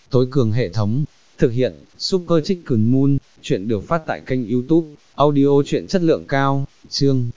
tối cường hệ thống. Thực hiện, Super Chicken Moon, chuyện được phát tại kênh YouTube, audio chuyện chất lượng cao, chương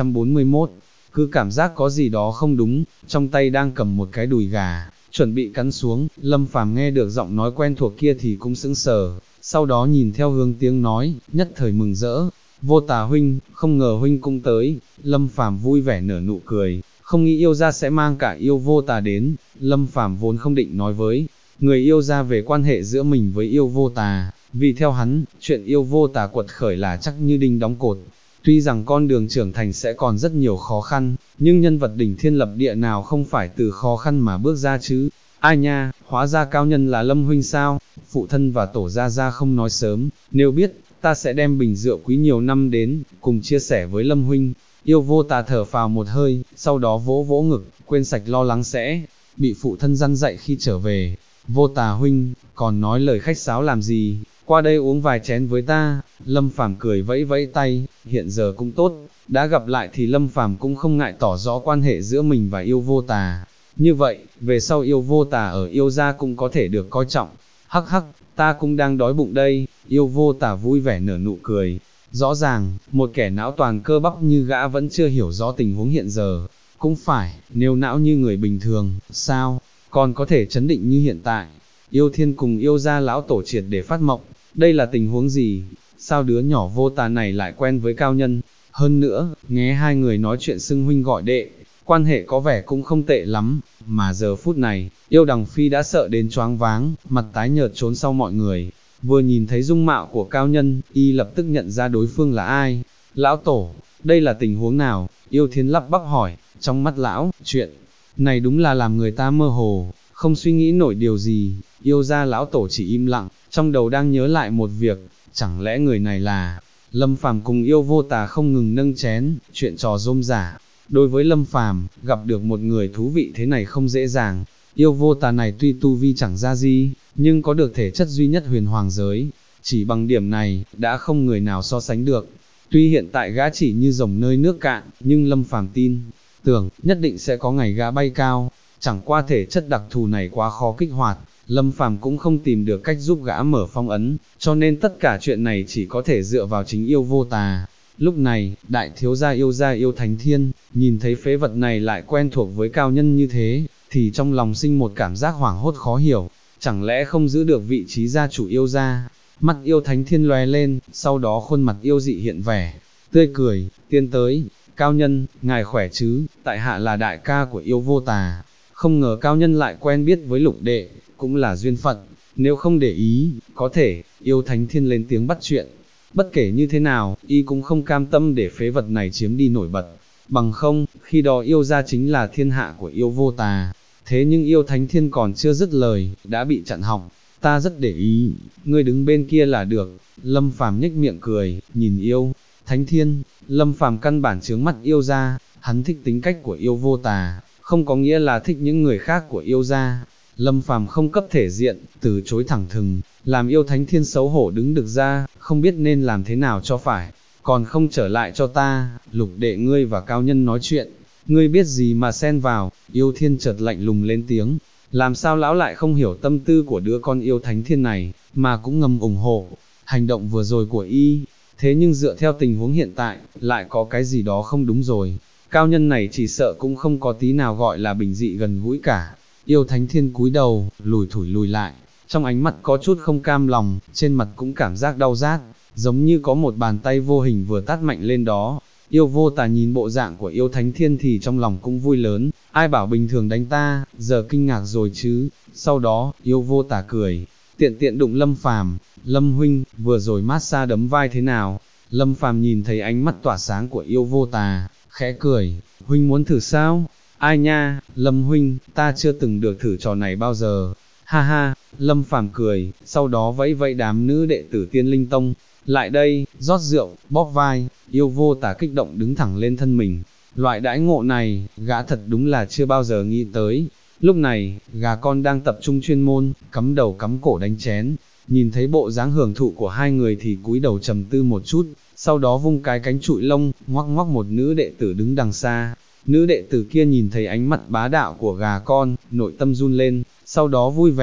241. Cứ cảm giác có gì đó không đúng, trong tay đang cầm một cái đùi gà, chuẩn bị cắn xuống, Lâm Phàm nghe được giọng nói quen thuộc kia thì cũng sững sờ, sau đó nhìn theo hướng tiếng nói, nhất thời mừng rỡ. Vô Tà huynh, không ngờ huynh cũng tới. Lâm Phàm vui vẻ nở nụ cười, không nghĩ yêu gia sẽ mang cả yêu Vô Tà đến. Lâm Phàm vốn không định nói với người yêu gia về quan hệ giữa mình với yêu Vô Tà, vì theo hắn, chuyện yêu Vô Tà quật khởi là chắc như đinh đóng cột. Tuy rằng con đường trưởng thành sẽ còn rất nhiều khó khăn, nhưng nhân vật đỉnh thiên lập địa nào không phải từ khó khăn mà bước ra chứ. Ai nha, hóa ra cao nhân là Lâm huynh sao? Phụ thân và tổ gia không nói sớm, nếu biết, ta sẽ đem bình rượu quý nhiều năm đến, cùng chia sẻ với Lâm huynh. Yêu Vô Tà thở phào một hơi, sau đó vỗ vỗ ngực, quên sạch lo lắng sẽ bị phụ thân răn dạy khi trở về. Vô Tà huynh, còn nói lời khách sáo làm gì, qua đây uống vài chén với ta. Lâm Phàm cười vẫy vẫy tay, hiện giờ cũng tốt, đã gặp lại thì Lâm Phàm cũng không ngại tỏ rõ quan hệ giữa mình và yêu Vô Tà. Như vậy, về sau yêu Vô Tà ở yêu gia cũng có thể được coi trọng. Hắc hắc, ta cũng đang đói bụng đây. Yêu Vô Tà vui vẻ nở nụ cười. Rõ ràng, một kẻ não toàn cơ bắp như gã vẫn chưa hiểu rõ tình huống hiện giờ. Cũng phải, nếu não như người bình thường, sao, còn có thể chấn định như hiện tại. Yêu Thiên cùng yêu gia lão tổ triệt để phát mộng, đây là tình huống gì? Sao đứa nhỏ Vô Tà này lại quen với cao nhân? Hơn nữa, nghe hai người nói chuyện xưng huynh gọi đệ, quan hệ có vẻ cũng không tệ lắm, mà giờ phút này, yêu Đằng Phi đã sợ đến choáng váng, mặt tái nhợt trốn sau mọi người. Vừa nhìn thấy dung mạo của cao nhân, y lập tức nhận ra đối phương là ai. Lão tổ, đây là tình huống nào? Yêu Thiên lắp bắp hỏi, trong mắt lão, chuyện này đúng là làm người ta mơ hồ, không suy nghĩ nổi điều gì. Yêu gia lão tổ chỉ im lặng, trong đầu đang nhớ lại một việc, chẳng lẽ người này là... Lâm Phàm cùng yêu Vô Tà không ngừng nâng chén, chuyện trò rôm rả. Đối với Lâm Phàm, gặp được một người thú vị thế này không dễ dàng. Yêu Vô Tà này tuy tu vi chẳng ra gì, nhưng có được thể chất duy nhất huyền hoàng giới. Chỉ bằng điểm này, đã không người nào so sánh được. Tuy hiện tại gã chỉ như rồng nơi nước cạn, nhưng Lâm Phàm tin tưởng nhất định sẽ có ngày gã bay cao. Chẳng qua thể chất đặc thù này quá khó kích hoạt, Lâm Phàm cũng không tìm được cách giúp gã mở phong ấn, cho nên tất cả chuyện này chỉ có thể dựa vào chính yêu Vô Tà. Lúc này, đại thiếu gia yêu Thánh Thiên, nhìn thấy phế vật này lại quen thuộc với cao nhân như thế, thì trong lòng sinh một cảm giác hoảng hốt khó hiểu, chẳng lẽ không giữ được vị trí gia chủ yêu gia? Mắt yêu Thánh Thiên lóe lên, sau đó khuôn mặt yêu dị hiện vẻ, tươi cười, tiến tới, cao nhân, ngài khỏe chứ, tại hạ là đại ca của yêu Vô Tà. Không ngờ cao nhân lại quen biết với lục đệ, cũng là duyên phận, nếu không để ý, có thể, yêu Thánh Thiên lên tiếng bắt chuyện. Bất kể như thế nào, y cũng không cam tâm để phế vật này chiếm đi nổi bật, bằng không, khi đó yêu gia chính là thiên hạ của yêu Vô Tà. Thế nhưng yêu Thánh Thiên còn chưa dứt lời, đã bị chặn họng. Ta rất để ý, ngươi đứng bên kia là được. Lâm Phàm nhếch miệng cười, nhìn yêu Thánh Thiên. Lâm Phàm căn bản chướng mắt yêu gia, hắn thích tính cách của yêu Vô Tà, không có nghĩa là thích những người khác của yêu gia. Lâm Phàm không cấp thể diện, từ chối thẳng thừng, làm yêu Thánh Thiên xấu hổ đứng được ra, không biết nên làm thế nào cho phải. Còn không trở lại cho ta, lục đệ ngươi và cao nhân nói chuyện, ngươi biết gì mà xen vào. Yêu Thiên chợt lạnh lùng lên tiếng, làm sao lão lại không hiểu tâm tư của đứa con yêu Thánh Thiên này, mà cũng ngầm ủng hộ hành động vừa rồi của y. Thế nhưng dựa theo tình huống hiện tại, lại có cái gì đó không đúng rồi. Cao nhân này chỉ sợ cũng không có tí nào gọi là bình dị gần gũi cả. Yêu Thánh Thiên cúi đầu, lùi thủi lùi lại, trong ánh mắt có chút không cam lòng, trên mặt cũng cảm giác đau rát, giống như có một bàn tay vô hình vừa tát mạnh lên đó. Yêu Vô Tà nhìn bộ dạng của yêu Thánh Thiên thì trong lòng cũng vui lớn, ai bảo bình thường đánh ta, giờ kinh ngạc rồi chứ. Sau đó, yêu Vô Tà cười, tiện tiện đụng Lâm Phàm, Lâm huynh, vừa rồi massage đấm vai thế nào? Lâm Phàm nhìn thấy ánh mắt tỏa sáng của yêu Vô Tà, khẽ cười, huynh muốn thử sao? Ai nha, Lâm huynh, ta chưa từng được thử trò này bao giờ. Ha ha, Lâm Phàm cười, sau đó vẫy vẫy đám nữ đệ tử Tiên Linh Tông, lại đây, rót rượu, bóp vai. Yêu Vô Tà kích động đứng thẳng lên thân mình. Loại đãi ngộ này, gã thật đúng là chưa bao giờ nghĩ tới. Lúc này, gà con đang tập trung chuyên môn, cắm đầu cắm cổ đánh chén. Nhìn thấy bộ dáng hưởng thụ của hai người thì cúi đầu trầm tư một chút, sau đó vung cái cánh trụi lông, ngoắc ngoắc một nữ đệ tử đứng đằng xa. Nữ đệ tử kia nhìn thấy ánh mắt bá đạo của gà con, nội tâm run lên, sau đó vui vẻ,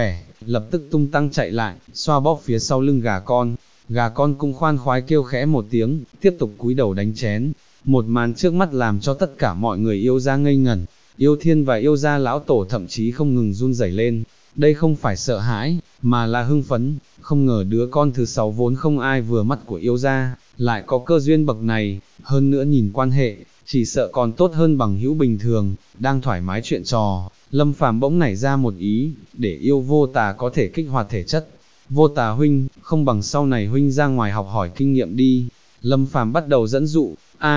lập tức tung tăng chạy lại, xoa bóp phía sau lưng gà con cũng khoan khoái kêu khẽ một tiếng, tiếp tục cúi đầu đánh chén. Một màn trước mắt làm cho tất cả mọi người Yêu gia ngây ngẩn, Yêu Thiên và Yêu gia lão tổ thậm chí không ngừng run rẩy lên, đây không phải sợ hãi, mà là hưng phấn, không ngờ đứa con thứ 6 vốn không ai vừa mắt của Yêu gia, lại có cơ duyên bậc này, hơn nữa nhìn quan hệ, chỉ sợ còn tốt hơn bằng hữu bình thường, đang thoải mái chuyện trò, Lâm Phàm bỗng nảy ra một ý, để Yêu Vô Tà có thể kích hoạt thể chất. Vô Tà huynh, không bằng sau này huynh ra ngoài học hỏi kinh nghiệm đi. Lâm Phàm bắt đầu dẫn dụ,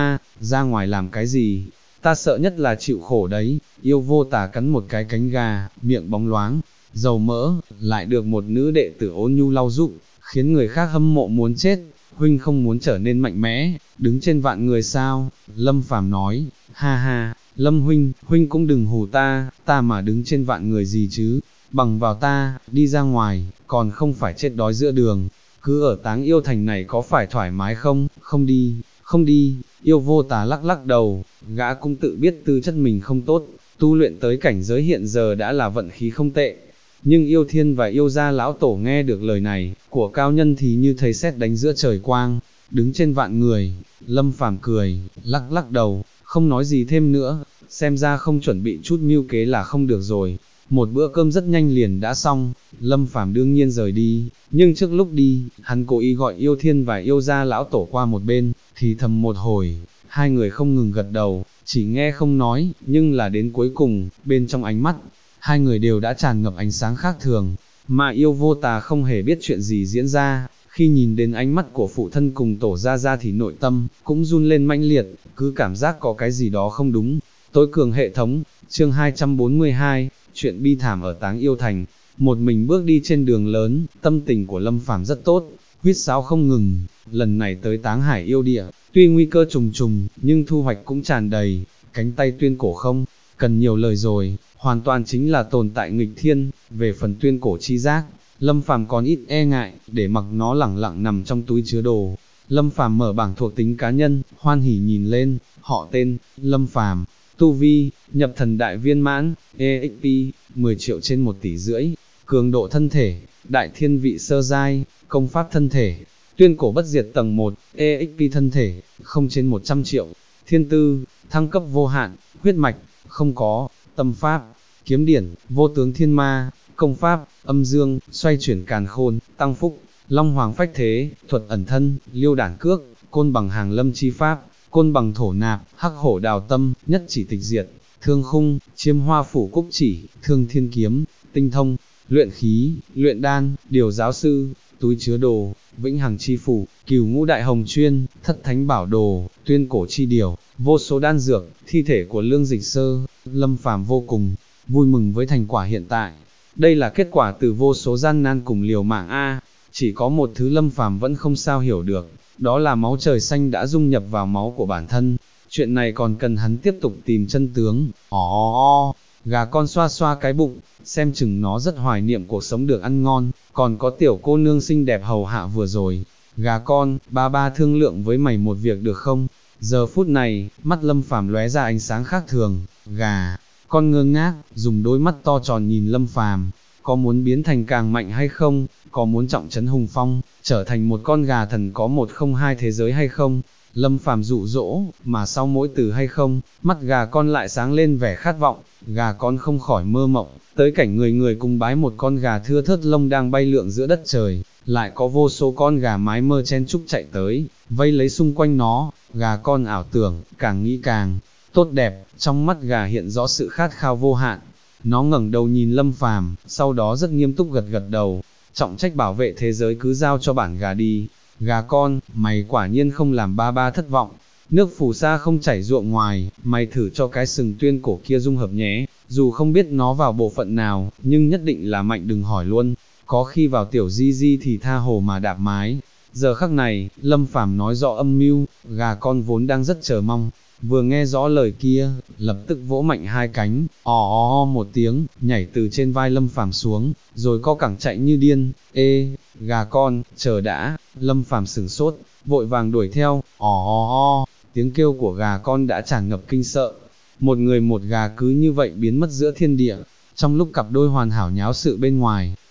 ra ngoài làm cái gì, ta sợ nhất là chịu khổ đấy. Yêu Vô Tà cắn một cái cánh gà, miệng bóng loáng, dầu mỡ, lại được một nữ đệ tử ôn nhu lau giúp, khiến người khác hâm mộ muốn chết. Huynh không muốn trở nên mạnh mẽ, đứng trên vạn người sao? Lâm Phàm nói, ha ha, Lâm huynh, huynh cũng đừng hù ta mà đứng trên vạn người gì chứ, bằng vào ta, đi ra ngoài, còn không phải chết đói giữa đường, cứ ở Táng Yêu Thành này có phải thoải mái không? Không đi, Yêu Vô Tà lắc lắc đầu, gã cũng tự biết tư chất mình không tốt, tu luyện tới cảnh giới hiện giờ đã là vận khí không tệ. Nhưng Yêu Thiên và Yêu gia lão tổ nghe được lời này, của cao nhân thì như thấy sét đánh giữa trời quang, đứng trên vạn người. Lâm Phàm cười, lắc lắc đầu, không nói gì thêm nữa, xem ra không chuẩn bị chút mưu kế là không được rồi. Một bữa cơm rất nhanh liền đã xong, Lâm Phàm đương nhiên rời đi, nhưng trước lúc đi, hắn cố ý gọi Yêu Thiên và Yêu gia lão tổ qua một bên, thì thầm một hồi, hai người không ngừng gật đầu, chỉ nghe không nói, nhưng là đến cuối cùng, bên trong ánh mắt, hai người đều đã tràn ngập ánh sáng khác thường, mà Yêu Vô Tà không hề biết chuyện gì diễn ra, khi nhìn đến ánh mắt của phụ thân cùng tổ gia thì nội tâm, cũng run lên mãnh liệt, cứ cảm giác có cái gì đó không đúng. Tối cường hệ thống, chương 242, chuyện bi thảm ở Táng Yêu Thành. Một mình bước đi trên đường lớn, tâm tình của Lâm Phàm rất tốt, huýt sáo không ngừng. Lần này tới Táng Hải yêu địa, tuy nguy cơ trùng trùng, nhưng thu hoạch cũng tràn đầy. Cánh tay tuyên cổ không cần nhiều lời rồi, hoàn toàn chính là tồn tại nghịch thiên. Về phần tuyên cổ chi giác, Lâm Phàm còn ít e ngại, để mặc nó lẳng lặng nằm trong túi chứa đồ. Lâm Phàm mở bảng thuộc tính cá nhân, hoan hỉ nhìn lên, họ tên, Lâm Phàm, tu vi, nhập thần đại viên mãn, EXP, 10 triệu trên 1 tỷ rưỡi, cường độ thân thể, đại thiên vị sơ giai, công pháp thân thể, tuyên cổ bất diệt tầng 1, EXP thân thể, 0 trên 100 triệu, thiên tư, thăng cấp vô hạn, huyết mạch, không có, tâm pháp, kiếm điển, vô tướng thiên ma, công pháp, âm dương, xoay chuyển càn khôn, tăng phúc, long hoàng phách thế, thuật ẩn thân, liêu đản cước, côn bằng hàng lâm chi pháp, côn bằng thổ nạp, hắc hổ đào tâm, nhất chỉ tịch diệt, thương khung, chiêm hoa phủ cúc chỉ, thương thiên kiếm, tinh thông, luyện khí, luyện đan, điều giáo sư, túi chứa đồ, vĩnh hằng chi phủ, cửu ngũ đại hồng chuyên, thất thánh bảo đồ, tuyên cổ chi điều, vô số đan dược, thi thể của Lương Dịch Sơ. Lâm Phàm vô cùng vui mừng với thành quả hiện tại. Đây là kết quả từ vô số gian nan cùng liều mạng chỉ có một thứ Lâm Phàm vẫn không sao hiểu được, đó là máu trời xanh đã dung nhập vào máu của bản thân. Chuyện này còn cần hắn tiếp tục tìm chân tướng. Gà con xoa xoa cái bụng, xem chừng nó rất hoài niệm cuộc sống được ăn ngon, còn có tiểu cô nương xinh đẹp hầu hạ vừa rồi. Gà con, ba thương lượng với mày một việc được không? Giờ phút này, mắt Lâm Phàm lóe ra ánh sáng khác thường. Gà con ngơ ngác, dùng đôi mắt to tròn nhìn Lâm Phàm, có muốn biến thành càng mạnh hay không? Có muốn trọng trấn hùng phong, trở thành một con gà thần có 102 thế giới hay không? Lâm Phàm dụ dỗ, mà sau mỗi từ hay không, mắt gà con lại sáng lên vẻ khát vọng. Gà con không khỏi mơ mộng, tới cảnh người người cùng bái một con gà thưa thớt lông đang bay lượn giữa đất trời, lại có vô số con gà mái mơ chen chúc chạy tới, vây lấy xung quanh nó. Gà con ảo tưởng, càng nghĩ càng tốt đẹp, trong mắt gà hiện rõ sự khát khao vô hạn. Nó ngẩng đầu nhìn Lâm Phàm, sau đó rất nghiêm túc gật gật đầu, trọng trách bảo vệ thế giới cứ giao cho bản gà đi. Gà con, mày quả nhiên không làm ba thất vọng. Nước phù sa không chảy ruộng ngoài, mày thử cho cái sừng tuyên cổ kia dung hợp nhé, dù không biết nó vào bộ phận nào, nhưng nhất định là mạnh đừng hỏi luôn, có khi vào tiểu di thì tha hồ mà đạp mái. Giờ khắc này, Lâm Phàm nói rõ âm mưu, gà con vốn đang rất chờ mong, vừa nghe rõ lời kia, lập tức vỗ mạnh hai cánh, một tiếng, nhảy từ trên vai Lâm Phàm xuống, rồi co cẳng chạy như điên. Gà con, chờ đã. Lâm Phàm sửng sốt, vội vàng đuổi theo. Tiếng kêu của gà con đã tràn ngập kinh sợ. Một người một gà cứ như vậy biến mất giữa thiên địa. Trong lúc cặp đôi hoàn hảo nháo sự bên ngoài,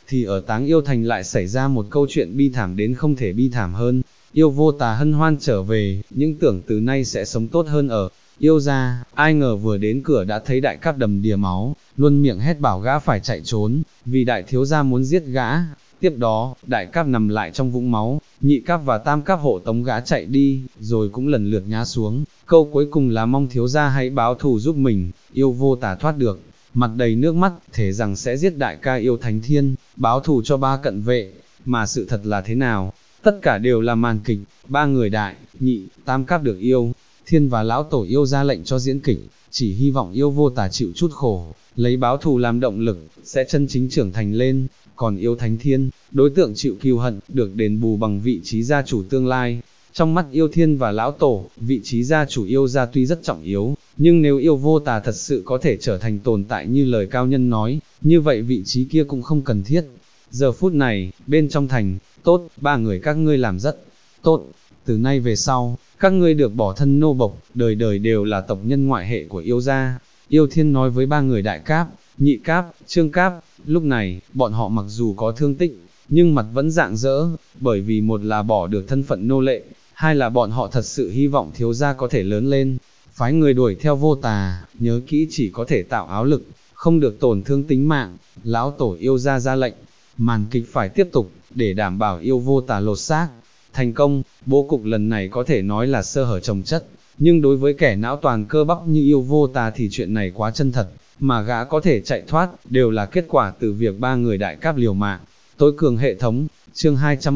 thì ở Táng Yêu Thành lại xảy ra một câu chuyện bi thảm đến không thể bi thảm hơn. Yêu Vô Tà hân hoan trở về, những tưởng từ nay sẽ sống tốt hơn ở Yêu gia, ai ngờ vừa đến cửa đã thấy đại cáp đầm đìa máu, luôn miệng hét bảo gã phải chạy trốn, vì đại thiếu gia muốn giết gã. Tiếp đó, đại cáp nằm lại trong vũng máu, nhị cáp và tam cáp hộ tống gã chạy đi, rồi cũng lần lượt ngã xuống. Câu cuối cùng là mong thiếu gia hãy báo thù giúp mình. Yêu Vô Tà thoát được, mặt đầy nước mắt, thề rằng sẽ giết đại ca Yêu Thánh Thiên, báo thù cho ba cận vệ. Mà sự thật là thế nào? Tất cả đều là màn kịch. Ba người đại, nhị, tam cáp được Yêu Thiên và lão tổ Yêu ra lệnh cho diễn kịch, chỉ hy vọng Yêu Vô Tà chịu chút khổ, lấy báo thù làm động lực, sẽ chân chính trưởng thành lên. Còn Yêu Thánh Thiên, đối tượng chịu cừu hận, được đền bù bằng vị trí gia chủ tương lai. Trong mắt Yêu Thiên và lão tổ, vị trí gia chủ Yêu gia tuy rất trọng yếu, nhưng nếu Yêu Vô Tà thật sự có thể trở thành tồn tại như lời cao nhân nói, như vậy vị trí kia cũng không cần thiết. Giờ phút này, bên trong thành, tốt, ba người các ngươi làm rất tốt. Từ nay về sau, các ngươi được bỏ thân nô bộc, đời đời đều là tộc nhân ngoại hệ của Yêu gia. Yêu Thiên nói với ba người đại cáp, nhị cáp, trương cáp. Lúc này, bọn họ mặc dù có thương tích, nhưng mặt vẫn rạng rỡ, bởi vì một là bỏ được thân phận nô lệ, hai là bọn họ thật sự hy vọng thiếu gia có thể lớn lên. Phái người đuổi theo Vô Tà, nhớ kỹ chỉ có thể tạo áo lực, không được tổn thương tính mạng. Lão tổ Yêu gia ra lệnh, màn kịch phải tiếp tục, để đảm bảo Yêu Vô Tà lột xác thành công. Bố cục lần này có thể nói là sơ hở chồng chất, nhưng đối với kẻ não toàn cơ bắp như Yêu Vô Tà thì chuyện này quá chân thật, mà gã có thể chạy thoát, đều là kết quả từ việc ba người đại cáp liều mạng. Tối cường hệ thống, chương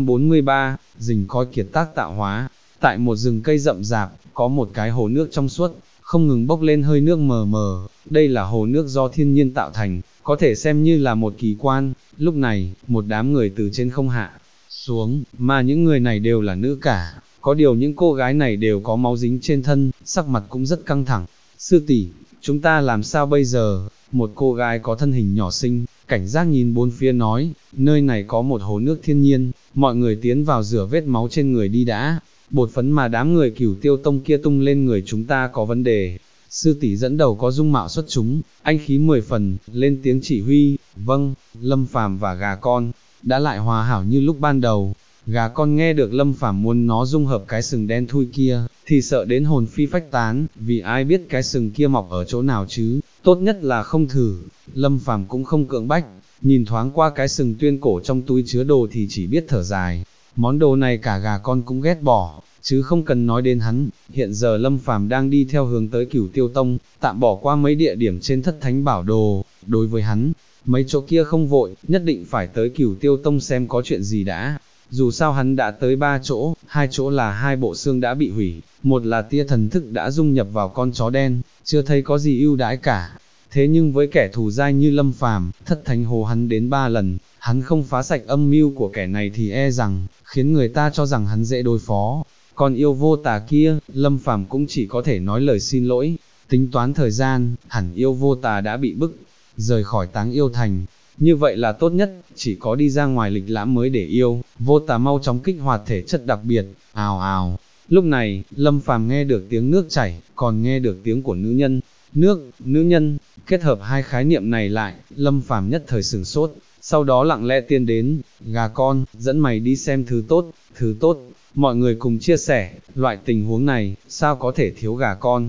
243, rình coi kiệt tác tạo hóa. Tại một rừng cây rậm rạp, có một cái hồ nước trong suốt, không ngừng bốc lên hơi nước mờ mờ. Đây là hồ nước do thiên nhiên tạo thành, có thể xem như là một kỳ quan. Lúc này, một đám người từ trên không hạ xuống, mà những người này đều là nữ cả. Có điều những cô gái này đều có máu dính trên thân, sắc mặt cũng rất căng thẳng. Sư tỷ, chúng ta làm sao bây giờ? Một cô gái có thân hình nhỏ xinh, cảnh giác nhìn bốn phía nói, nơi này có một hồ nước thiên nhiên, mọi người tiến vào rửa vết máu trên người đi đã. Bột phấn mà đám người Cửu Tiêu Tông kia tung lên người chúng ta có vấn đề. Sư tỷ dẫn đầu có dung mạo xuất chúng, anh khí 10 phần, lên tiếng chỉ huy. Vâng. Lâm Phàm và gà con đã lại hòa hảo như lúc ban đầu. Gà con nghe được Lâm Phàm muốn nó dung hợp cái sừng đen thui kia, thì sợ đến hồn phi phách tán, vì ai biết cái sừng kia mọc ở chỗ nào chứ, tốt nhất là không thử. Lâm Phàm cũng không cưỡng bách, nhìn thoáng qua cái sừng tuyên cổ trong túi chứa đồ thì chỉ biết thở dài. Món đồ này cả gà con cũng ghét bỏ, chứ không cần nói đến hắn. Hiện giờ Lâm Phàm đang đi theo hướng tới Cửu Tiêu Tông, tạm bỏ qua mấy địa điểm trên thất thánh bảo đồ. Đối với hắn, mấy chỗ kia không vội, nhất định phải tới Cửu Tiêu Tông xem có chuyện gì đã. Dù sao hắn đã tới 3 chỗ, 2 chỗ là 2 bộ xương đã bị hủy, một là tia thần thức đã dung nhập vào con chó đen, chưa thấy có gì ưu đãi cả. Thế nhưng với kẻ thù dai như Lâm Phàm, thất thánh hồ hắn đến 3 lần, hắn không phá sạch âm mưu của kẻ này thì e rằng, khiến người ta cho rằng hắn dễ đối phó. Còn Yêu Vô Tà kia, Lâm Phàm cũng chỉ có thể nói lời xin lỗi. Tính toán thời gian, hẳn Yêu Vô Tà đã bị bức rời khỏi Táng Yêu Thành. Như vậy là tốt nhất, chỉ có đi ra ngoài lịch lãm mới để Yêu Vô Tà mau chóng kích hoạt thể chất đặc biệt. Ào ào. Lúc này, Lâm Phàm nghe được tiếng nước chảy, còn nghe được tiếng của nữ nhân. Nước, nữ nhân, kết hợp hai khái niệm này lại, Lâm Phàm nhất thời sửng sốt, sau đó lặng lẽ tiến đến. Gà con, dẫn mày đi xem thứ tốt. Mọi người cùng chia sẻ, loại tình huống này, sao có thể thiếu gà con.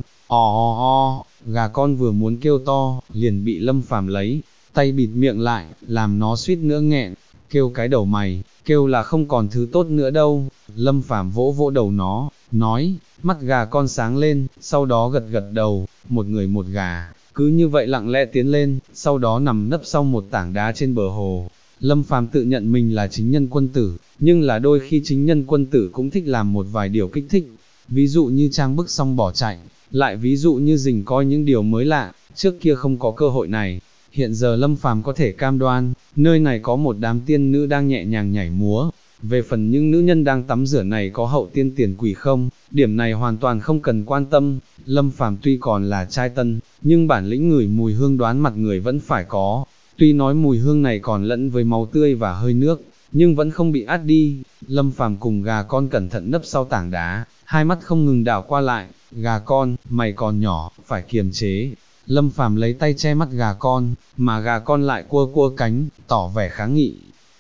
Gà con vừa muốn kêu to, liền bị Lâm Phàm lấy tay bịt miệng lại, làm nó suýt nữa nghẹn. Kêu cái đầu mày, kêu là không còn thứ tốt nữa đâu. Lâm Phàm vỗ vỗ đầu nó, nói, mắt gà con sáng lên, sau đó gật gật đầu. Một người một gà, cứ như vậy lặng lẽ tiến lên, sau đó nằm nấp sau một tảng đá trên bờ hồ. Lâm Phàm tự nhận mình là chính nhân quân tử, nhưng là đôi khi chính nhân quân tử cũng thích làm một vài điều kích thích, ví dụ như trang bức xong bỏ chạy, lại ví dụ như rình coi những điều mới lạ, trước kia không có cơ hội này. Hiện giờ Lâm Phàm có thể cam đoan, nơi này có một đám tiên nữ đang nhẹ nhàng nhảy múa. Về phần những nữ nhân đang tắm rửa này có hậu tiên tiền quỷ không, điểm này hoàn toàn không cần quan tâm. Lâm Phàm tuy còn là trai tân, nhưng bản lĩnh ngửi mùi hương đoán mặt người vẫn phải có. Tuy nói mùi hương này còn lẫn với máu tươi và hơi nước, nhưng vẫn không bị át đi. Lâm Phàm cùng gà con cẩn thận nấp sau tảng đá, hai mắt không ngừng đảo qua lại. Gà con, mày còn nhỏ, phải kiềm chế. Lâm Phàm lấy tay che mắt gà con, mà gà con lại cua cua cánh, tỏ vẻ kháng nghị.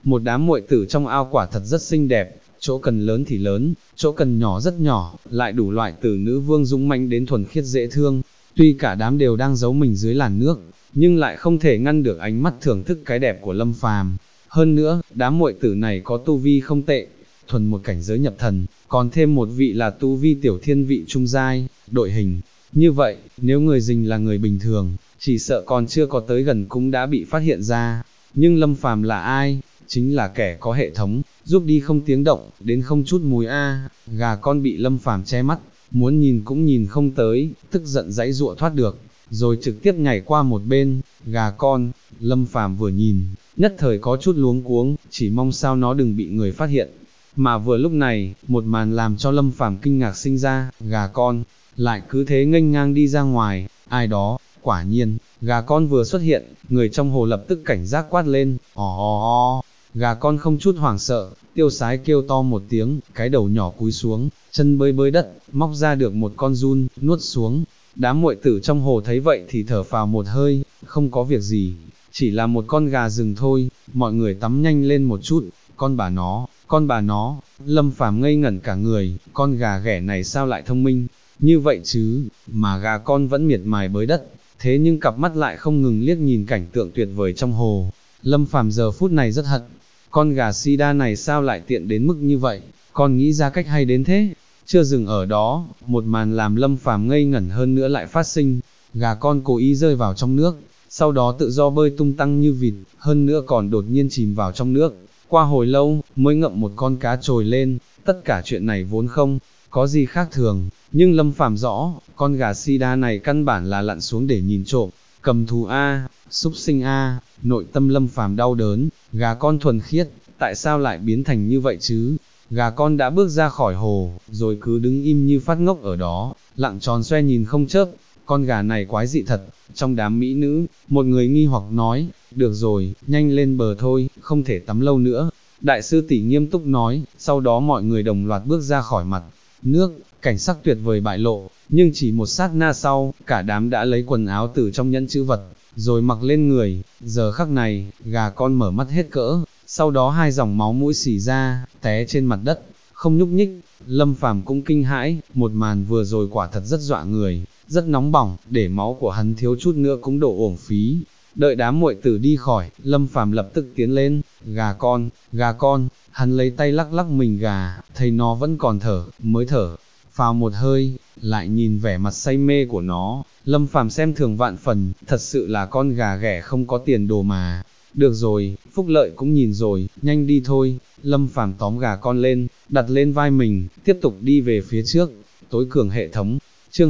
một đám muội tử trong ao quả thật rất xinh đẹp, chỗ cần lớn thì lớn, chỗ cần nhỏ rất nhỏ, lại đủ loại từ nữ vương dũng mãnh đến thuần khiết dễ thương. Tuy cả đám đều đang giấu mình dưới làn nước, nhưng lại không thể ngăn được ánh mắt thưởng thức cái đẹp của Lâm Phàm. Hơn nữa, đám muội tử này có tu vi không tệ, thuần một cảnh giới nhập thần, còn thêm một vị là tu vi tiểu thiên vị trung giai, đội hình. Như vậy, nếu người Dình là người bình thường, chỉ sợ còn chưa có tới gần cũng đã bị phát hiện ra. Nhưng Lâm Phàm là ai? Chính là kẻ có hệ thống, giúp đi không tiếng động, đến không chút mùi a. Gà con bị Lâm Phàm che mắt, muốn nhìn cũng nhìn không tới, tức giận giãy giụa thoát được, rồi trực tiếp nhảy qua một bên. Gà con, Lâm Phàm vừa nhìn, nhất thời có chút luống cuống, chỉ mong sao nó đừng bị người phát hiện. Mà vừa lúc này, một màn làm cho Lâm Phàm kinh ngạc sinh ra, gà con lại cứ thế nghênh ngang đi ra ngoài. Ai đó? Quả nhiên, gà con vừa xuất hiện, người trong hồ lập tức cảnh giác quát lên, ò. Gà con không chút hoảng sợ, tiêu sái kêu to một tiếng, cái đầu nhỏ cúi xuống, chân bơi bơi đất, móc ra được một con giun, nuốt xuống. Đám muội tử trong hồ thấy vậy thì thở phào một hơi, không có việc gì, chỉ là một con gà rừng thôi, mọi người tắm nhanh lên một chút. Con bà nó, Lâm Phàm ngây ngẩn cả người, con gà ghẻ này sao lại thông minh như vậy chứ, mà gà con vẫn miệt mài bới đất, thế nhưng cặp mắt lại không ngừng liếc nhìn cảnh tượng tuyệt vời trong hồ. Lâm Phàm giờ phút này rất hận, con gà sida này sao lại tiện đến mức như vậy, con nghĩ ra cách hay đến thế. Chưa dừng ở đó, một màn làm Lâm Phàm ngây ngẩn hơn nữa lại phát sinh, gà con cố ý rơi vào trong nước, sau đó tự do bơi tung tăng như vịt, hơn nữa còn đột nhiên chìm vào trong nước. Qua hồi lâu, mới ngậm một con cá trồi lên. Tất cả chuyện này vốn không có gì khác thường, nhưng Lâm Phàm rõ, con gà sida này căn bản là lặn xuống để nhìn trộm, cầm thú a, súc sinh a. Nội tâm Lâm Phàm đau đớn, gà con thuần khiết, tại sao lại biến thành như vậy chứ? Gà con đã bước ra khỏi hồ, rồi cứ đứng im như phát ngốc ở đó, lặng tròn xoe nhìn không chớp. Con gà này quái dị thật. Trong đám mỹ nữ, một người nghi hoặc nói, được rồi, nhanh lên bờ thôi, không thể tắm lâu nữa. Đại sư tỷ nghiêm túc nói, sau đó mọi người đồng loạt bước ra khỏi mặt nước, cảnh sắc tuyệt vời bại lộ, nhưng chỉ một sát na sau, cả đám đã lấy quần áo từ trong nhẫn chữ vật, rồi mặc lên người. Giờ khắc này, gà con mở mắt hết cỡ, sau đó hai dòng máu mũi xì ra, té trên mặt đất, không nhúc nhích. Lâm Phàm cũng kinh hãi, một màn vừa rồi quả thật rất dọa người, rất nóng bỏng, để máu của hắn thiếu chút nữa cũng đổ uổng phí. Đợi đám muội tử đi khỏi, Lâm Phàm lập tức tiến lên, gà con, hắn lấy tay lắc lắc mình gà, thấy nó vẫn còn thở, mới thở phào một hơi, lại nhìn vẻ mặt say mê của nó, Lâm Phàm xem thường vạn phần, thật sự là con gà ghẻ không có tiền đồ mà. Được rồi, Phúc Lợi cũng nhìn rồi, nhanh đi thôi. Lâm Phàm tóm gà con lên, đặt lên vai mình, tiếp tục đi về phía trước. Tối cường hệ thống, chương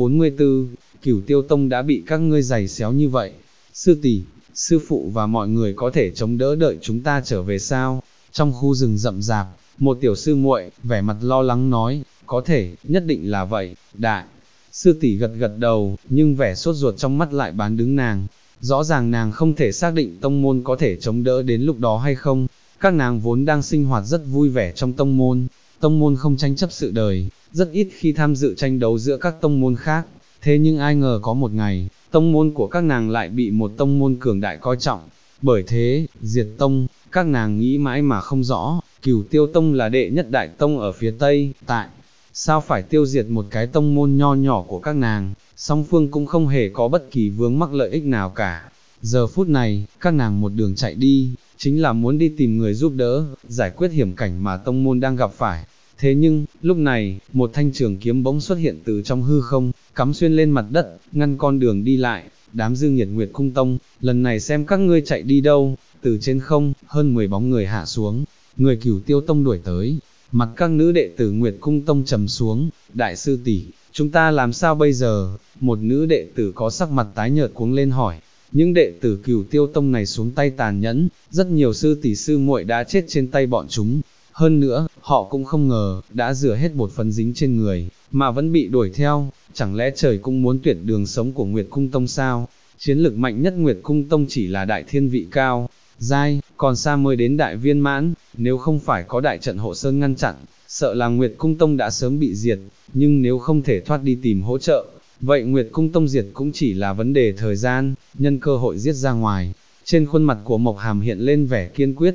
244, Cửu Tiêu Tông đã bị các ngươi giày xéo như vậy. Sư tỷ, sư phụ và mọi người có thể chống đỡ đợi chúng ta trở về sao? Trong khu rừng rậm rạp, một tiểu sư muội, vẻ mặt lo lắng nói, có thể, nhất định là vậy, đại. Sư tỷ gật gật đầu, nhưng vẻ sốt ruột trong mắt lại bán đứng nàng. Rõ ràng nàng không thể xác định tông môn có thể chống đỡ đến lúc đó hay không. Các nàng vốn đang sinh hoạt rất vui vẻ trong tông môn không tranh chấp sự đời, rất ít khi tham dự tranh đấu giữa các tông môn khác. Thế nhưng ai ngờ có một ngày, tông môn của các nàng lại bị một tông môn cường đại coi trọng. Bởi thế, diệt tông, các nàng nghĩ mãi mà không rõ, Cửu Tiêu Tông là đệ nhất đại tông ở phía Tây, tại sao phải tiêu diệt một cái tông môn nho nhỏ của các nàng, song phương cũng không hề có bất kỳ vướng mắc lợi ích nào cả. Giờ phút này, các nàng một đường chạy đi, chính là muốn đi tìm người giúp đỡ, giải quyết hiểm cảnh mà tông môn đang gặp phải. Thế nhưng, lúc này, một thanh trường kiếm bỗng xuất hiện từ trong hư không, cắm xuyên lên mặt đất, ngăn con đường đi lại. Đám Dương Nhiệt Nguyệt Cung Tông, lần này xem các ngươi chạy đi đâu. Từ trên không, hơn 10 bóng người hạ xuống, người Cửu Tiêu Tông đuổi tới. Mặt các nữ đệ tử Nguyệt Cung Tông trầm xuống, đại sư tỷ, chúng ta làm sao bây giờ? Một nữ đệ tử có sắc mặt tái nhợt cuống lên hỏi. Những đệ tử Cửu Tiêu Tông này xuống tay tàn nhẫn, rất nhiều sư tỷ sư muội đã chết trên tay bọn chúng. Hơn nữa, họ cũng không ngờ, đã rửa hết bột phấn dính trên người, mà vẫn bị đuổi theo. Chẳng lẽ trời cũng muốn tuyệt đường sống của Nguyệt Cung Tông sao? Chiến lực mạnh nhất Nguyệt Cung Tông chỉ là đại thiên vị cao giai, còn xa mới đến đại viên mãn. Nếu không phải có đại trận hộ sơn ngăn chặn, sợ là Nguyệt Cung Tông đã sớm bị diệt. Nhưng nếu không thể thoát đi tìm hỗ trợ, vậy Nguyệt Cung Tông diệt cũng chỉ là vấn đề thời gian. Nhân cơ hội giết ra ngoài, trên khuôn mặt của Mộc Hàm hiện lên vẻ kiên quyết.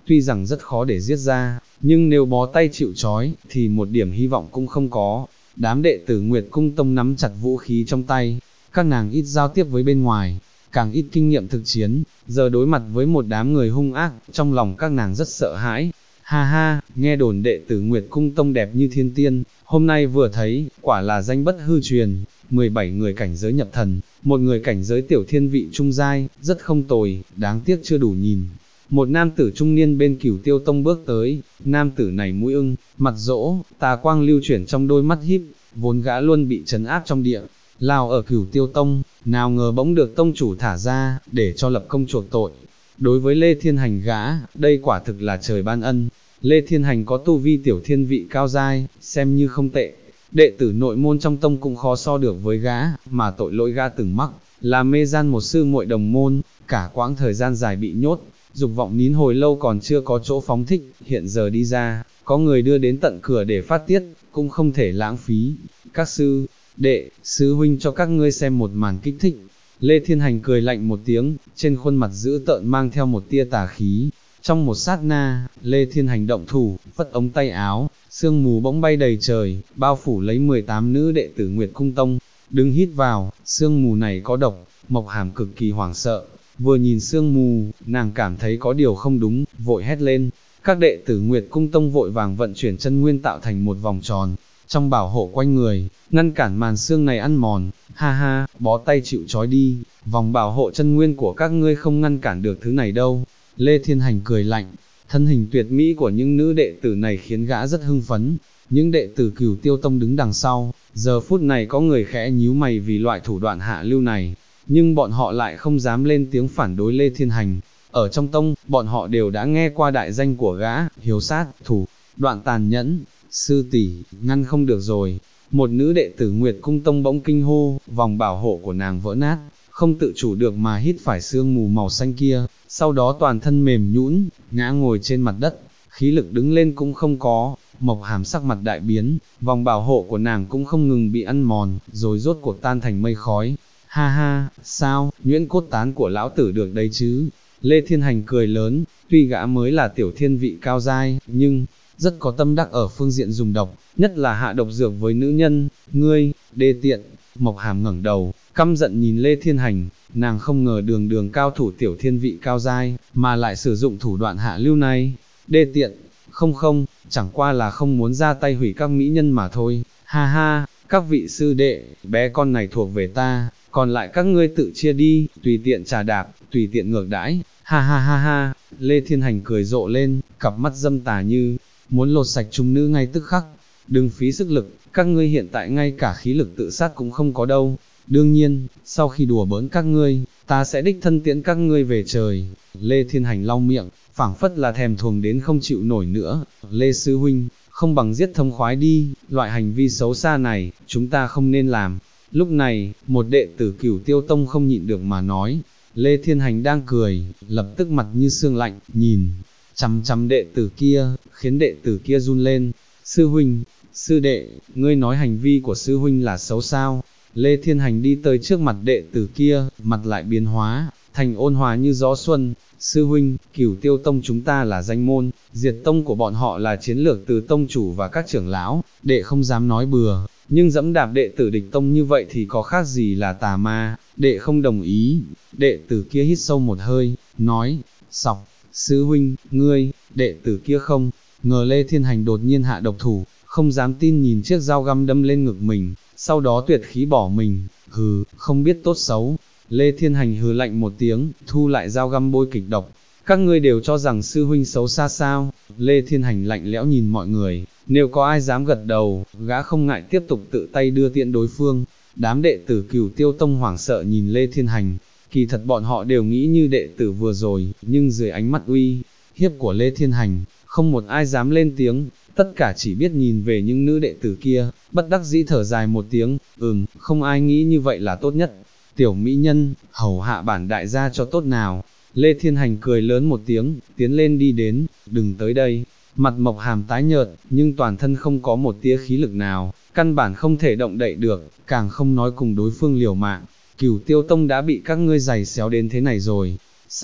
tuy rằng rất khó để giết ra, nhưng nếu bó tay chịu trói, thì một điểm hy vọng cũng không có. Đám đệ tử Nguyệt Cung Tông nắm chặt vũ khí trong tay, các nàng ít giao tiếp với bên ngoài, càng ít kinh nghiệm thực chiến, giờ đối mặt với một đám người hung ác, trong lòng các nàng rất sợ hãi. Ha ha, nghe đồn đệ tử Nguyệt Cung Tông đẹp như thiên tiên, hôm nay vừa thấy, quả là danh bất hư truyền, 17 người cảnh giới nhập thần, một người cảnh giới tiểu thiên vị trung giai, rất không tồi, đáng tiếc chưa đủ nhìn. Một nam tử trung niên bên Cửu Tiêu Tông bước tới, nam tử này mũi ưng, mặt rỗ, tà quang lưu chuyển trong đôi mắt híp, vốn gã luôn bị trấn áp trong địa lao ở Cửu Tiêu Tông, nào ngờ bỗng được tông chủ thả ra, để cho lập công chuộc tội. Đối với Lê Thiên Hành gã, đây quả thực là trời ban ân. Lê Thiên Hành có tu vi tiểu thiên vị cao giai, xem như không tệ. Đệ tử nội môn trong tông cũng khó so được với gã, mà tội lỗi gã từng mắc, là mê gian một sư muội đồng môn, cả quãng thời gian dài bị nhốt, dục vọng nín hồi lâu còn chưa có chỗ phóng thích, hiện giờ đi ra, có người đưa đến tận cửa để phát tiết, cũng không thể lãng phí. Các sư đệ, sư huynh cho các ngươi xem một màn kích thích. Lê Thiên Hành cười lạnh một tiếng, trên khuôn mặt dữ tợn mang theo một tia tà khí. Trong một sát na, Lê Thiên Hành động thủ, phất ống tay áo, sương mù bỗng bay đầy trời, bao phủ lấy 18 nữ đệ tử Nguyệt Cung Tông. Đừng hít vào, sương mù này có độc. Mộc Hàm cực kỳ hoảng sợ, vừa nhìn sương mù, nàng cảm thấy có điều không đúng, vội hét lên. Các đệ tử Nguyệt Cung Tông vội vàng vận chuyển chân nguyên tạo thành một vòng tròn, trong bảo hộ quanh người, ngăn cản màn sương này ăn mòn. Ha ha, bó tay chịu trói đi, vòng bảo hộ chân nguyên của các ngươi không ngăn cản được thứ này đâu. Lê Thiên Hành cười lạnh, thân hình tuyệt mỹ của những nữ đệ tử này khiến gã rất hưng phấn. Những đệ tử Cửu Tiêu Tông đứng đằng sau, giờ phút này có người khẽ nhíu mày vì loại thủ đoạn hạ lưu này, nhưng bọn họ lại không dám lên tiếng phản đối Lê Thiên Hành. Ở trong tông, bọn họ đều đã nghe qua đại danh của gã, hiếu sát, thủ đoạn tàn nhẫn. Sư tỷ, ngăn không được rồi. Một nữ đệ tử Nguyệt Cung Tông bỗng kinh hô, vòng bảo hộ của nàng vỡ nát, không tự chủ được mà hít phải sương mù màu xanh kia, sau đó toàn thân mềm nhũn, ngã ngồi trên mặt đất, khí lực đứng lên cũng không có. Mộc Hàm sắc mặt đại biến, vòng bảo hộ của nàng cũng không ngừng bị ăn mòn, rồi rốt cuộc tan thành mây khói. Ha ha, sao, nhuyễn cốt tán của lão tử được đấy chứ? Lê Thiên Hành cười lớn, tuy gã mới là tiểu thiên vị cao giai, nhưng rất có tâm đắc ở phương diện dùng độc, nhất là hạ độc dược với nữ nhân. Ngươi, đê tiện. Mộc Hàm ngẩng đầu, căm giận nhìn Lê Thiên Hành, nàng không ngờ đường đường cao thủ tiểu thiên vị cao giai, mà lại sử dụng thủ đoạn hạ lưu này. Đê tiện, không, chẳng qua là không muốn ra tay hủy các mỹ nhân mà thôi. Ha ha, các vị sư đệ, bé con này thuộc về ta, còn lại các ngươi tự chia đi, tùy tiện trà đạp, tùy tiện ngược đãi. Ha ha ha ha, Lê Thiên Hành cười rộ lên, cặp mắt dâm tà như muốn lột sạch chúng nữ ngay tức khắc. Đừng phí sức lực, các ngươi hiện tại ngay cả khí lực tự sát cũng không có đâu. Đương nhiên, sau khi đùa bỡn các ngươi, ta sẽ đích thân tiễn các ngươi về trời. Lê Thiên Hành lau miệng, phảng phất là thèm thuồng đến không chịu nổi nữa. Lê Sư Huynh, không bằng giết thông khoái đi, loại hành vi xấu xa này, chúng ta không nên làm. Lúc này, một đệ tử Cửu Tiêu Tông không nhịn được mà nói. Lê Thiên Hành đang cười, lập tức mặt như sương lạnh, nhìn chằm chằm đệ tử kia, khiến đệ tử kia run lên. Sư huynh, sư đệ, ngươi nói hành vi của sư huynh là xấu sao? Lê Thiên Hành đi tới trước mặt đệ tử kia, mặt lại biến hóa, thành ôn hòa như gió xuân. Sư huynh, Cửu Tiêu Tông chúng ta là danh môn, diệt tông của bọn họ là chiến lược từ tông chủ và các trưởng lão, đệ không dám nói bừa, nhưng dẫm đạp đệ tử địch tông như vậy thì có khác gì là tà ma, đệ không đồng ý. Đệ tử kia hít sâu một hơi, nói, sọc, sư huynh, ngươi, đệ tử kia không ngờ Lê Thiên Hành đột nhiên hạ độc thủ, không dám tin nhìn chiếc dao găm đâm lên ngực mình, sau đó tuyệt khí bỏ mình. Hừ, không biết tốt xấu. Lê Thiên Hành hừ lạnh một tiếng, thu lại dao găm bôi kịch độc. Các ngươi đều cho rằng sư huynh xấu xa sao? Lê Thiên Hành lạnh lẽo nhìn mọi người, nếu có ai dám gật đầu, gã không ngại tiếp tục tự tay đưa tiện đối phương. Đám đệ tử Cửu Tiêu Tông hoảng sợ nhìn Lê Thiên Hành, kỳ thật bọn họ đều nghĩ như đệ tử vừa rồi, nhưng dưới ánh mắt uy hiếp của Lê Thiên Hành, không một ai dám lên tiếng, tất cả chỉ biết nhìn về những nữ đệ tử kia, bất đắc dĩ thở dài một tiếng. Không ai nghĩ như vậy là tốt nhất. Tiểu mỹ nhân, hầu hạ bản đại gia cho tốt nào. Lê Thiên Hành cười lớn một tiếng, tiến lên đi đến, đừng tới đây. Mặt Mộc Hàm tái nhợt, nhưng toàn thân không có một tia khí lực nào, căn bản không thể động đậy được, càng không nói cùng đối phương liều mạng. Cửu Tiêu Tông đã bị các ngươi giày xéo đến thế này rồi. Sao,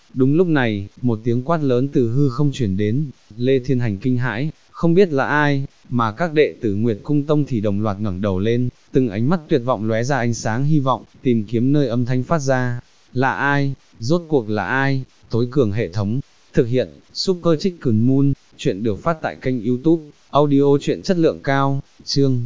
Đúng lúc này, một tiếng quát lớn từ hư không chuyển đến, Lê Thiên Hành kinh hãi, không biết là ai, mà các đệ tử Nguyệt Cung Tông thì đồng loạt ngẩng đầu lên, từng ánh mắt tuyệt vọng lóe ra ánh sáng hy vọng, tìm kiếm nơi âm thanh phát ra. Là ai? Rốt cuộc là ai? Tối cường hệ thống, thực hiện, Super Chicken Moon, chuyện được phát tại kênh YouTube, audio chuyện chất lượng cao, chương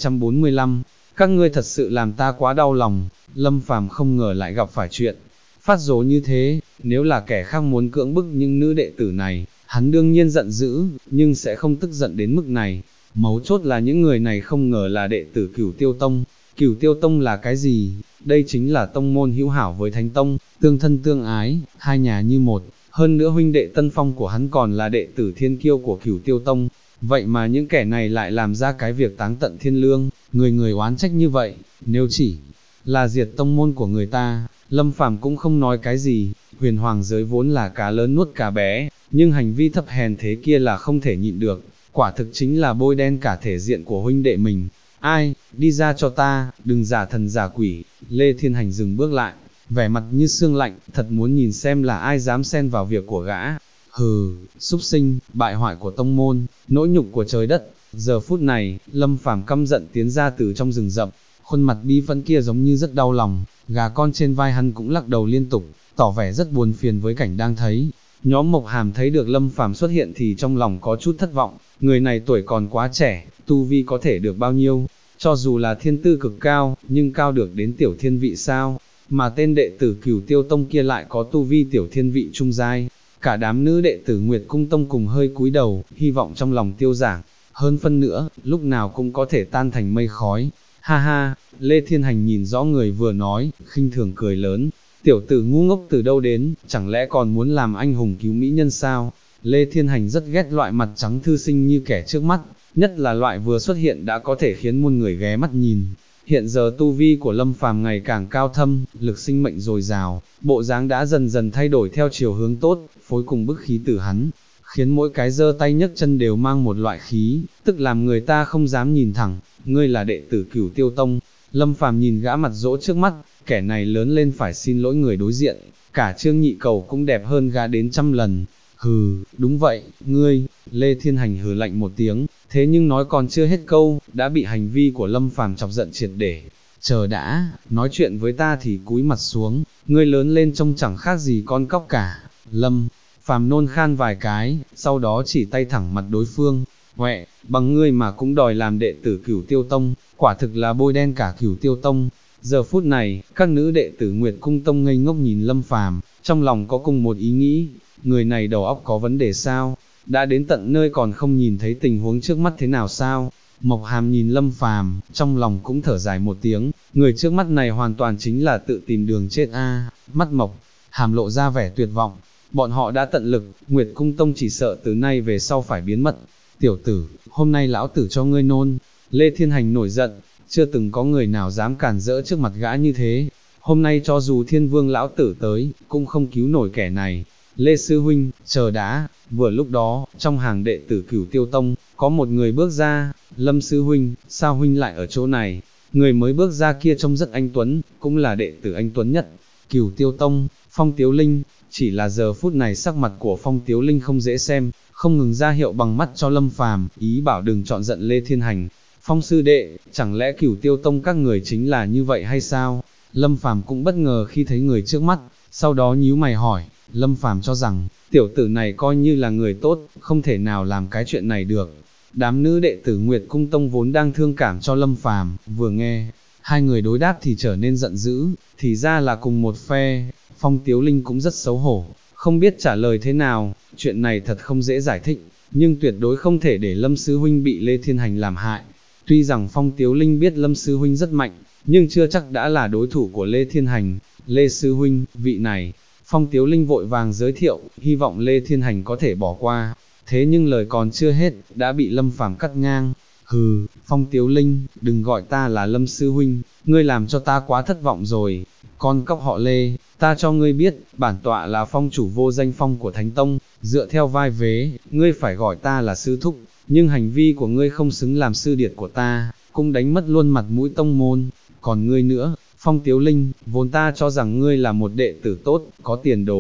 245. Các ngươi thật sự làm ta quá đau lòng, Lâm Phàm không ngờ lại gặp phải chuyện phát rồ như thế, nếu là kẻ khác muốn cưỡng bức những nữ đệ tử này, hắn đương nhiên giận dữ, nhưng sẽ không tức giận đến mức này. Mấu chốt là những người này không ngờ là đệ tử Cửu Tiêu Tông. Cửu Tiêu Tông là cái gì? Đây chính là tông môn hữu hảo với Thánh Tông, tương thân tương ái, hai nhà như một. Hơn nữa huynh đệ Tân Phong của hắn còn là đệ tử thiên kiêu của Cửu Tiêu Tông. Vậy mà những kẻ này lại làm ra cái việc táng tận thiên lương, người người oán trách như vậy, nếu chỉ là diệt tông môn của người ta, Lâm Phàm cũng không nói cái gì. Huyền hoàng giới vốn là cá lớn nuốt cá bé, nhưng hành vi thấp hèn thế kia là không thể nhịn được, quả thực chính là bôi đen cả thể diện của huynh đệ mình. Ai, đi ra cho ta, đừng giả thần giả quỷ. Lê Thiên Hành dừng bước lại, vẻ mặt như xương lạnh, thật muốn nhìn xem là ai dám xen vào việc của gã. Hừ, súc sinh, bại hoại của tông môn, nỗi nhục của trời đất. Giờ phút này, Lâm Phàm căm giận tiến ra từ trong rừng rậm, khuôn mặt bi phẫn kia giống như rất đau lòng, gà con trên vai hắn cũng lắc đầu liên tục, tỏ vẻ rất buồn phiền với cảnh đang thấy. Nhóm Mộc Hàm thấy được Lâm Phàm xuất hiện thì trong lòng có chút thất vọng, người này tuổi còn quá trẻ, tu vi có thể được bao nhiêu, cho dù là thiên tư cực cao, nhưng cao được đến tiểu thiên vị sao, mà tên đệ tử Cửu Tiêu Tông kia lại có tu vi tiểu thiên vị trung giai. Cả đám nữ đệ tử Nguyệt Cung Tông cùng hơi cúi đầu, hy vọng trong lòng tiêu giảng, hơn phân nữa, lúc nào cũng có thể tan thành mây khói. Ha ha, Lê Thiên Hành nhìn rõ người vừa nói, khinh thường cười lớn, tiểu tử ngu ngốc từ đâu đến, chẳng lẽ còn muốn làm anh hùng cứu mỹ nhân sao? Lê Thiên Hành rất ghét loại mặt trắng thư sinh như kẻ trước mắt, nhất là loại vừa xuất hiện đã có thể khiến muôn người ghé mắt nhìn. Hiện giờ tu vi của Lâm Phàm ngày càng cao thâm, lực sinh mệnh dồi dào, bộ dáng đã dần dần thay đổi theo chiều hướng tốt, phối cùng bức khí tử hắn, khiến mỗi cái giơ tay nhấc chân đều mang một loại khí, tức làm người ta không dám nhìn thẳng. Ngươi là đệ tử Cửu Tiêu Tông. Lâm Phàm nhìn gã mặt dỗ trước mắt, kẻ này lớn lên phải xin lỗi người đối diện, cả Trương Nhị Cầu cũng đẹp hơn gã đến 100 lần. Hừ, đúng vậy, ngươi. Lê Thiên Hành hừ lạnh một tiếng, thế nhưng nói còn chưa hết câu, đã bị hành vi của Lâm Phàm chọc giận triệt để. Chờ đã, nói chuyện với ta thì cúi mặt xuống, ngươi lớn lên trông chẳng khác gì con cóc cả. Lâm Phàm nôn khan vài cái, sau đó chỉ tay thẳng mặt đối phương. Huệ, bằng ngươi mà cũng đòi làm đệ tử Cửu Tiêu Tông, quả thực là bôi đen cả Cửu Tiêu Tông. Giờ phút này, các nữ đệ tử Nguyệt Cung Tông ngây ngốc nhìn Lâm Phàm, trong lòng có cùng một ý nghĩ, người này đầu óc có vấn đề sao? Đã đến tận nơi còn không nhìn thấy tình huống trước mắt thế nào sao? Mộc Hàm nhìn Lâm Phàm, trong lòng cũng thở dài một tiếng, người trước mắt này hoàn toàn chính là tự tìm đường chết a. Mắt Mộc Hàm lộ ra vẻ tuyệt vọng, bọn họ đã tận lực, Nguyệt Cung Tông chỉ sợ từ nay về sau phải biến mất. Tiểu tử, hôm nay lão tử cho ngươi nôn. Lê Thiên Hành nổi giận, chưa từng có người nào dám cản rỡ trước mặt gã như thế. Hôm nay cho dù Thiên Vương lão tử tới, cũng không cứu nổi kẻ này. Lê Sư Huynh, chờ đã. Vừa lúc đó, trong hàng đệ tử Cửu Tiêu Tông, có một người bước ra. Lâm Sư Huynh, sao Huynh lại ở chỗ này? Người mới bước ra kia trông rất anh tuấn, cũng là đệ tử anh tuấn nhất Cửu Tiêu Tông, Phong Tiếu Linh. Chỉ là giờ phút này sắc mặt của Phong Tiếu Linh không dễ xem, không ngừng ra hiệu bằng mắt cho Lâm Phàm, ý bảo đừng chọn giận Lê Thiên Hành. Phong sư đệ, chẳng lẽ Cửu Tiêu Tông các người chính là như vậy hay sao? Lâm Phàm cũng bất ngờ khi thấy người trước mắt, sau đó nhíu mày hỏi. Lâm Phàm cho rằng, tiểu tử này coi như là người tốt, không thể nào làm cái chuyện này được. Đám nữ đệ tử Nguyệt Cung Tông vốn đang thương cảm cho Lâm Phàm, vừa nghe hai người đối đáp thì trở nên giận dữ, thì ra là cùng một phe. Phong Tiếu Linh cũng rất xấu hổ, không biết trả lời thế nào, chuyện này thật không dễ giải thích, nhưng tuyệt đối không thể để Lâm Sư Huynh bị Lê Thiên Hành làm hại. Tuy rằng Phong Tiếu Linh biết Lâm Sư Huynh rất mạnh, nhưng chưa chắc đã là đối thủ của Lê Thiên Hành. Lê Sư Huynh, vị này, Phong Tiếu Linh vội vàng giới thiệu, hy vọng Lê Thiên Hành có thể bỏ qua. Thế nhưng lời còn chưa hết, đã bị Lâm Phàm cắt ngang. Hừ, Phong Tiếu Linh, đừng gọi ta là Lâm Sư Huynh, ngươi làm cho ta quá thất vọng rồi. Con cóc họ Lê, ta cho ngươi biết, bản tọa là phong chủ vô danh phong của Thánh Tông, dựa theo vai vế, ngươi phải gọi ta là sư thúc, nhưng hành vi của ngươi không xứng làm sư điệt của ta, cũng đánh mất luôn mặt mũi tông môn. Còn ngươi nữa, Phong Tiếu Linh, vốn ta cho rằng ngươi là một đệ tử tốt, có tiền đồ,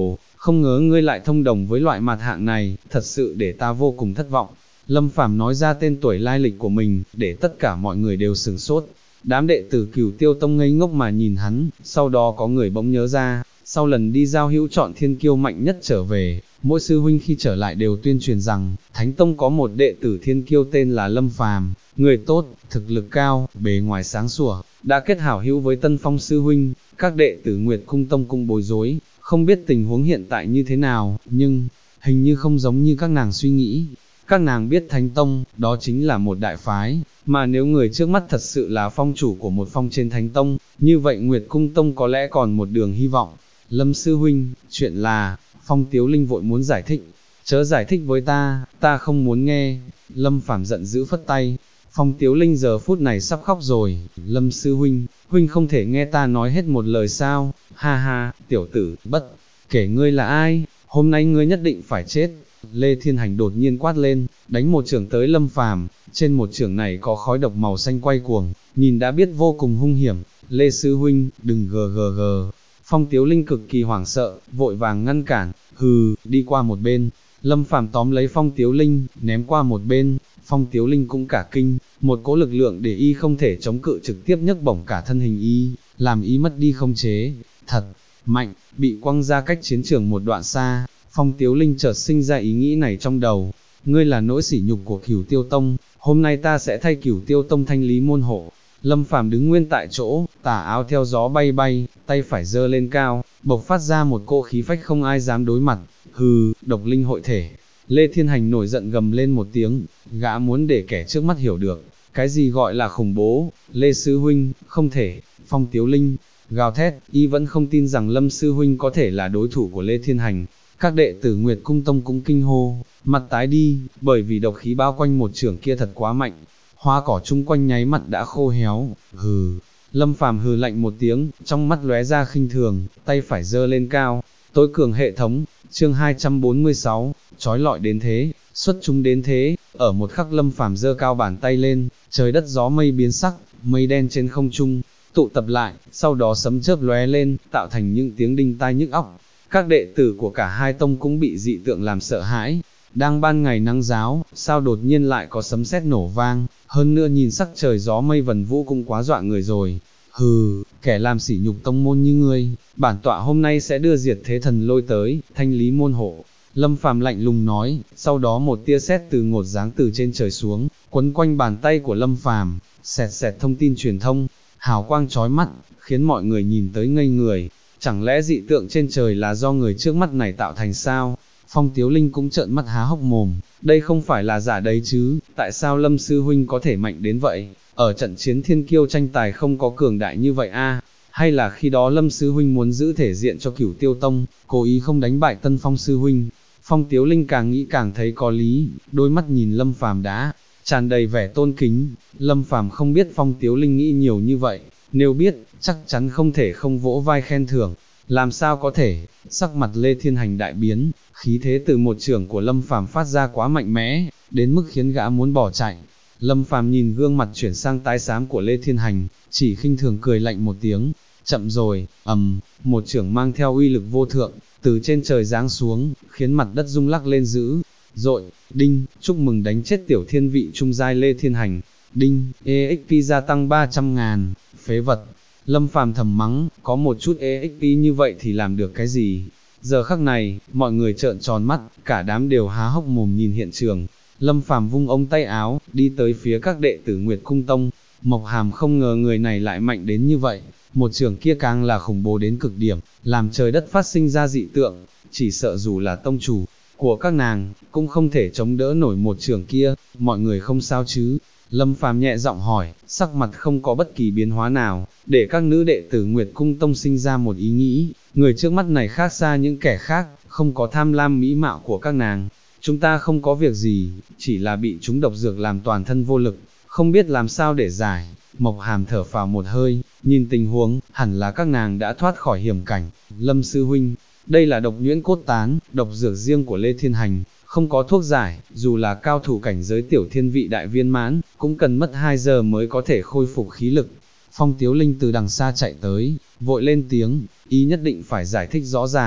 không ngờ ngươi lại thông đồng với loại mặt hạng này, thật sự để ta vô cùng thất vọng. Lâm Phàm nói ra tên tuổi lai lịch của mình, để tất cả mọi người đều sửng sốt. Đám đệ tử Cửu Tiêu Tông ngây ngốc mà nhìn hắn, sau đó có người bỗng nhớ ra, sau lần đi giao hữu chọn thiên kiêu mạnh nhất trở về, mỗi sư huynh khi trở lại đều tuyên truyền rằng, Thánh Tông có một đệ tử thiên kiêu tên là Lâm Phàm, người tốt, thực lực cao, bề ngoài sáng sủa, đã kết hảo hữu với Tân Phong sư huynh. Các đệ tử Nguyệt Cung Tông cũng bối rối, không biết tình huống hiện tại như thế nào, nhưng hình như không giống như các nàng suy nghĩ. Các nàng biết Thánh Tông, đó chính là một đại phái, mà nếu người trước mắt thật sự là phong chủ của một phong trên Thánh Tông, như vậy Nguyệt Cung Tông có lẽ còn một đường hy vọng. Lâm sư huynh, chuyện là, Phong Tiếu Linh vội muốn giải thích, chớ giải thích với ta không muốn nghe. Lâm Phàm giận dữ phất tay. Phong Tiếu Linh giờ phút này sắp khóc rồi. Lâm sư huynh, huynh không thể nghe ta nói hết một lời sao? Ha ha, tiểu tử, bất kể ngươi là ai, hôm nay ngươi nhất định phải chết. Lê Thiên Hành đột nhiên quát lên, đánh một chưởng tới Lâm Phàm. Trên một chưởng này có khói độc màu xanh quay cuồng, nhìn đã biết vô cùng hung hiểm. Lê sư huynh, đừng gg. Phong Tiếu Linh cực kỳ hoảng sợ, vội vàng ngăn cản, hừ, đi qua một bên. Lâm Phàm tóm lấy Phong Tiếu Linh, ném qua một bên. Phong Tiếu Linh cũng cả kinh, một cỗ lực lượng để y không thể chống cự trực tiếp nhấc bổng cả thân hình y, làm y mất đi khống chế. Thật mạnh, bị quăng ra cách chiến trường một đoạn xa. Phong Tiếu Linh chợt sinh ra ý nghĩ này trong đầu, ngươi là nỗi sỉ nhục của Cửu Tiêu Tông, hôm nay ta sẽ thay Cửu Tiêu Tông thanh lý môn hộ. Lâm Phàm đứng nguyên tại chỗ, tà áo theo gió bay bay, tay phải giơ lên cao, bộc phát ra một cỗ khí phách không ai dám đối mặt. Hừ, độc linh hội thể. Lê Thiên Hành nổi giận gầm lên một tiếng, gã muốn để kẻ trước mắt hiểu được, cái gì gọi là khủng bố. Lê sư huynh, không thể. Phong Tiếu Linh gào thét, y vẫn không tin rằng Lâm sư huynh có thể là đối thủ của Lê Thiên Hành. Các đệ tử Nguyệt Cung Tông cũng kinh hô, mặt tái đi, bởi vì độc khí bao quanh một chưởng kia thật quá mạnh. Hoa cỏ chung quanh nháy mặt đã khô héo. Hừ. Lâm Phàm hừ lạnh một tiếng, trong mắt lóe ra khinh thường, tay phải giơ lên cao. Tối cường hệ thống, chương 246, trói lọi đến thế, xuất chúng đến thế. Ở một khắc Lâm Phàm giơ cao bàn tay lên, trời đất gió mây biến sắc, mây đen trên không trung tụ tập lại, sau đó sấm chớp lóe lên, tạo thành những tiếng đinh tai nhức óc. Các đệ tử của cả hai tông cũng bị dị tượng làm sợ hãi. Đang ban ngày nắng ráo, sao đột nhiên lại có sấm sét nổ vang, hơn nữa nhìn sắc trời gió mây vần vũ cũng quá dọa người rồi. Hừ, kẻ làm sỉ nhục tông môn như ngươi, bản tọa hôm nay sẽ đưa diệt thế thần lôi tới, thanh lý môn hộ. Lâm Phàm lạnh lùng nói, sau đó một tia sét từ ngột giáng từ trên trời xuống, quấn quanh bàn tay của Lâm Phàm, xẹt xẹt thông tin truyền thông, hào quang chói mắt, khiến mọi người nhìn tới ngây người. Chẳng lẽ dị tượng trên trời là do người trước mắt này tạo thành sao? Phong Tiếu Linh cũng trợn mắt há hốc mồm, đây không phải là giả đấy chứ, tại sao Lâm sư huynh có thể mạnh đến vậy? Ở trận chiến thiên kiêu tranh tài không có cường đại như vậy a? Hay là khi đó Lâm sư huynh muốn giữ thể diện cho Cửu Tiêu Tông, cố ý không đánh bại Tân Phong sư huynh? Phong Tiếu Linh càng nghĩ càng thấy có lý, đôi mắt nhìn Lâm Phàm đã tràn đầy vẻ tôn kính. Lâm Phàm không biết Phong Tiếu Linh nghĩ nhiều như vậy, nếu biết, chắc chắn không thể không vỗ vai khen thưởng. Làm sao có thể? Sắc mặt Lê Thiên Hành đại biến, khí thế từ một chưởng của Lâm Phàm phát ra quá mạnh mẽ, đến mức khiến gã muốn bỏ chạy. Lâm Phàm nhìn gương mặt chuyển sang tái xám của Lê Thiên Hành, chỉ khinh thường cười lạnh một tiếng. Chậm rồi, một chưởng mang theo uy lực vô thượng, từ trên trời giáng xuống, khiến mặt đất rung lắc lên dữ dội. Đinh, chúc mừng đánh chết tiểu thiên vị trung giai Lê Thiên Hành. Đinh, EXP gia tăng 300.000, phế vật. Lâm Phàm thầm mắng, có một chút EXP như vậy thì làm được cái gì? Giờ khắc này, mọi người trợn tròn mắt, cả đám đều há hốc mồm nhìn hiện trường. Lâm Phàm vung ống tay áo, đi tới phía các đệ tử Nguyệt Cung Tông. Mộc Hàm không ngờ người này lại mạnh đến như vậy, một chưởng kia càng là khủng bố đến cực điểm, làm trời đất phát sinh ra dị tượng, chỉ sợ dù là tông chủ của các nàng, cũng không thể chống đỡ nổi một chưởng kia. Mọi người không sao chứ? Lâm Phàm nhẹ giọng hỏi, sắc mặt không có bất kỳ biến hóa nào, để các nữ đệ tử Nguyệt Cung Tông sinh ra một ý nghĩ, người trước mắt này khác xa những kẻ khác, không có tham lam mỹ mạo của các nàng. Chúng ta không có việc gì, chỉ là bị chúng độc dược làm toàn thân vô lực, không biết làm sao để giải. Mộc Hàm thở phào một hơi, nhìn tình huống, hẳn là các nàng đã thoát khỏi hiểm cảnh. Lâm sư huynh, đây là độc nhuyễn cốt tán, độc dược riêng của Lê Thiên Hành, không có thuốc giải, dù là cao thủ cảnh giới tiểu thiên vị đại viên mãn, cũng cần mất 2 giờ mới có thể khôi phục khí lực. Phong Tiếu Linh từ đằng xa chạy tới, vội lên tiếng, ý nhất định phải giải thích rõ ràng,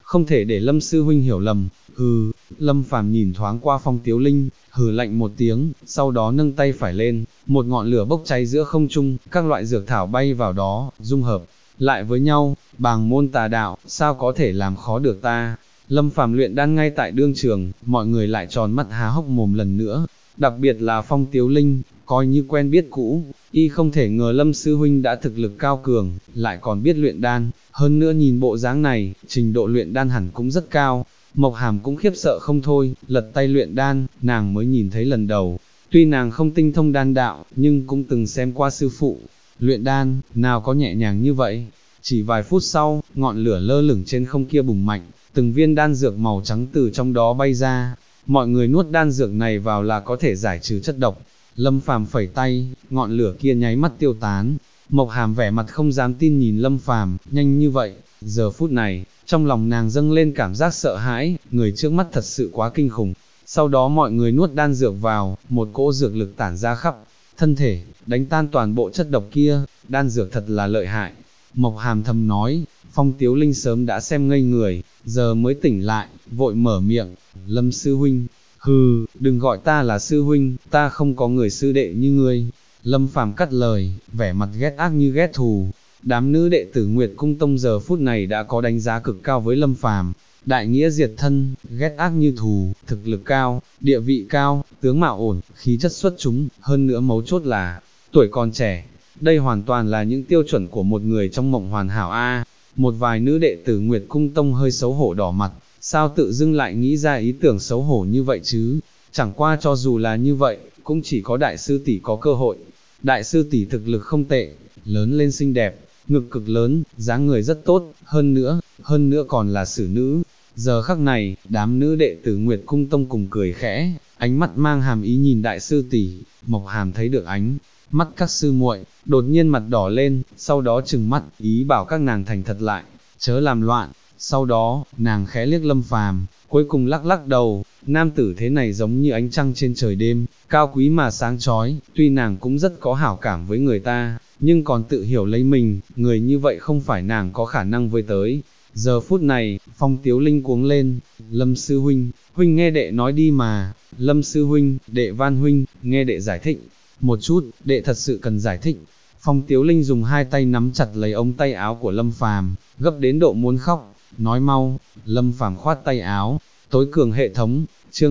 không thể để Lâm sư huynh hiểu lầm. Hừ, Lâm Phàm nhìn thoáng qua Phong Tiếu Linh, hừ lạnh một tiếng, sau đó nâng tay phải lên, một ngọn lửa bốc cháy giữa không trung, các loại dược thảo bay vào đó, dung hợp lại với nhau, bàng môn tà đạo, sao có thể làm khó được ta. Lâm Phàm luyện đan ngay tại đương trường, mọi người lại tròn mắt há hốc mồm lần nữa, đặc biệt là Phong Tiếu Linh, coi như quen biết cũ, y không thể ngờ Lâm sư huynh đã thực lực cao cường, lại còn biết luyện đan, hơn nữa nhìn bộ dáng này, trình độ luyện đan hẳn cũng rất cao. Mộc Hàm cũng khiếp sợ không thôi, lật tay luyện đan, nàng mới nhìn thấy lần đầu, tuy nàng không tinh thông đan đạo, nhưng cũng từng xem qua sư phụ. Luyện đan, nào có nhẹ nhàng như vậy, chỉ vài phút sau, ngọn lửa lơ lửng trên không kia bùng mạnh, từng viên đan dược màu trắng từ trong đó bay ra, mọi người nuốt đan dược này vào là có thể giải trừ chất độc. Lâm Phàm phẩy tay, ngọn lửa kia nháy mắt tiêu tán. Mộc Hàm vẻ mặt không dám tin nhìn Lâm Phàm, nhanh như vậy. Giờ phút này, trong lòng nàng dâng lên cảm giác sợ hãi, người trước mắt thật sự quá kinh khủng. Sau đó mọi người nuốt đan dược vào, một cỗ dược lực tản ra khắp thân thể, đánh tan toàn bộ chất độc kia, đan dược thật là lợi hại. Mộc Hàm thầm nói, Phong Tiếu Linh sớm đã xem ngây người, giờ mới tỉnh lại, vội mở miệng, Lâm sư huynh, hừ, đừng gọi ta là sư huynh, ta không có người sư đệ như ngươi. Lâm Phàm cắt lời, vẻ mặt ghét ác như ghét thù. Đám nữ đệ tử Nguyệt Cung Tông giờ phút này đã có đánh giá cực cao với Lâm Phàm, đại nghĩa diệt thân, ghét ác như thù, thực lực cao, địa vị cao, tướng mạo ổn, khí chất xuất chúng, hơn nữa mấu chốt là tuổi còn trẻ. Đây hoàn toàn là những tiêu chuẩn của một người trong mộng hoàn hảo a. Một vài nữ đệ tử Nguyệt Cung Tông hơi xấu hổ đỏ mặt, sao tự dưng lại nghĩ ra ý tưởng xấu hổ như vậy chứ? Chẳng qua cho dù là như vậy, cũng chỉ có đại sư tỷ có cơ hội. Đại sư tỷ thực lực không tệ, lớn lên xinh đẹp, ngực cực lớn, dáng người rất tốt, hơn nữa còn là xử nữ. Giờ khắc này, đám nữ đệ tử Nguyệt Cung Tông cùng cười khẽ, ánh mắt mang hàm ý nhìn đại sư tỷ. Mộc Hàm thấy được ánh mắt các sư muội, đột nhiên mặt đỏ lên, sau đó trừng mắt, ý bảo các nàng thành thật lại, chớ làm loạn. Sau đó, nàng khẽ liếc Lâm Phàm, cuối cùng lắc lắc đầu, nam tử thế này giống như ánh trăng trên trời đêm, cao quý mà sáng chói, tuy nàng cũng rất có hảo cảm với người ta, nhưng còn tự hiểu lấy mình, người như vậy không phải nàng có khả năng với tới. Giờ phút này, Phong Tiếu Linh cuống lên, Lâm sư huynh, huynh nghe đệ nói đi mà. Lâm sư huynh, đệ van huynh, nghe đệ giải thích một chút, đệ thật sự cần giải thích. Phong Tiếu Linh dùng hai tay nắm chặt lấy ống tay áo của Lâm Phàm, gấp đến độ muốn khóc, nói mau. Lâm Phàm khoát tay áo, tối cường hệ thống, chương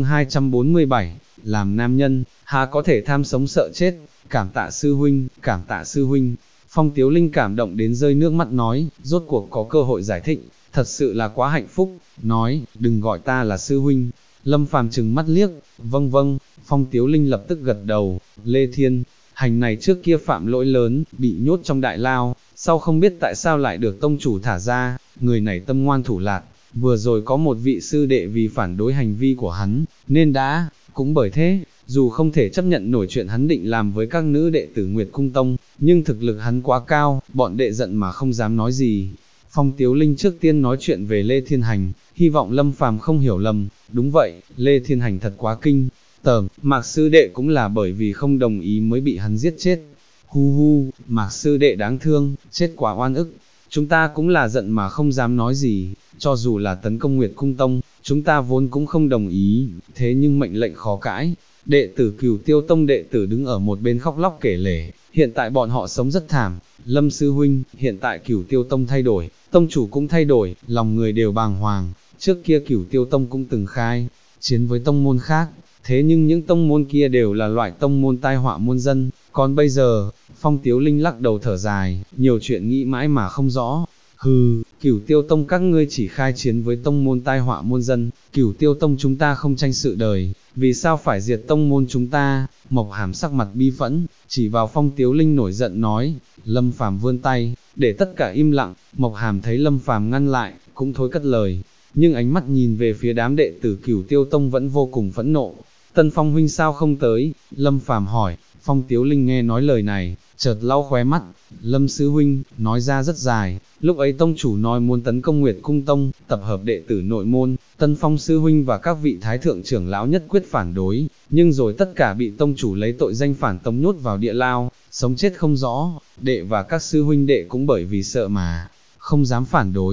247, làm nam nhân, há có thể tham sống sợ chết, cảm tạ sư huynh, cảm tạ sư huynh. Phong Tiếu Linh cảm động đến rơi nước mắt nói, rốt cuộc có cơ hội giải thích, thật sự là quá hạnh phúc, nói, đừng gọi ta là sư huynh. Lâm Phàm trừng mắt liếc, vâng vâng. Phong Tiếu Linh lập tức gật đầu, Lê Thiên Hành này trước kia phạm lỗi lớn, bị nhốt trong đại lao, sau không biết tại sao lại được tông chủ thả ra, người này tâm ngoan thủ lạt, vừa rồi có một vị sư đệ vì phản đối hành vi của hắn, nên đã, cũng bởi thế, dù không thể chấp nhận nổi chuyện hắn định làm với các nữ đệ tử Nguyệt Cung Tông, nhưng thực lực hắn quá cao, bọn đệ giận mà không dám nói gì. Phong Tiếu Linh trước tiên nói chuyện về Lê Thiên Hành, hy vọng Lâm Phàm không hiểu lầm, đúng vậy, Lê Thiên Hành thật quá kinh tởm, Mạc sư đệ cũng là bởi vì không đồng ý mới bị hắn giết chết. Hu hu, Mạc sư đệ đáng thương, chết quá oan ức. Chúng ta cũng là giận mà không dám nói gì, cho dù là tấn công Nguyệt Cung Tông, chúng ta vốn cũng không đồng ý, thế nhưng mệnh lệnh khó cãi. Đệ tử Cửu Tiêu Tông đệ tử đứng ở một bên khóc lóc kể lể, hiện tại bọn họ sống rất thảm. Lâm sư huynh, hiện tại Cửu Tiêu Tông thay đổi, tông chủ cũng thay đổi, lòng người đều bàng hoàng. Trước kia Cửu Tiêu Tông cũng từng khai chiến với tông môn khác, thế nhưng những tông môn kia đều là loại tông môn tai họa muôn dân, còn bây giờ, Phong Tiếu Linh lắc đầu thở dài, nhiều chuyện nghĩ mãi mà không rõ. Hừ, Cửu Tiêu Tông các ngươi chỉ khai chiến với tông môn tai họa muôn dân, Cửu Tiêu Tông chúng ta không tranh sự đời, vì sao phải diệt tông môn chúng ta? Mộc Hàm sắc mặt bi phẫn, chỉ vào Phong Tiếu Linh nổi giận nói. Lâm Phàm vươn tay, để tất cả im lặng. Mộc Hàm thấy Lâm Phàm ngăn lại, cũng thôi cất lời, nhưng ánh mắt nhìn về phía đám đệ tử Cửu Tiêu Tông vẫn vô cùng phẫn nộ. Tân Phong huynh sao không tới? Lâm Phàm hỏi. Phong Tiếu Linh nghe nói lời này, chợt lau khóe mắt. Lâm sư huynh, nói ra rất dài, lúc ấy tông chủ nói muốn tấn công Nguyệt Cung Tông, tập hợp đệ tử nội môn, Tân Phong sư huynh và các vị thái thượng trưởng lão nhất quyết phản đối, nhưng rồi tất cả bị tông chủ lấy tội danh phản tông nhốt vào địa lao, sống chết không rõ, đệ và các sư huynh đệ cũng bởi vì sợ mà không dám phản đối.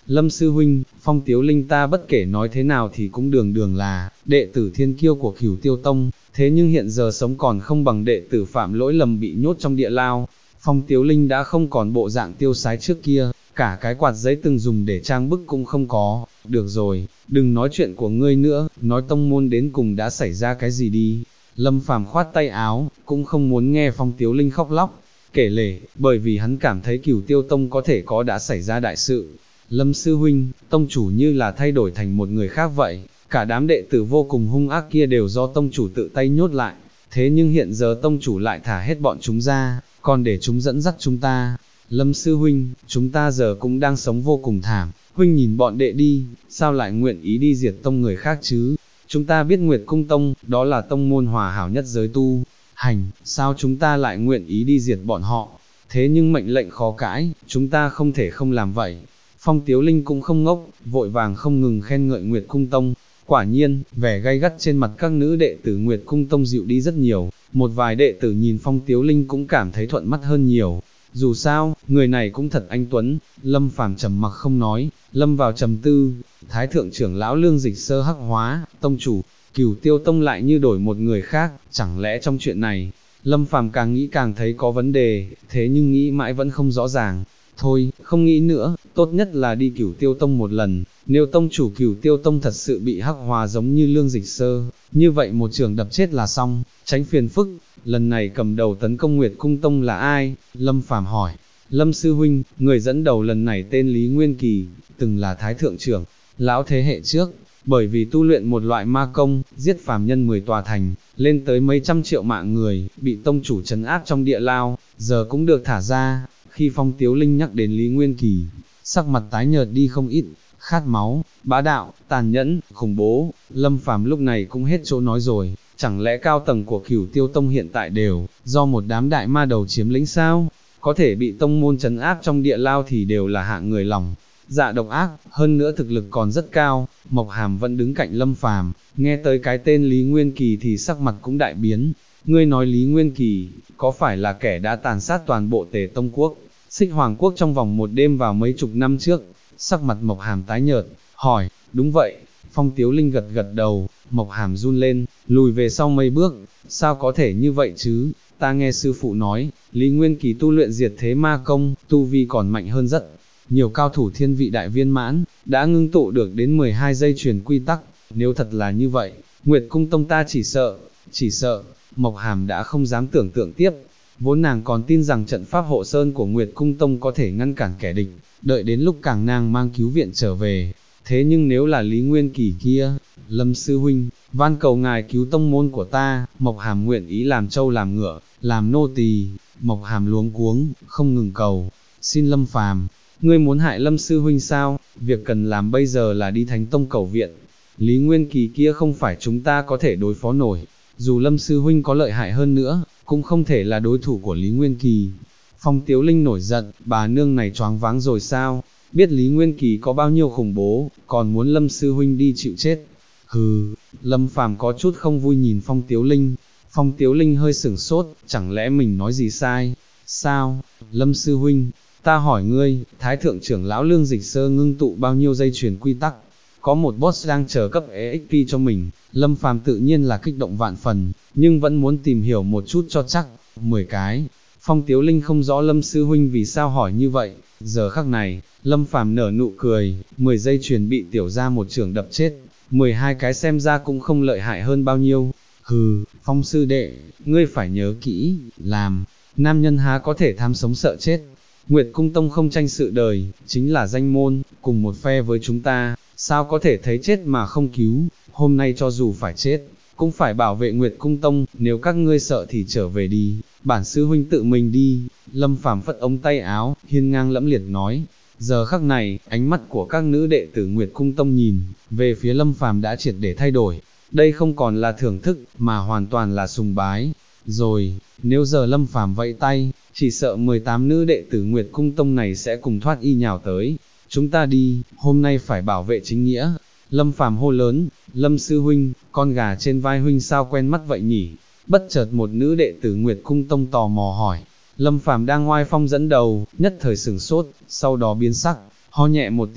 Lâm sư huynh, Phong Tiếu Linh ta bất kể nói thế nào thì cũng đường đường là đệ tử thiên kiêu của Cửu Tiêu Tông, thế nhưng hiện giờ sống còn không bằng đệ tử phạm lỗi lầm bị nhốt trong địa lao. Phong Tiếu Linh đã không còn bộ dạng tiêu sái trước kia, cả cái quạt giấy từng dùng để trang bức cũng không có. Được rồi, đừng nói chuyện của ngươi nữa, nói tông môn đến cùng đã xảy ra cái gì đi. Lâm Phàm khoát tay áo, cũng không muốn nghe Phong Tiếu Linh khóc lóc, kể lể, bởi vì hắn cảm thấy Cửu Tiêu Tông có thể có đã xảy ra đại sự. Lâm sư huynh, tông chủ như là thay đổi thành một người khác vậy, cả đám đệ tử vô cùng hung ác kia đều do tông chủ tự tay nhốt lại, thế nhưng hiện giờ tông chủ lại thả hết bọn chúng ra, còn để chúng dẫn dắt chúng ta. Lâm sư huynh, chúng ta giờ cũng đang sống vô cùng thảm, huynh nhìn bọn đệ đi, sao lại nguyện ý đi diệt tông người khác chứ? Chúng ta biết Nguyệt Cung Tông, đó là tông môn hòa hảo nhất giới tu hành, sao chúng ta lại nguyện ý đi diệt bọn họ? Thế nhưng mệnh lệnh khó cãi, chúng ta không thể không làm vậy. Phong Tiếu Linh cũng không ngốc, vội vàng không ngừng khen ngợi Nguyệt Cung Tông. Quả nhiên, vẻ gay gắt trên mặt các nữ đệ tử Nguyệt Cung Tông dịu đi rất nhiều, một vài đệ tử nhìn Phong Tiếu Linh cũng cảm thấy thuận mắt hơn nhiều. Dù sao, người này cũng thật anh tuấn. Lâm Phàm trầm mặc không nói, lâm vào trầm tư. Thái thượng trưởng lão Lương Dịch Sơ hắc hóa, tông chủ, Cửu Tiêu Tông lại như đổi một người khác, chẳng lẽ trong chuyện này, Lâm Phàm càng nghĩ càng thấy có vấn đề, thế nhưng nghĩ mãi vẫn không rõ ràng. Thôi, không nghĩ nữa, tốt nhất là đi Cửu Tiêu Tông một lần, nếu tông chủ Cửu Tiêu Tông thật sự bị hắc hóa giống như Lương Dịch Sơ, như vậy một trường đập chết là xong, tránh phiền phức. Lần này cầm đầu tấn công Nguyệt Cung Tông là ai? Lâm Phàm hỏi. Lâm sư huynh, người dẫn đầu lần này tên Lý Nguyên Kỳ, từng là thái thượng trưởng lão thế hệ trước, bởi vì tu luyện một loại ma công, giết phàm nhân 10 tòa thành, lên tới mấy trăm triệu mạng người, bị tông chủ trấn áp trong địa lao, giờ cũng được thả ra. Khi Phong Tiếu Linh nhắc đến Lý Nguyên Kỳ, sắc mặt tái nhợt đi không ít, khát máu, bá đạo, tàn nhẫn, khủng bố. Lâm Phàm lúc này cũng hết chỗ nói rồi, chẳng lẽ cao tầng của Cửu Tiêu Tông hiện tại đều do một đám đại ma đầu chiếm lĩnh sao? Có thể bị tông môn trấn áp trong địa lao thì đều là hạng người lòng dạ độc ác, hơn nữa thực lực còn rất cao. Mộc Hàm vẫn đứng cạnh Lâm Phàm, nghe tới cái tên Lý Nguyên Kỳ thì sắc mặt cũng đại biến. Ngươi nói Lý Nguyên Kỳ, có phải là kẻ đã tàn sát toàn bộ Tề Tông Quốc, Xích Hoàng Quốc trong vòng một đêm vào mấy chục năm trước? Sắc mặt Mộc Hàm tái nhợt, hỏi, đúng vậy. Phong Tiếu Linh gật gật đầu. Mộc Hàm run lên, lùi về sau mấy bước, sao có thể như vậy chứ? Ta nghe sư phụ nói, Lý Nguyên Kỳ tu luyện diệt thế ma công, tu vi còn mạnh hơn rất nhiều cao thủ thiên vị đại viên mãn, đã ngưng tụ được đến 12 dây truyền quy tắc. Nếu thật là như vậy, Nguyệt Cung Tông ta chỉ sợ, Mộc Hàm đã không dám tưởng tượng tiếp. Vốn nàng còn tin rằng trận pháp hộ sơn của Nguyệt Cung Tông có thể ngăn cản kẻ địch, đợi đến lúc càng nàng mang cứu viện trở về. Thế nhưng nếu là Lý Nguyên Kỳ kia, Lâm sư huynh, van cầu ngài cứu tông môn của ta. Mộc Hàm nguyện ý làm trâu làm ngựa, làm nô tỳ. Mộc Hàm luống cuống, không ngừng cầu, xin Lâm Phàm, ngươi muốn hại Lâm sư huynh sao? Việc cần làm bây giờ là đi Thánh Tông cầu viện. Lý Nguyên Kỳ kia không phải chúng ta có thể đối phó nổi, dù Lâm sư huynh có lợi hại hơn nữa, cũng không thể là đối thủ của Lý Nguyên Kỳ. Phong Tiếu Linh nổi giận, bà nương này choáng váng rồi sao? Biết Lý Nguyên Kỳ có bao nhiêu khủng bố, còn muốn Lâm sư huynh đi chịu chết. Hừ, Lâm Phàm có chút không vui nhìn Phong Tiếu Linh. Phong Tiếu Linh hơi sửng sốt, chẳng lẽ mình nói gì sai? Sao? Lâm sư huynh, ta hỏi ngươi, Thái thượng trưởng lão Lương Dịch Sơ ngưng tụ bao nhiêu dây chuyền quy tắc? Có một boss đang chờ cấp EXP cho mình. Lâm Phàm tự nhiên là kích động vạn phần, nhưng vẫn muốn tìm hiểu một chút cho chắc. 10 cái. Phong Tiếu Linh không rõ Lâm sư huynh vì sao hỏi như vậy. Giờ khắc này, Lâm Phàm nở nụ cười, 10 dây chuyền bị tiểu ra một trường đập chết, 12 cái xem ra cũng không lợi hại hơn bao nhiêu. Hừ, Phong sư đệ, ngươi phải nhớ kỹ, làm nam nhân há có thể tham sống sợ chết. Nguyệt Cung Tông không tranh sự đời, chính là danh môn, cùng một phe với chúng ta, sao có thể thấy chết mà không cứu. Hôm nay cho dù phải chết, cũng phải bảo vệ Nguyệt Cung Tông. Nếu các ngươi sợ thì trở về đi, bản sư huynh tự mình đi. Lâm Phàm phất ống tay áo, hiên ngang lẫm liệt nói. Giờ khắc này, ánh mắt của các nữ đệ tử Nguyệt Cung Tông nhìn về phía Lâm Phàm đã triệt để thay đổi. Đây không còn là thưởng thức, mà hoàn toàn là sùng bái. Rồi, nếu giờ Lâm Phàm vẫy tay, chỉ sợ 18 nữ đệ tử Nguyệt Cung Tông này sẽ cùng thoát y nhào tới. Chúng ta đi, hôm nay phải bảo vệ chính nghĩa. Lâm Phàm hô lớn. Lâm sư huynh, con gà trên vai huynh sao quen mắt vậy nhỉ? Bất chợt một nữ đệ tử Nguyệt Cung Tông tò mò hỏi. Lâm Phàm đang ngoai phong dẫn đầu, nhất thời sửng sốt, sau đó biến sắc, ho nhẹ một tiếng,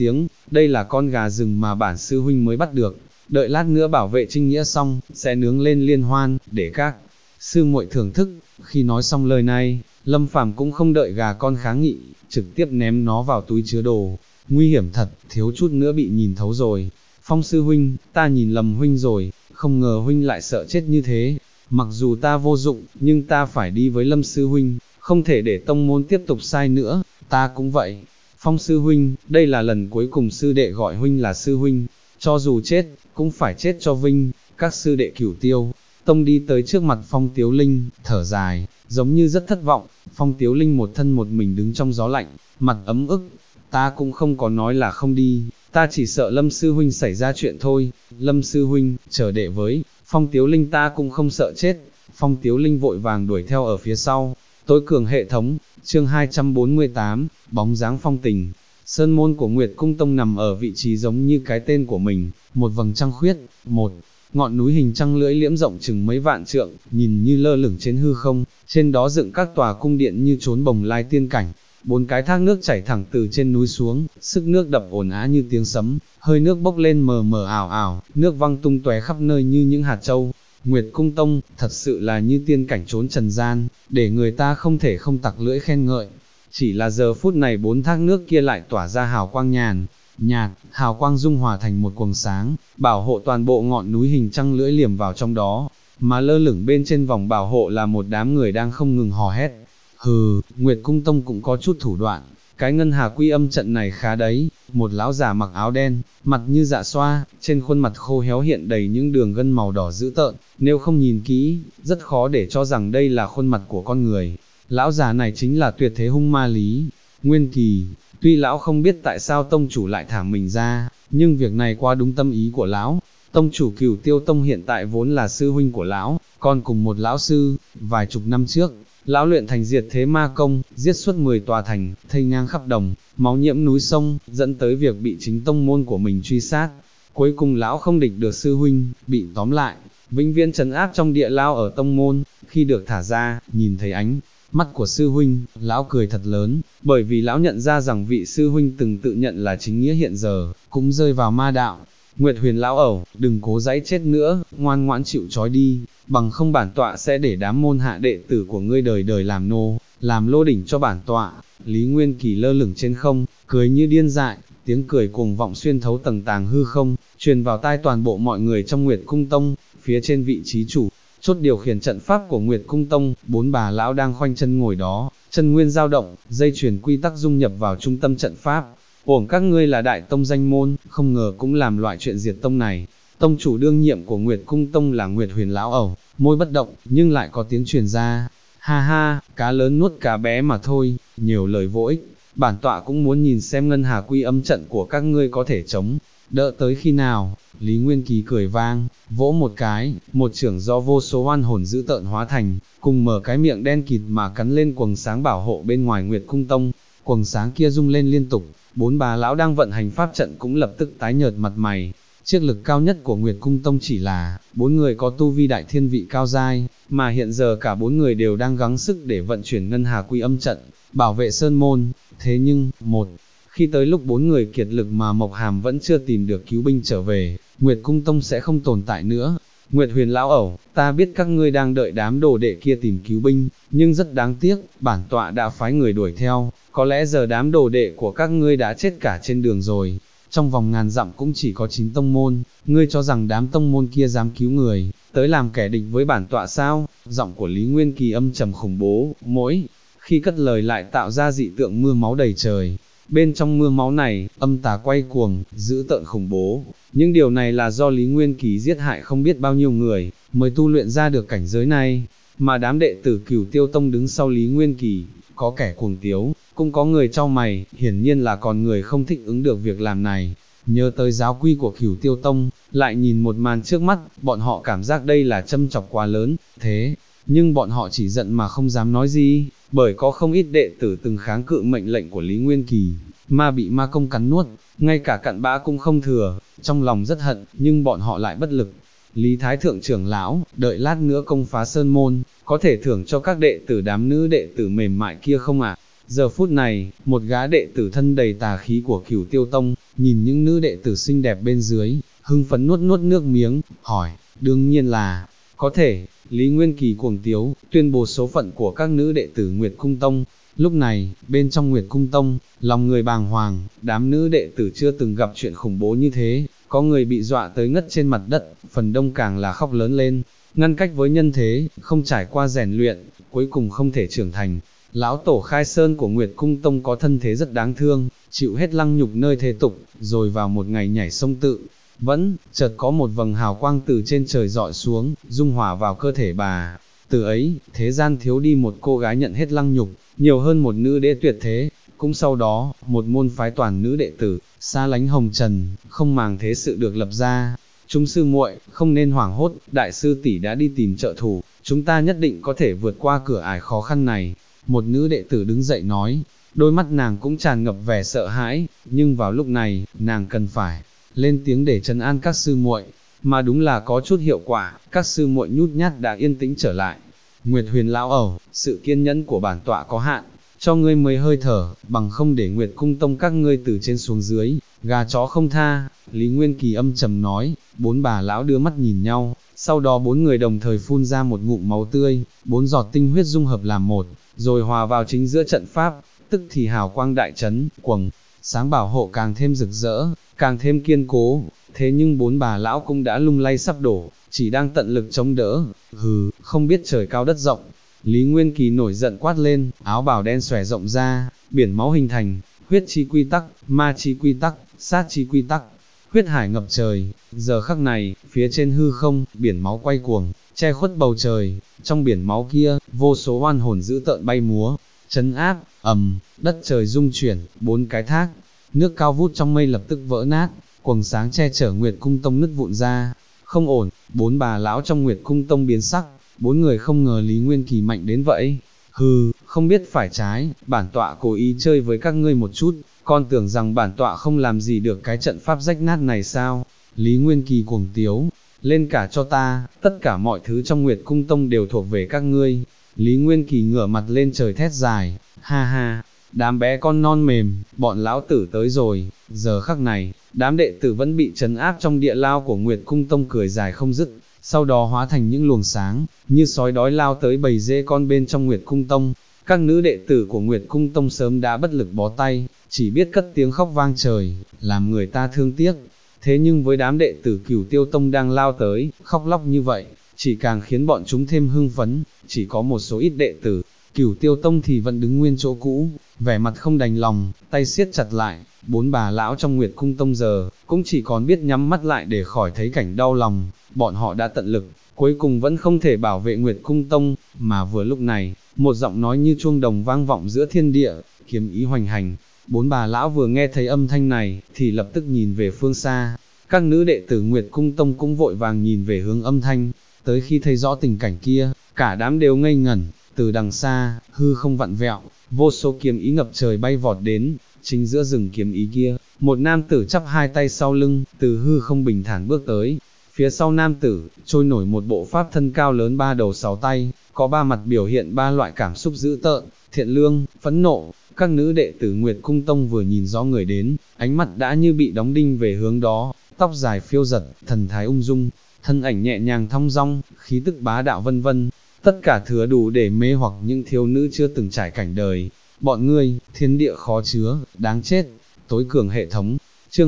đây là con gà rừng mà bản sư huynh mới bắt được, đợi lát nữa bảo vệ trinh nghĩa xong, sẽ nướng lên liên hoan, để các sư muội thưởng thức. Khi nói xong lời này, Lâm Phàm cũng không đợi gà con kháng nghị, trực tiếp ném nó vào túi chứa đồ. Nguy hiểm thật, thiếu chút nữa bị nhìn thấu rồi. Phong sư huynh, ta nhìn lầm huynh rồi, không ngờ huynh lại sợ chết như thế. Mặc dù ta vô dụng, nhưng ta phải đi với Lâm sư huynh, không thể để tông môn tiếp tục sai nữa, ta cũng vậy. Phong sư huynh, đây là lần cuối cùng sư đệ gọi huynh là sư huynh, cho dù chết, cũng phải chết cho vinh. Các sư đệ Cửu Tiêu Tông đi tới trước mặt Phong Tiếu Linh, thở dài, giống như rất thất vọng. Phong Tiếu Linh một thân một mình đứng trong gió lạnh, mặt ấm ức. Ta cũng không có nói là không đi, ta chỉ sợ Lâm sư huynh xảy ra chuyện thôi. Lâm sư huynh, chờ đệ với. Phong Tiếu Linh ta cũng không sợ chết. Phong Tiếu Linh vội vàng đuổi theo ở phía sau. Tối cường hệ thống, chương 248, bóng dáng phong tình. Sơn môn của Nguyệt Cung Tông nằm ở vị trí giống như cái tên của mình, một vầng trăng khuyết, một ngọn núi hình trăng lưỡi liễm rộng chừng mấy vạn trượng, nhìn như lơ lửng trên hư không, trên đó dựng các tòa cung điện như trốn bồng lai tiên cảnh. 4 cái thác nước chảy thẳng từ trên núi xuống, sức nước đập ồn ào như tiếng sấm, hơi nước bốc lên mờ mờ ảo ảo, nước văng tung tóe khắp nơi như những hạt châu. Nguyệt Cung Tông, thật sự là như tiên cảnh trốn trần gian, để người ta không thể không tặc lưỡi khen ngợi. Chỉ là giờ phút này 4 thác nước kia lại tỏa ra hào quang nhạt, hào quang dung hòa thành một quầng sáng, bảo hộ toàn bộ ngọn núi hình trăng lưỡi liềm vào trong đó, mà lơ lửng bên trên vòng bảo hộ là một đám người đang không ngừng hò hét. Hừ, Nguyệt Cung Tông cũng có chút thủ đoạn, cái ngân hà quy âm trận này khá đấy. Một lão già mặc áo đen, mặt như dạ xoa, trên khuôn mặt khô héo hiện đầy những đường gân màu đỏ dữ tợn, nếu không nhìn kỹ, rất khó để cho rằng đây là khuôn mặt của con người. Lão già này chính là tuyệt thế hung ma Lý Nguyên Kỳ. Tuy lão không biết tại sao tông chủ lại thả mình ra, nhưng việc này quá đúng tâm ý của lão. Tông chủ Cửu Tiêu Tông hiện tại vốn là sư huynh của lão, còn cùng một lão sư. Vài chục năm trước, lão luyện thành diệt thế ma công, giết suốt 10 tòa thành, thây ngang khắp đồng, máu nhiễm núi sông, dẫn tới việc bị chính tông môn của mình truy sát. Cuối cùng lão không địch được sư huynh, bị tóm lại, vĩnh viễn trấn áp trong địa lao ở tông môn. Khi được thả ra, nhìn thấy ánh mắt của sư huynh, lão cười thật lớn, bởi vì lão nhận ra rằng vị sư huynh từng tự nhận là chính nghĩa hiện giờ, cũng rơi vào ma đạo. Nguyệt Huyền lão ẩu, đừng cố giãy chết nữa, ngoan ngoãn chịu trói đi, bằng không bản tọa sẽ để đám môn hạ đệ tử của ngươi đời đời làm nô, làm lô đỉnh cho bản tọa. Lý Nguyên Kỳ lơ lửng trên không, cười như điên dại, tiếng cười cuồng vọng xuyên thấu tầng tàng hư không, truyền vào tai toàn bộ mọi người trong Nguyệt Cung Tông. Phía trên vị trí chủ chốt điều khiển trận pháp của Nguyệt Cung Tông, 4 bà lão đang khoanh chân ngồi đó, chân nguyên dao động, dây chuyền quy tắc dung nhập vào trung tâm trận pháp. Uổng các ngươi là đại tông danh môn, không ngờ cũng làm loại chuyện diệt tông này. Tông chủ đương nhiệm của Nguyệt Cung Tông là Nguyệt Huyền lão ẩu, môi bất động, nhưng lại có tiếng truyền ra. Ha ha, cá lớn nuốt cá bé mà thôi, nhiều lời vô ích, bản tọa cũng muốn nhìn xem ngân hà quy âm trận của các ngươi có thể chống đỡ tới khi nào. Lý Nguyên Kỳ cười vang, vỗ một cái, một chưởng do vô số oan hồn dữ tợn hóa thành, cùng mở cái miệng đen kịt mà cắn lên quầng sáng bảo hộ bên ngoài Nguyệt Cung Tông. Quầng sáng kia rung lên liên tục, 4 bà lão đang vận hành pháp trận cũng lập tức tái nhợt mặt mày. Chiếc lực cao nhất của Nguyệt Cung Tông chỉ là 4 người có tu vi đại thiên vị cao giai, mà hiện giờ cả 4 người đều đang gắng sức để vận chuyển ngân hà quy âm trận, bảo vệ sơn môn. Thế nhưng, khi tới lúc 4 người kiệt lực mà Mộc Hàm vẫn chưa tìm được cứu binh trở về, Nguyệt Cung Tông sẽ không tồn tại nữa. Nguyệt Huyền lão ẩu, ta biết các ngươi đang đợi đám đồ đệ kia tìm cứu binh, nhưng rất đáng tiếc, bản tọa đã phái người đuổi theo, có lẽ giờ đám đồ đệ của các ngươi đã chết cả trên đường rồi. Trong vòng ngàn dặm cũng chỉ có 9 tông môn, ngươi cho rằng đám tông môn kia dám cứu người, tới làm kẻ địch với bản tọa sao? Giọng của Lý Nguyên Kỳ âm trầm khủng bố, mỗi khi cất lời lại tạo ra dị tượng mưa máu đầy trời. Bên trong mưa máu này, âm tà quay cuồng, dữ tợn khủng bố. Nhưng điều này là do Lý Nguyên Kỳ giết hại không biết bao nhiêu người, mới tu luyện ra được cảnh giới này. Mà đám đệ tử Cửu Tiêu Tông đứng sau Lý Nguyên Kỳ, có kẻ cuồng tiếu, cũng có người chau mày, hiển nhiên là còn người không thích ứng được việc làm này. Nhớ tới giáo quy của Cửu Tiêu Tông, lại nhìn một màn trước mắt, bọn họ cảm giác đây là châm chọc quá lớn. Thế nhưng bọn họ chỉ giận mà không dám nói gì, bởi có không ít đệ tử từng kháng cự mệnh lệnh của Lý Nguyên Kỳ, mà bị ma công cắn nuốt, ngay cả cặn bã cũng không thừa, trong lòng rất hận, nhưng bọn họ lại bất lực. Lý Thái Thượng trưởng lão, đợi lát nữa công phá sơn môn, có thể thưởng cho các đệ tử đám nữ đệ tử mềm mại kia không ạ? Giờ phút này, một gã đệ tử thân đầy tà khí của Cửu Tiêu Tông, nhìn những nữ đệ tử xinh đẹp bên dưới, hưng phấn nuốt nuốt nước miếng, hỏi, đương nhiên là, có thể, Lý Nguyên Kỳ cuồng tiếu, tuyên bố số phận của các nữ đệ tử Nguyệt Cung Tông. Lúc này, bên trong Nguyệt Cung Tông, lòng người bàng hoàng, đám nữ đệ tử chưa từng gặp chuyện khủng bố như thế, có người bị dọa tới ngất trên mặt đất, phần đông càng là khóc lớn lên, ngăn cách với nhân thế, không trải qua rèn luyện, cuối cùng không thể trưởng thành. Lão tổ khai sơn của Nguyệt Cung Tông có thân thế rất đáng thương, chịu hết lăng nhục nơi thế tục, rồi vào một ngày nhảy sông tự vẫn, chợt có một vầng hào quang từ trên trời rọi xuống, dung hòa vào cơ thể bà. Từ ấy, thế gian thiếu đi một cô gái nhận hết lăng nhục, nhiều hơn một nữ đế tuyệt thế. Cũng sau đó, một môn phái toàn nữ đệ tử, xa lánh hồng trần, không màng thế sự được lập ra. Chúng sư muội, không nên hoảng hốt, đại sư tỷ đã đi tìm trợ thủ, chúng ta nhất định có thể vượt qua cửa ải khó khăn này. Một nữ đệ tử đứng dậy nói, đôi mắt nàng cũng tràn ngập vẻ sợ hãi, nhưng vào lúc này, nàng cần phải lên tiếng để trấn an các sư muội, mà đúng là có chút hiệu quả, các sư muội nhút nhát đã yên tĩnh trở lại. Nguyệt Huyền lão ẩu, sự kiên nhẫn của bản tọa có hạn, cho ngươi mấy hơi thở, bằng không để Nguyệt Cung Tông các ngươi từ trên xuống dưới, gà chó không tha. Lý Nguyên Kỳ âm trầm nói. Bốn bà lão đưa mắt nhìn nhau, sau đó bốn người đồng thời phun ra một ngụm máu tươi, bốn giọt tinh huyết dung hợp làm một, rồi hòa vào chính giữa trận pháp, tức thì hào quang đại chấn, quầng sáng bảo hộ càng thêm rực rỡ, càng thêm kiên cố. Thế nhưng bốn bà lão cũng đã lung lay sắp đổ, chỉ đang tận lực chống đỡ. Hừ, không biết trời cao đất rộng. Lý Nguyên Kỳ nổi giận quát lên, áo bào đen xòe rộng ra, biển máu hình thành, huyết chi quy tắc, ma chi quy tắc, sát chi quy tắc, huyết hải ngập trời. Giờ khắc này, phía trên hư không, biển máu quay cuồng, che khuất bầu trời. Trong biển máu kia, vô số oan hồn dữ tợn bay múa, trấn áp, đất trời rung chuyển, bốn cái thác nước cao vút trong mây lập tức vỡ nát, quầng sáng che chở Nguyệt Cung Tông nứt vụn ra. Không ổn, bốn bà lão trong Nguyệt Cung Tông biến sắc, bốn người không ngờ Lý Nguyên Kỳ mạnh đến vậy. Hừ, không biết phải trái, bản tọa cố ý chơi với các ngươi một chút, con tưởng rằng bản tọa không làm gì được cái trận pháp rách nát này sao? Lý Nguyên Kỳ cuồng tiếu, lên cả cho ta, tất cả mọi thứ trong Nguyệt Cung Tông đều thuộc về các ngươi. Lý Nguyên Kỳ ngửa mặt lên trời thét dài, ha ha, đám bé con non mềm, bọn lão tử tới rồi. Giờ khắc này, đám đệ tử vẫn bị trấn áp trong địa lao của Nguyệt Cung Tông cười dài không dứt, sau đó hóa thành những luồng sáng, như sói đói lao tới bầy dê con bên trong Nguyệt Cung Tông. Các nữ đệ tử của Nguyệt Cung Tông sớm đã bất lực bó tay, chỉ biết cất tiếng khóc vang trời, làm người ta thương tiếc. Thế nhưng với đám đệ tử Cửu Tiêu Tông đang lao tới, khóc lóc như vậy, chỉ càng khiến bọn chúng thêm hưng phấn. Chỉ có một số ít đệ tử Cửu Tiêu Tông thì vẫn đứng nguyên chỗ cũ, vẻ mặt không đành lòng, tay siết chặt lại. Bốn bà lão trong Nguyệt Cung Tông giờ, cũng chỉ còn biết nhắm mắt lại để khỏi thấy cảnh đau lòng. Bọn họ đã tận lực, cuối cùng vẫn không thể bảo vệ Nguyệt Cung Tông, mà vừa lúc này, một giọng nói như chuông đồng vang vọng giữa thiên địa, kiếm ý hoành hành. Bốn bà lão vừa nghe thấy âm thanh này, thì lập tức nhìn về phương xa. Các nữ đệ tử Nguyệt Cung Tông cũng vội vàng nhìn về hướng âm thanh. Tới khi thấy rõ tình cảnh kia, cả đám đều ngây ngẩn. Từ đằng xa, hư không vặn vẹo, vô số kiếm ý ngập trời bay vọt đến. Chính giữa rừng kiếm ý kia, một nam tử chắp hai tay sau lưng, từ hư không bình thản bước tới. Phía sau nam tử, trôi nổi một bộ pháp thân cao lớn ba đầu sáu tay, có ba mặt biểu hiện ba loại cảm xúc dữ tợn, thiện lương, phẫn nộ. Các nữ đệ tử Nguyệt Cung Tông vừa nhìn rõ người đến, ánh mặt đã như bị đóng đinh về hướng đó, tóc dài phiêu giật, thần thái ung dung, thân ảnh nhẹ nhàng thong dong, khí tức bá đạo vân vân. Tất cả thừa đủ để mê hoặc những thiếu nữ chưa từng trải cảnh đời. Bọn ngươi, thiên địa khó chứa, đáng chết. Tối cường hệ thống. Chương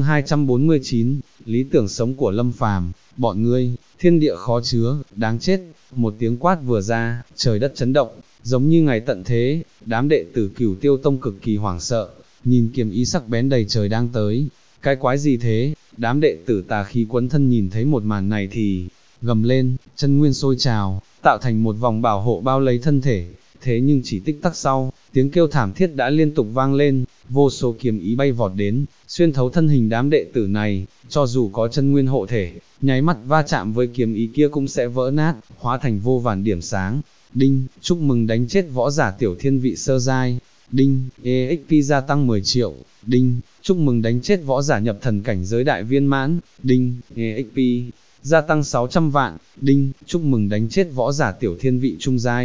249, lý tưởng sống của Lâm Phàm. Bọn ngươi, thiên địa khó chứa, đáng chết. Một tiếng quát vừa ra, trời đất chấn động, giống như ngày tận thế. Đám đệ tử Cửu Tiêu Tông cực kỳ hoảng sợ, nhìn kiếm ý sắc bén đầy trời đang tới. Cái quái gì thế? Đám đệ tử tà khí quấn thân nhìn thấy một màn này thì gầm lên, chân nguyên sôi trào, tạo thành một vòng bảo hộ bao lấy thân thể. Thế nhưng chỉ tích tắc sau, tiếng kêu thảm thiết đã liên tục vang lên, vô số kiếm ý bay vọt đến, xuyên thấu thân hình đám đệ tử này, cho dù có chân nguyên hộ thể, nháy mắt va chạm với kiếm ý kia cũng sẽ vỡ nát, hóa thành vô vàn điểm sáng. Đinh, chúc mừng đánh chết võ giả tiểu thiên vị sơ giai. Đinh, EXP gia tăng 10 triệu. Đinh, chúc mừng đánh chết võ giả nhập thần cảnh giới đại viên mãn. Đinh, EXP gia tăng 600 vạn. Đinh, chúc mừng đánh chết võ giả tiểu thiên vị trung giai.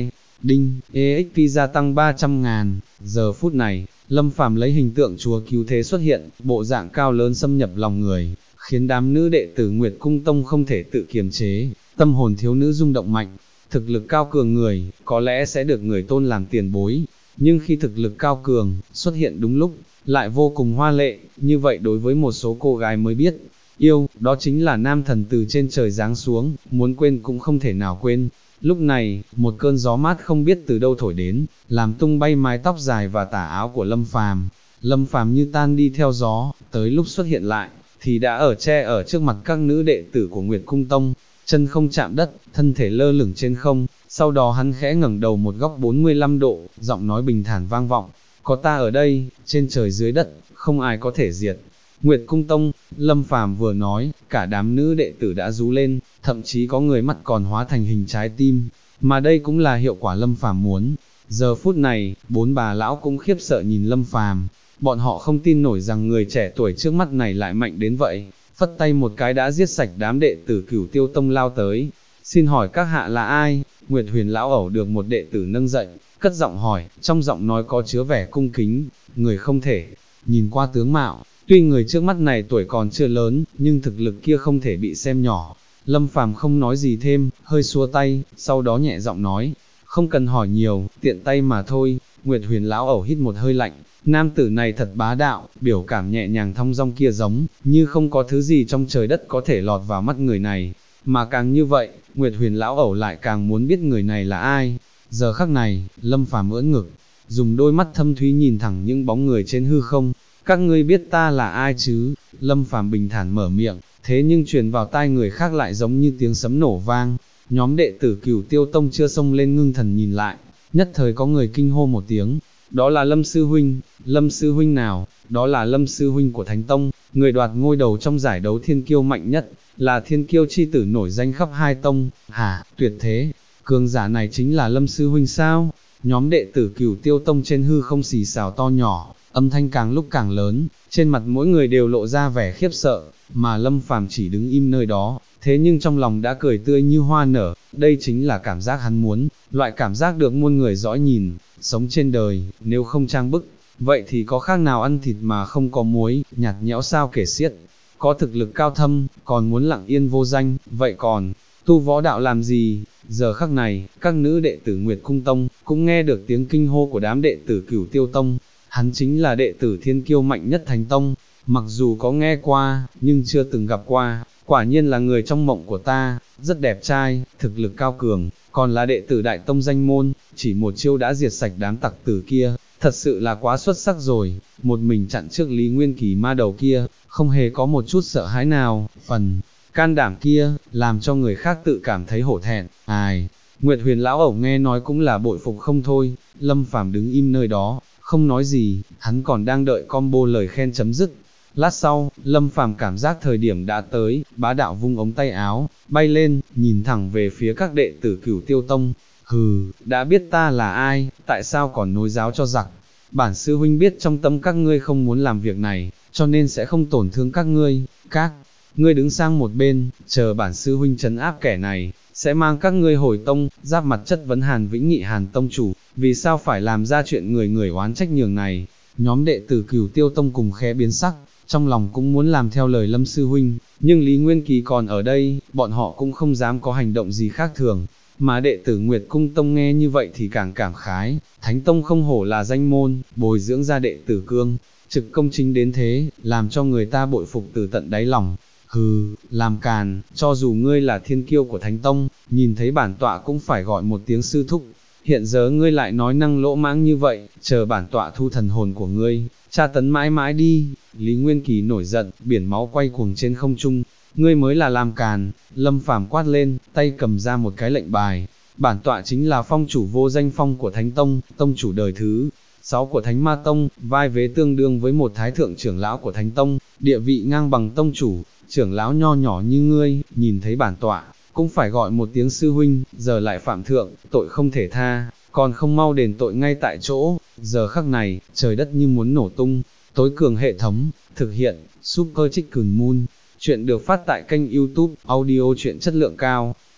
Đinh, EXP gia tăng 300.000, giờ phút này, Lâm Phàm lấy hình tượng chúa cứu thế xuất hiện, bộ dạng cao lớn xâm nhập lòng người, khiến đám nữ đệ tử Nguyệt Cung Tông không thể tự kiềm chế, tâm hồn thiếu nữ rung động mạnh. Thực lực cao cường người, có lẽ sẽ được người tôn làm tiền bối, nhưng khi thực lực cao cường, xuất hiện đúng lúc, lại vô cùng hoa lệ, như vậy đối với một số cô gái mới biết, yêu, đó chính là nam thần từ trên trời giáng xuống, muốn quên cũng không thể nào quên. Lúc này, một cơn gió mát không biết từ đâu thổi đến, làm tung bay mái tóc dài và tà áo của Lâm Phàm. Lâm Phàm như tan đi theo gió, tới lúc xuất hiện lại, thì đã che ở trước mặt các nữ đệ tử của Nguyệt Cung Tông, chân không chạm đất, thân thể lơ lửng trên không, sau đó hắn khẽ ngẩng đầu một góc 45 độ, giọng nói bình thản vang vọng, có ta ở đây, trên trời dưới đất, không ai có thể diệt. Nguyệt Cung Tông, Lâm Phàm vừa nói, cả đám nữ đệ tử đã rú lên, thậm chí có người mắt còn hóa thành hình trái tim, mà đây cũng là hiệu quả Lâm Phàm muốn. Giờ phút này, bốn bà lão cũng khiếp sợ nhìn Lâm Phàm, bọn họ không tin nổi rằng người trẻ tuổi trước mắt này lại mạnh đến vậy, phất tay một cái đã giết sạch đám đệ tử Cửu Tiêu Tông lao tới. Xin hỏi các hạ là ai? Nguyệt Huyền lão ẩu được một đệ tử nâng dậy, cất giọng hỏi, trong giọng nói có chứa vẻ cung kính, người không thể, nhìn qua tướng mạo, tuy người trước mắt này tuổi còn chưa lớn, nhưng thực lực kia không thể bị xem nhỏ. Lâm Phàm không nói gì thêm, hơi xua tay, sau đó nhẹ giọng nói, không cần hỏi nhiều, tiện tay mà thôi. Nguyệt Huyền lão ẩu hít một hơi lạnh, nam tử này thật bá đạo, biểu cảm nhẹ nhàng thong dong kia giống như không có thứ gì trong trời đất có thể lọt vào mắt người này, mà càng như vậy, Nguyệt Huyền lão ẩu lại càng muốn biết người này là ai. Giờ khắc này, Lâm Phàm ưỡn ngực, dùng đôi mắt thâm thúy nhìn thẳng những bóng người trên hư không. Các ngươi biết ta là ai chứ? Lâm Phàm bình thản mở miệng, thế nhưng truyền vào tai người khác lại giống như tiếng sấm nổ vang. Nhóm đệ tử Cửu Tiêu Tông chưa xông lên ngưng thần nhìn lại, nhất thời có người kinh hô một tiếng, đó là Lâm sư huynh. Lâm sư huynh nào? Đó là Lâm sư huynh của Thánh Tông, người đoạt ngôi đầu trong giải đấu thiên kiêu mạnh nhất, là thiên kiêu chi tử nổi danh khắp hai tông. Hả, tuyệt thế, cường giả này chính là Lâm sư huynh sao? Nhóm đệ tử Cửu Tiêu Tông trên hư không xì xào to nhỏ, âm thanh càng lúc càng lớn, trên mặt mỗi người đều lộ ra vẻ khiếp sợ, mà Lâm Phàm chỉ đứng im nơi đó, thế nhưng trong lòng đã cười tươi như hoa nở. Đây chính là cảm giác hắn muốn, loại cảm giác được muôn người dõi nhìn. Sống trên đời, nếu không trang bức, vậy thì có khác nào ăn thịt mà không có muối, nhạt nhẽo sao kể xiết. Có thực lực cao thâm, còn muốn lặng yên vô danh, vậy còn tu võ đạo làm gì? Giờ khắc này, các nữ đệ tử Nguyệt Cung Tông cũng nghe được tiếng kinh hô của đám đệ tử Cửu Tiêu Tông. Hắn chính là đệ tử thiên kiêu mạnh nhất Thánh Tông, mặc dù có nghe qua, nhưng chưa từng gặp qua. Quả nhiên là người trong mộng của ta, rất đẹp trai, thực lực cao cường, còn là đệ tử Đại Tông danh môn, chỉ một chiêu đã diệt sạch đám tặc tử kia, thật sự là quá xuất sắc rồi. Một mình chặn trước Lý Nguyên Kỳ ma đầu kia, không hề có một chút sợ hãi nào. Phần can đảm kia, làm cho người khác tự cảm thấy hổ thẹn. Ai, Nguyệt Huyền lão ẩu nghe nói cũng là bội phục không thôi. Lâm Phàm đứng im nơi đó, không nói gì, hắn còn đang đợi combo lời khen chấm dứt. Lát sau, Lâm Phàm cảm giác thời điểm đã tới, bá đạo vung ống tay áo, bay lên, nhìn thẳng về phía các đệ tử Cửu Tiêu Tông. Hừ, đã biết ta là ai, tại sao còn nối giáo cho giặc? Bản sư huynh biết trong tâm các ngươi không muốn làm việc này, cho nên sẽ không tổn thương các ngươi. Các ngươi đứng sang một bên, chờ bản sư huynh trấn áp kẻ này, sẽ mang các ngươi hồi tông. Giáp mặt chất vấn Hàn Vĩnh Nghị Hàn tông chủ, vì sao phải làm ra chuyện người người oán trách nhường này? Nhóm đệ tử Cửu Tiêu Tông cùng khẽ biến sắc, trong lòng cũng muốn làm theo lời Lâm sư huynh, nhưng Lý Nguyên Kỳ còn ở đây, bọn họ cũng không dám có hành động gì khác thường. Mà đệ tử Nguyệt Cung Tông nghe như vậy thì càng cảm khái, Thánh Tông không hổ là danh môn, bồi dưỡng ra đệ tử cương, trực công chính đến thế, làm cho người ta bội phục từ tận đáy lòng. Hừ, làm càn, cho dù ngươi là thiên kiêu của Thánh Tông, nhìn thấy bản tọa cũng phải gọi một tiếng sư thúc. Hiện giờ ngươi lại nói năng lỗ mãng như vậy, chờ bản tọa thu thần hồn của ngươi, tra tấn mãi mãi đi. Lý Nguyên Kỳ nổi giận, biển máu quay cuồng trên không trung. Ngươi mới là làm càn. Lâm Phàm quát lên, tay cầm ra một cái lệnh bài. Bản tọa chính là phong chủ vô danh phong của Thánh Tông, tông chủ đời thứ 6 của Thánh Ma Tông, vai vế tương đương với một thái thượng trưởng lão của Thánh Tông, địa vị ngang bằng tông chủ. Trưởng lão nho nhỏ như ngươi, nhìn thấy bản tọa, cũng phải gọi một tiếng sư huynh, giờ lại phạm thượng, tội không thể tha, còn không mau đền tội ngay tại chỗ. Giờ khắc này, trời đất như muốn nổ tung. Tối cường hệ thống, thực hiện, Super Chicken Moon. Chuyện được phát tại kênh YouTube, audio truyện chất lượng cao.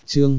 Chương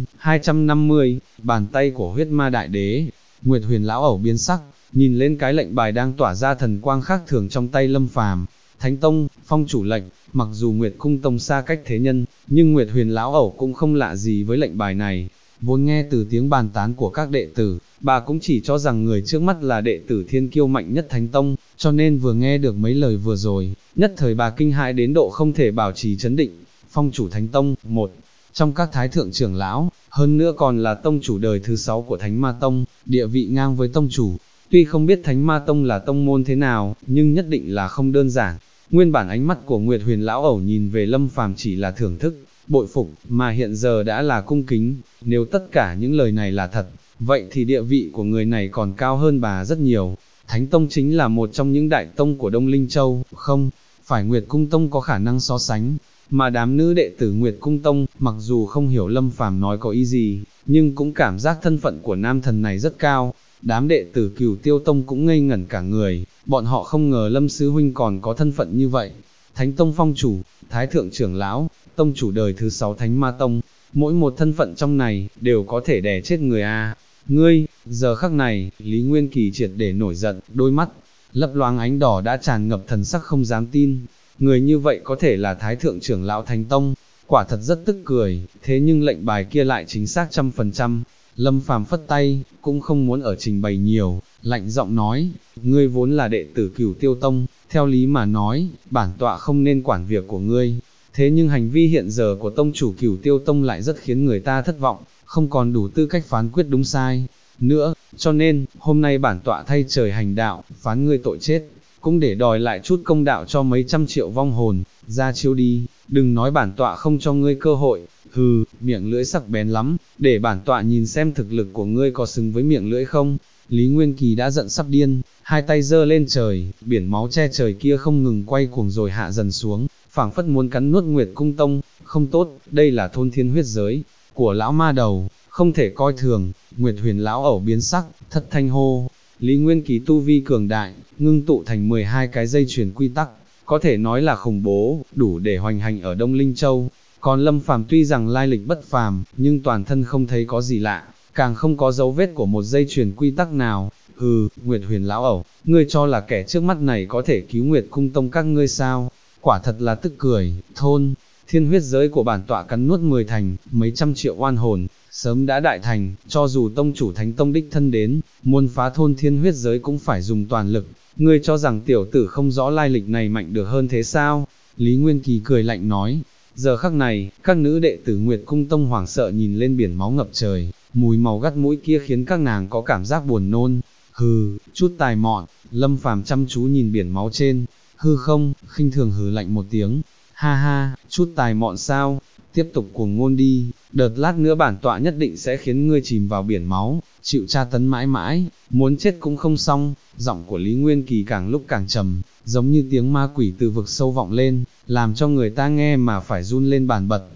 250, bàn tay của huyết ma đại đế. Nguyệt Huyền lão ẩu biến sắc, nhìn lên cái lệnh bài đang tỏa ra thần quang khác thường trong tay Lâm Phàm. Thánh Tông, phong chủ lệnh, mặc dù Nguyệt Cung Tông xa cách thế nhân, nhưng Nguyệt Huyền lão ẩu cũng không lạ gì với lệnh bài này. Vốn nghe từ tiếng bàn tán của các đệ tử, bà cũng chỉ cho rằng người trước mắt là đệ tử thiên kiêu mạnh nhất Thánh Tông, cho nên vừa nghe được mấy lời vừa rồi, nhất thời bà kinh hãi đến độ không thể bảo trì trấn định. Phong chủ Thánh Tông, một trong các thái thượng trưởng lão, hơn nữa còn là tông chủ đời thứ 6 của Thánh Ma Tông, địa vị ngang với tông chủ. Tuy không biết Thánh Ma Tông là tông môn thế nào, nhưng nhất định là không đơn giản. Nguyên bản ánh mắt của Nguyệt Huyền lão ẩu nhìn về Lâm Phàm chỉ là thưởng thức, bội phục, mà hiện giờ đã là cung kính. Nếu tất cả những lời này là thật, vậy thì địa vị của người này còn cao hơn bà rất nhiều. Thánh Tông chính là một trong những đại tông của Đông Linh Châu, không phải Nguyệt Cung Tông có khả năng so sánh. Mà đám nữ đệ tử Nguyệt Cung Tông, mặc dù không hiểu Lâm Phàm nói có ý gì, nhưng cũng cảm giác thân phận của nam thần này rất cao. Đám đệ tử Cửu Tiêu Tông cũng ngây ngẩn cả người, bọn họ không ngờ Lâm Sư Huynh còn có thân phận như vậy. Thánh Tông phong chủ, Thái Thượng trưởng lão, tông chủ đời thứ 6 Thánh Ma Tông, mỗi một thân phận trong này, đều có thể đè chết người a. Ngươi, giờ khắc này, Lý Nguyên Kỳ triệt để nổi giận, đôi mắt, lấp loáng ánh đỏ đã tràn ngập thần sắc không dám tin. Người như vậy có thể là Thái Thượng trưởng lão Thánh Tông, quả thật rất tức cười, thế nhưng lệnh bài kia lại chính xác 100%. Lâm Phàm phất tay, cũng không muốn ở trình bày nhiều, lạnh giọng nói, ngươi vốn là đệ tử Cửu Tiêu Tông, theo lý mà nói, bản tọa không nên quản việc của ngươi, thế nhưng hành vi hiện giờ của tông chủ Cửu Tiêu Tông lại rất khiến người ta thất vọng, không còn đủ tư cách phán quyết đúng sai nữa, cho nên, hôm nay bản tọa thay trời hành đạo, phán ngươi tội chết, cũng để đòi lại chút công đạo cho mấy trăm triệu vong hồn, ra chiếu đi, đừng nói bản tọa không cho ngươi cơ hội. Hừ, miệng lưỡi sắc bén lắm, để bản tọa nhìn xem thực lực của ngươi có xứng với miệng lưỡi không. Lý Nguyên Kỳ đã giận sắp điên, hai tay giơ lên trời, biển máu che trời kia không ngừng quay cuồng rồi hạ dần xuống, phảng phất muốn cắn nuốt Nguyệt Cung Tông. Không tốt, đây là thôn thiên huyết giới của lão ma đầu, không thể coi thường. Nguyệt Huyền lão ẩu biến sắc, thất thanh hô. Lý Nguyên Kỳ tu vi cường đại, ngưng tụ thành 12 cái dây chuyền quy tắc, có thể nói là khủng bố, đủ để hoành hành ở Đông Linh Châu. Còn Lâm Phàm tuy rằng lai lịch bất phàm, nhưng toàn thân không thấy có gì lạ, càng không có dấu vết của một dây chuyền quy tắc nào. Hừ, Nguyệt Huyền lão ẩu, ngươi cho là kẻ trước mắt này có thể cứu Nguyệt Cung Tông các ngươi sao? Quả thật là tức cười. Thôn thiên huyết giới của bản tọa cắn nuốt 10 thành, mấy trăm triệu oan hồn, sớm đã đại thành, cho dù tông chủ Thánh Tông đích thân đến, muốn phá thôn thiên huyết giới cũng phải dùng toàn lực. Ngươi cho rằng tiểu tử không rõ lai lịch này mạnh được hơn thế sao? Lý Nguyên Kỳ cười lạnh nói. Giờ khắc này, các nữ đệ tử Nguyệt Cung Tông hoảng sợ nhìn lên biển máu ngập trời, mùi màu gắt mũi kia khiến các nàng có cảm giác buồn nôn. Hừ, chút tài mọn. Lâm Phàm chăm chú nhìn biển máu trên hư không, khinh thường hừ lạnh một tiếng. Ha ha, chút tài mọn sao? Tiếp tục cuồng ngôn đi, đợt lát nữa bản tọa nhất định sẽ khiến ngươi chìm vào biển máu, chịu tra tấn mãi mãi, muốn chết cũng không xong. Giọng của Lý Nguyên Kỳ càng lúc càng trầm, giống như tiếng ma quỷ từ vực sâu vọng lên, làm cho người ta nghe mà phải run lên bàn bật.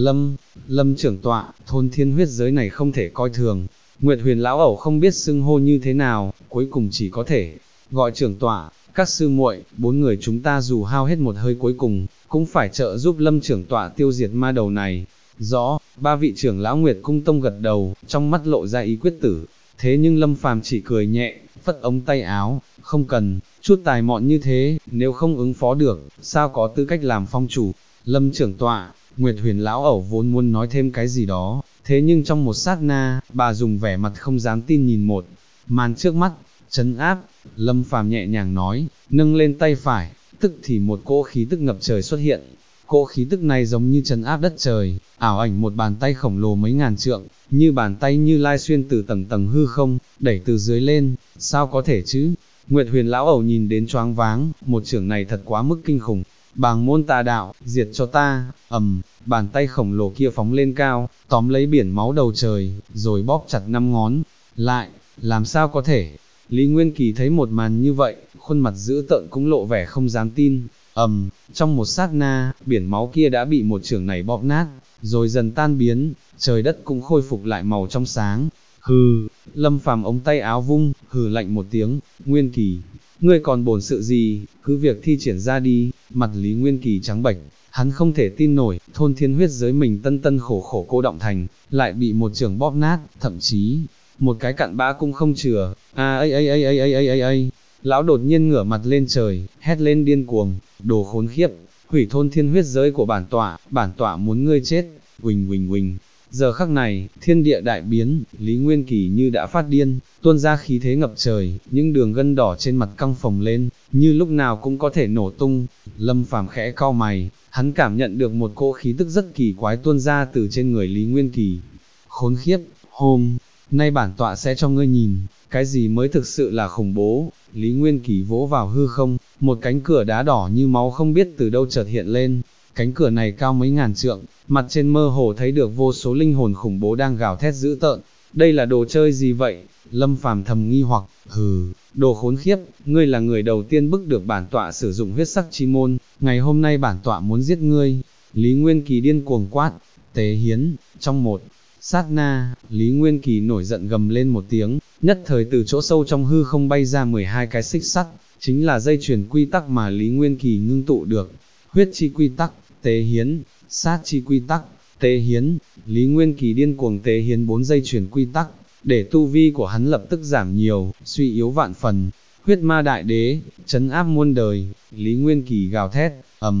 Lâm trưởng tọa, thôn thiên huyết giới này không thể coi thường. Nguyệt Huyền lão ẩu không biết xưng hô như thế nào, cuối cùng chỉ có thể gọi trưởng tọa. Các sư muội, 4 người chúng ta dù hao hết một hơi cuối cùng, cũng phải trợ giúp Lâm trưởng tọa tiêu diệt ma đầu này. Rõ, 3 vị trưởng lão Nguyệt Cung Tông gật đầu, trong mắt lộ ra ý quyết tử. Thế nhưng Lâm Phàm chỉ cười nhẹ, phất ống tay áo, không cần, chút tài mọn như thế, nếu không ứng phó được, sao có tư cách làm phong chủ. Lâm trưởng tọa, Nguyệt Huyền lão ẩu vốn muốn nói thêm cái gì đó, thế nhưng trong một sát na, bà dùng vẻ mặt không dám tin nhìn một màn trước mắt. Trấn áp, Lâm Phàm nhẹ nhàng nói, nâng lên tay phải, tức thì một cỗ khí tức ngập trời xuất hiện. Cỗ khí tức này giống như trấn áp đất trời, ảo ảnh một bàn tay khổng lồ mấy ngàn trượng, như bàn tay Như Lai xuyên từ tầng tầng hư không, đẩy từ dưới lên. Sao có thể chứ? Nguyệt Huyền lão ẩu nhìn đến choáng váng, một chưởng này thật quá mức kinh khủng. Bàng môn tà đạo, diệt cho ta. Bàn tay khổng lồ kia phóng lên cao, tóm lấy biển máu đầu trời, rồi bóp chặt 5 ngón lại. Làm sao có thể? Lý Nguyên Kỳ thấy một màn như vậy, khuôn mặt dữ tợn cũng lộ vẻ không dám tin. Trong một sát na, biển máu kia đã bị một chưởng này bóp nát, rồi dần tan biến, trời đất cũng khôi phục lại màu trong sáng. Hừ, Lâm Phàm ống tay áo vung, hừ lạnh một tiếng. Nguyên Kỳ, ngươi còn bổn sự gì, cứ việc thi triển ra đi. Mặt Lý Nguyên Kỳ trắng bệch, hắn không thể tin nổi, thôn thiên huyết giới mình tân tân khổ khổ cô động thành, lại bị một trường bóp nát, thậm chí, một cái cặn bã cũng không chừa, lão đột nhiên ngửa mặt lên trời, hét lên điên cuồng, đồ khốn khiếp, hủy thôn thiên huyết giới của bản tọa muốn ngươi chết, huỳnh. Giờ khắc này, thiên địa đại biến, Lý Nguyên Kỳ như đã phát điên, tuôn ra khí thế ngập trời, những đường gân đỏ trên mặt căng phồng lên, như lúc nào cũng có thể nổ tung. Lâm Phàm khẽ cau mày, hắn cảm nhận được một cỗ khí tức rất kỳ quái tuôn ra từ trên người Lý Nguyên Kỳ. Khốn khiếp, hôm nay bản tọa sẽ cho ngươi nhìn, cái gì mới thực sự là khủng bố. Lý Nguyên Kỳ vỗ vào hư không, một cánh cửa đá đỏ như máu không biết từ đâu chợt hiện lên. Cánh cửa này cao mấy ngàn trượng, mặt trên mơ hồ thấy được vô số linh hồn khủng bố đang gào thét dữ tợn. Đây là đồ chơi gì vậy? Lâm Phàm thầm nghi hoặc, đồ khốn khiếp, ngươi là người đầu tiên bức được bản tọa sử dụng huyết sắc chi môn, ngày hôm nay bản tọa muốn giết ngươi. Lý Nguyên Kỳ điên cuồng quát, tế hiến, trong một sát na, Lý Nguyên Kỳ nổi giận gầm lên một tiếng, nhất thời từ chỗ sâu trong hư không bay ra 12 cái xích sắt, chính là dây chuyền quy tắc mà Lý Nguyên Kỳ ngưng tụ được. Huyết chi quy tắc, tế hiến, sát chi quy tắc, tế hiến. Lý Nguyên Kỳ điên cuồng tế hiến 4 dây chuyền quy tắc, để tu vi của hắn lập tức giảm nhiều, suy yếu vạn phần. Huyết ma đại đế, trấn áp muôn đời. Lý Nguyên Kỳ gào thét,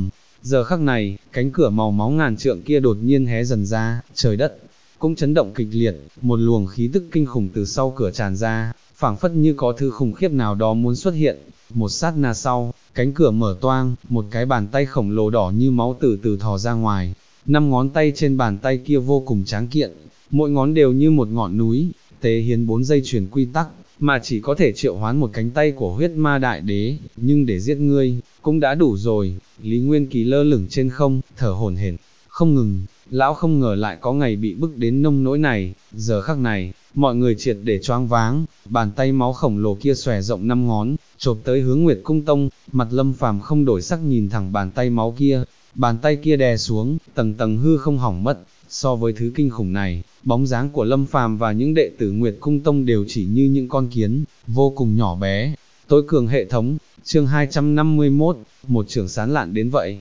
giờ khắc này, cánh cửa màu máu ngàn trượng kia đột nhiên hé dần ra, trời đất cũng chấn động kịch liệt, một luồng khí tức kinh khủng từ sau cửa tràn ra, phảng phất như có thứ khủng khiếp nào đó muốn xuất hiện. Một sát na sau, cánh cửa mở toang, một cái bàn tay khổng lồ đỏ như máu từ từ thò ra ngoài. 5 ngón tay trên bàn tay kia vô cùng tráng kiện, mỗi ngón đều như một ngọn núi. Tế hiến 4 dây chuyền quy tắc, mà chỉ có thể triệu hoán một cánh tay của huyết ma đại đế, nhưng để giết ngươi, cũng đã đủ rồi. Lý Nguyên Kỳ lơ lửng trên không, thở hổn hển, không ngừng. Lão không ngờ lại có ngày bị bức đến nông nỗi này. Giờ khắc này, mọi người triệt để choáng váng, bàn tay máu khổng lồ kia xòe rộng 5 ngón, chộp tới hướng Nguyệt Cung Tông. Mặt Lâm Phàm không đổi sắc nhìn thẳng bàn tay máu kia, bàn tay kia đè xuống, tầng tầng hư không hỏng mất. So với thứ kinh khủng này, bóng dáng của Lâm Phàm và những đệ tử Nguyệt Cung Tông đều chỉ như những con kiến, vô cùng nhỏ bé. Tối cường hệ thống, chương 251, một chưởng sán lạn đến vậy.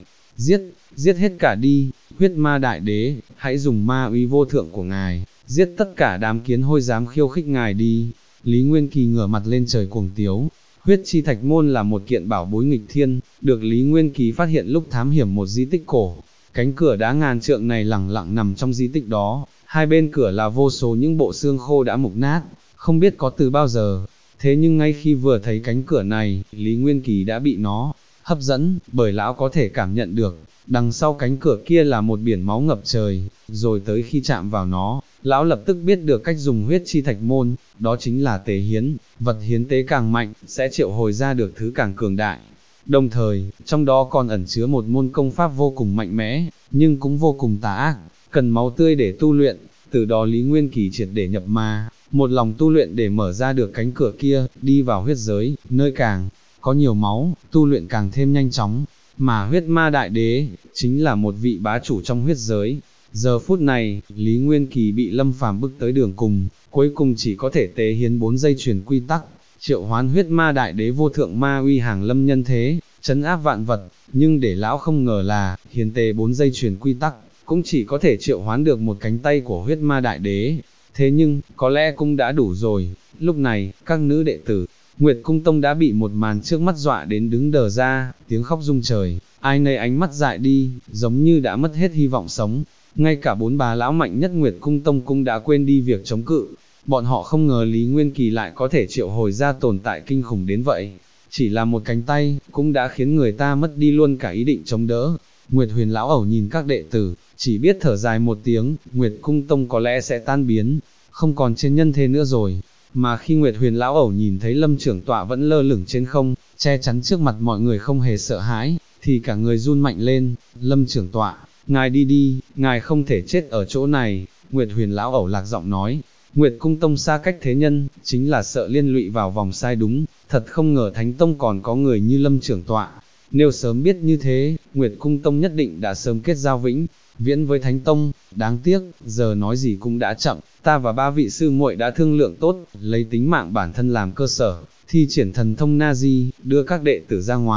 Giết hết cả đi, huyết ma đại đế, hãy dùng ma uy vô thượng của ngài, giết tất cả đám kiến hôi dám khiêu khích ngài đi. Lý Nguyên Kỳ ngửa mặt lên trời cuồng tiếu. Huyết chi thạch môn là một kiện bảo bối nghịch thiên, được Lý Nguyên Kỳ phát hiện lúc thám hiểm một di tích cổ. Cánh cửa đá ngàn trượng này lẳng lặng nằm trong di tích đó, hai bên cửa là vô số những bộ xương khô đã mục nát, không biết có từ bao giờ. Thế nhưng ngay khi vừa thấy cánh cửa này, Lý Nguyên Kỳ đã bị nó hấp dẫn, bởi lão có thể cảm nhận được, đằng sau cánh cửa kia là một biển máu ngập trời, rồi tới khi chạm vào nó, lão lập tức biết được cách dùng huyết chi thạch môn, đó chính là tế hiến, vật hiến tế càng mạnh, sẽ triệu hồi ra được thứ càng cường đại. Đồng thời, trong đó còn ẩn chứa một môn công pháp vô cùng mạnh mẽ, nhưng cũng vô cùng tà ác, cần máu tươi để tu luyện. Từ đó Lý Nguyên Kỳ triệt để nhập ma, một lòng tu luyện để mở ra được cánh cửa kia, đi vào huyết giới, nơi càng có nhiều máu, tu luyện càng thêm nhanh chóng. Mà huyết ma đại đế, chính là một vị bá chủ trong huyết giới. Giờ phút này, Lý Nguyên Kỳ bị Lâm Phàm bức tới đường cùng, cuối cùng chỉ có thể tế hiến 4 dây chuyền quy tắc, triệu hoán huyết ma đại đế vô thượng ma uy hàng lâm nhân thế, trấn áp vạn vật. Nhưng để lão không ngờ là, hiến tế 4 dây chuyền quy tắc, cũng chỉ có thể triệu hoán được một cánh tay của huyết ma đại đế. Thế nhưng, có lẽ cũng đã đủ rồi. Lúc này, các nữ đệ tử Nguyệt Cung Tông đã bị một màn trước mắt dọa đến đứng đờ ra, tiếng khóc rung trời, ai nấy ánh mắt dại đi, giống như đã mất hết hy vọng sống. Ngay cả 4 bà lão mạnh nhất Nguyệt Cung Tông cũng đã quên đi việc chống cự. Bọn họ không ngờ Lý Nguyên Kỳ lại có thể triệu hồi ra tồn tại kinh khủng đến vậy. Chỉ là một cánh tay, cũng đã khiến người ta mất đi luôn cả ý định chống đỡ. Nguyệt Huyền lão ẩu nhìn các đệ tử, chỉ biết thở dài một tiếng, Nguyệt Cung Tông có lẽ sẽ tan biến, không còn trên nhân thế nữa rồi. Mà khi Nguyệt Huyền lão ẩu nhìn thấy Lâm trưởng tọa vẫn lơ lửng trên không, che chắn trước mặt mọi người không hề sợ hãi, thì cả người run mạnh lên. Lâm trưởng tọa, ngài đi đi, ngài không thể chết ở chỗ này. Nguyệt Huyền lão ẩu lạc giọng nói. Nguyệt Cung Tông xa cách thế nhân, chính là sợ liên lụy vào vòng sai đúng, thật không ngờ Thánh Tông còn có người như Lâm trưởng tọa. Nếu sớm biết như thế, Nguyệt Cung Tông nhất định đã sớm kết giao vĩnh viễn với Thánh Tông. Đáng tiếc, giờ nói gì cũng đã chậm. Ta và 3 vị sư muội đã thương lượng tốt, lấy tính mạng bản thân làm cơ sở, thi triển thần thông Na Di, đưa các đệ tử ra ngoài,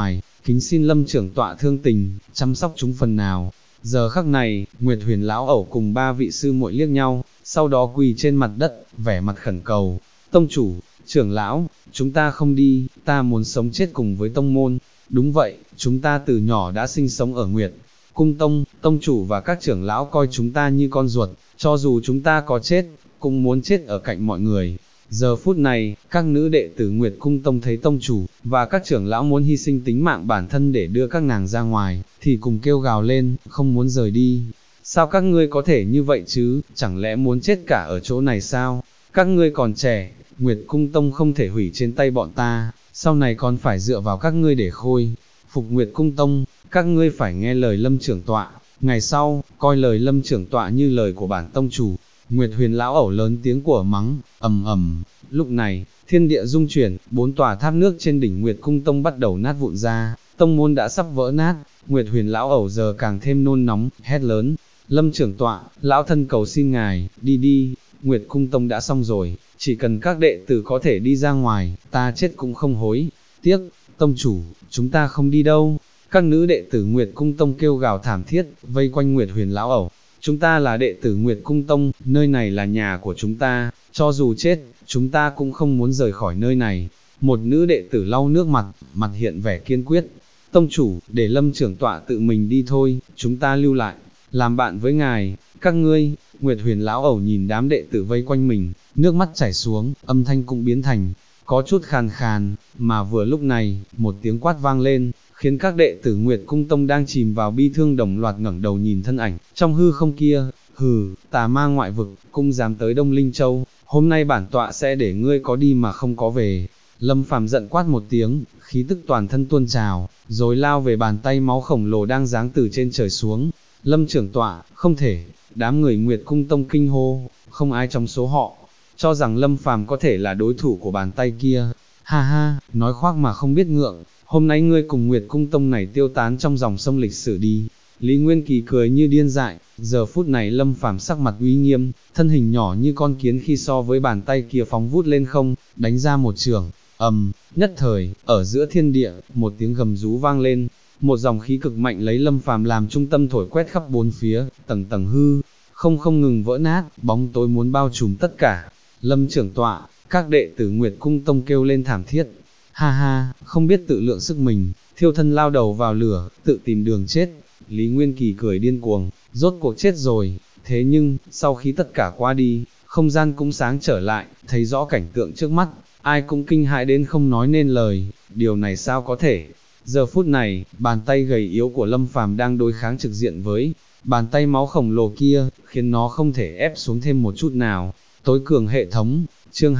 kính xin Lâm trưởng tọa thương tình, chăm sóc chúng phần nào. Giờ khắc này, Nguyệt Huyền lão ẩu cùng ba vị sư muội liếc nhau, sau đó quỳ trên mặt đất, vẻ mặt khẩn cầu, tông chủ, trưởng lão, chúng ta không đi, ta muốn sống chết cùng với tông môn. Đúng vậy, chúng ta từ nhỏ đã sinh sống ở Nguyệt Cung Tông, tông chủ và các trưởng lão coi chúng ta như con ruột, cho dù chúng ta có chết, cũng muốn chết ở cạnh mọi người. Giờ phút này, các nữ đệ tử Nguyệt Cung Tông thấy tông chủ, và các trưởng lão muốn hy sinh tính mạng bản thân để đưa các nàng ra ngoài, thì cùng kêu gào lên, không muốn rời đi. Sao các ngươi có thể như vậy chứ, chẳng lẽ muốn chết cả ở chỗ này sao? Các ngươi còn trẻ, Nguyệt Cung Tông không thể hủy trên tay bọn ta, sau này còn phải dựa vào các ngươi để khôi phục Nguyệt Cung Tông, các ngươi phải nghe lời Lâm trưởng tọa, ngày sau, coi lời Lâm trưởng tọa như lời của bản tông chủ. Nguyệt Huyền lão ẩu lớn tiếng của mắng, ầm ầm. Lúc này, thiên địa rung chuyển, 4 tòa tháp nước trên đỉnh Nguyệt Cung Tông bắt đầu nát vụn ra, tông môn đã sắp vỡ nát. Nguyệt Huyền lão ẩu giờ càng thêm nôn nóng, hét lớn, Lâm trưởng tọa, lão thân cầu xin ngài, đi đi, Nguyệt Cung Tông đã xong rồi, chỉ cần các đệ tử có thể đi ra ngoài, ta chết cũng không hối tiếc. Tông chủ, chúng ta không đi đâu. Các nữ đệ tử Nguyệt Cung Tông kêu gào thảm thiết, vây quanh Nguyệt Huyền lão ẩu. Chúng ta là đệ tử Nguyệt Cung Tông, nơi này là nhà của chúng ta, cho dù chết, chúng ta cũng không muốn rời khỏi nơi này. Một nữ đệ tử lau nước mặt, mặt hiện vẻ kiên quyết. Tông chủ, để Lâm trưởng tọa tự mình đi thôi, chúng ta lưu lại, làm bạn với ngài. Các ngươi, Nguyệt Huyền lão ẩu nhìn đám đệ tử vây quanh mình, nước mắt chảy xuống, âm thanh cũng biến thành có chút khàn khàn, mà vừa lúc này, một tiếng quát vang lên, khiến các đệ tử Nguyệt Cung Tông đang chìm vào bi thương đồng loạt ngẩng đầu nhìn thân ảnh trong hư không kia. Hừ, tà ma ngoại vực, cũng dám tới Đông Linh Châu, hôm nay bản tọa sẽ để ngươi có đi mà không có về. Lâm Phàm giận quát một tiếng, khí tức toàn thân tuôn trào, rồi lao về bàn tay máu khổng lồ đang giáng từ trên trời xuống. Lâm trưởng tọa, không thể. Đám người Nguyệt Cung Tông kinh hô, không ai trong số họ cho rằng Lâm Phàm có thể là đối thủ của bàn tay kia. Ha ha, nói khoác mà không biết ngượng, hôm nay ngươi cùng Nguyệt Cung Tông này tiêu tán trong dòng sông lịch sử đi. Lý Nguyên Kỳ cười như điên dại, giờ phút này Lâm Phàm sắc mặt uy nghiêm, thân hình nhỏ như con kiến khi so với bàn tay kia phóng vút lên không, đánh ra một chưởng, nhất thời, ở giữa thiên địa, một tiếng gầm rú vang lên, một dòng khí cực mạnh lấy Lâm Phàm làm trung tâm thổi quét khắp bốn phía, tầng tầng hư không ngừng vỡ nát, bóng tối muốn bao trùm tất cả. Lâm trưởng tọa, các đệ tử Nguyệt Cung Tông kêu lên thảm thiết. Ha ha, không biết tự lượng sức mình, thiêu thân lao đầu vào lửa, tự tìm đường chết. Lý Nguyên Kỳ cười điên cuồng, rốt cuộc chết rồi. Thế nhưng, sau khi tất cả qua đi, không gian cũng sáng trở lại, thấy rõ cảnh tượng trước mắt, ai cũng kinh hãi đến không nói nên lời. Điều này sao có thể? Giờ phút này, bàn tay gầy yếu của Lâm Phàm đang đối kháng trực diện với bàn tay máu khổng lồ kia, khiến nó không thể ép xuống thêm một chút nào. Tối cường hệ thống, chương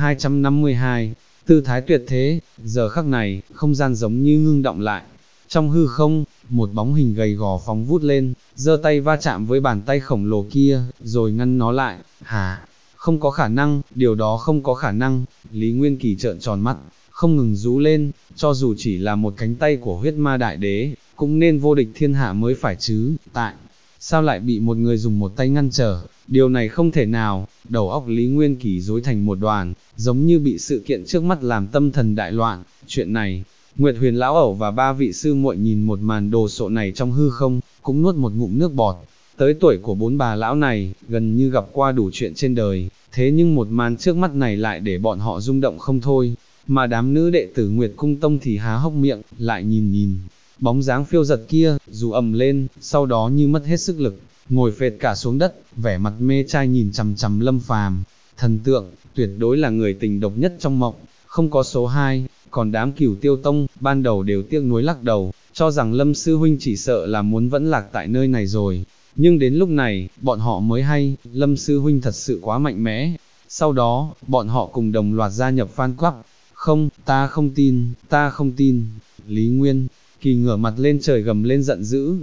252, tư thái tuyệt thế. Giờ khắc này, không gian giống như ngưng động lại. Trong hư không, một bóng hình gầy gò phóng vút lên, giơ tay va chạm với bàn tay khổng lồ kia, rồi ngăn nó lại. Hả? Không có khả năng, điều đó không có khả năng. Lý Nguyên Kỳ trợn tròn mắt, không ngừng rú lên, cho dù chỉ là một cánh tay của huyết ma đại đế, cũng nên vô địch thiên hạ mới phải chứ. Tại sao lại bị một người dùng một tay ngăn trở? Điều này không thể nào. Đầu óc Lý Nguyên Kỳ rối thành một đoàn, giống như bị sự kiện trước mắt làm tâm thần đại loạn. Chuyện này, Nguyệt Huyền lão ẩu và ba vị sư muội nhìn một màn đồ sộ này trong hư không, cũng nuốt một ngụm nước bọt. Tới tuổi của bốn bà lão này, gần như gặp qua đủ chuyện trên đời, thế nhưng một màn trước mắt này lại để bọn họ rung động không thôi. Mà đám nữ đệ tử Nguyệt Cung Tông thì há hốc miệng, lại nhìn bóng dáng phiêu giật kia, dù ầm lên, sau đó như mất hết sức lực, ngồi phệt cả xuống đất, vẻ mặt mê trai nhìn chằm chằm Lâm Phàm. Thần tượng, tuyệt đối là người tình độc nhất trong mộng, không có số hai. Còn đám Cửu Tiêu Tông, ban đầu đều tiếc nuối lắc đầu, cho rằng Lâm sư huynh chỉ sợ là muốn vẫn lạc tại nơi này rồi. Nhưng đến lúc này, bọn họ mới hay, Lâm sư huynh thật sự quá mạnh mẽ. Sau đó, bọn họ cùng đồng loạt gia nhập fan club. Không, ta không tin, ta không tin. Lý Nguyên Kỳ ngửa mặt lên trời gầm lên giận dữ,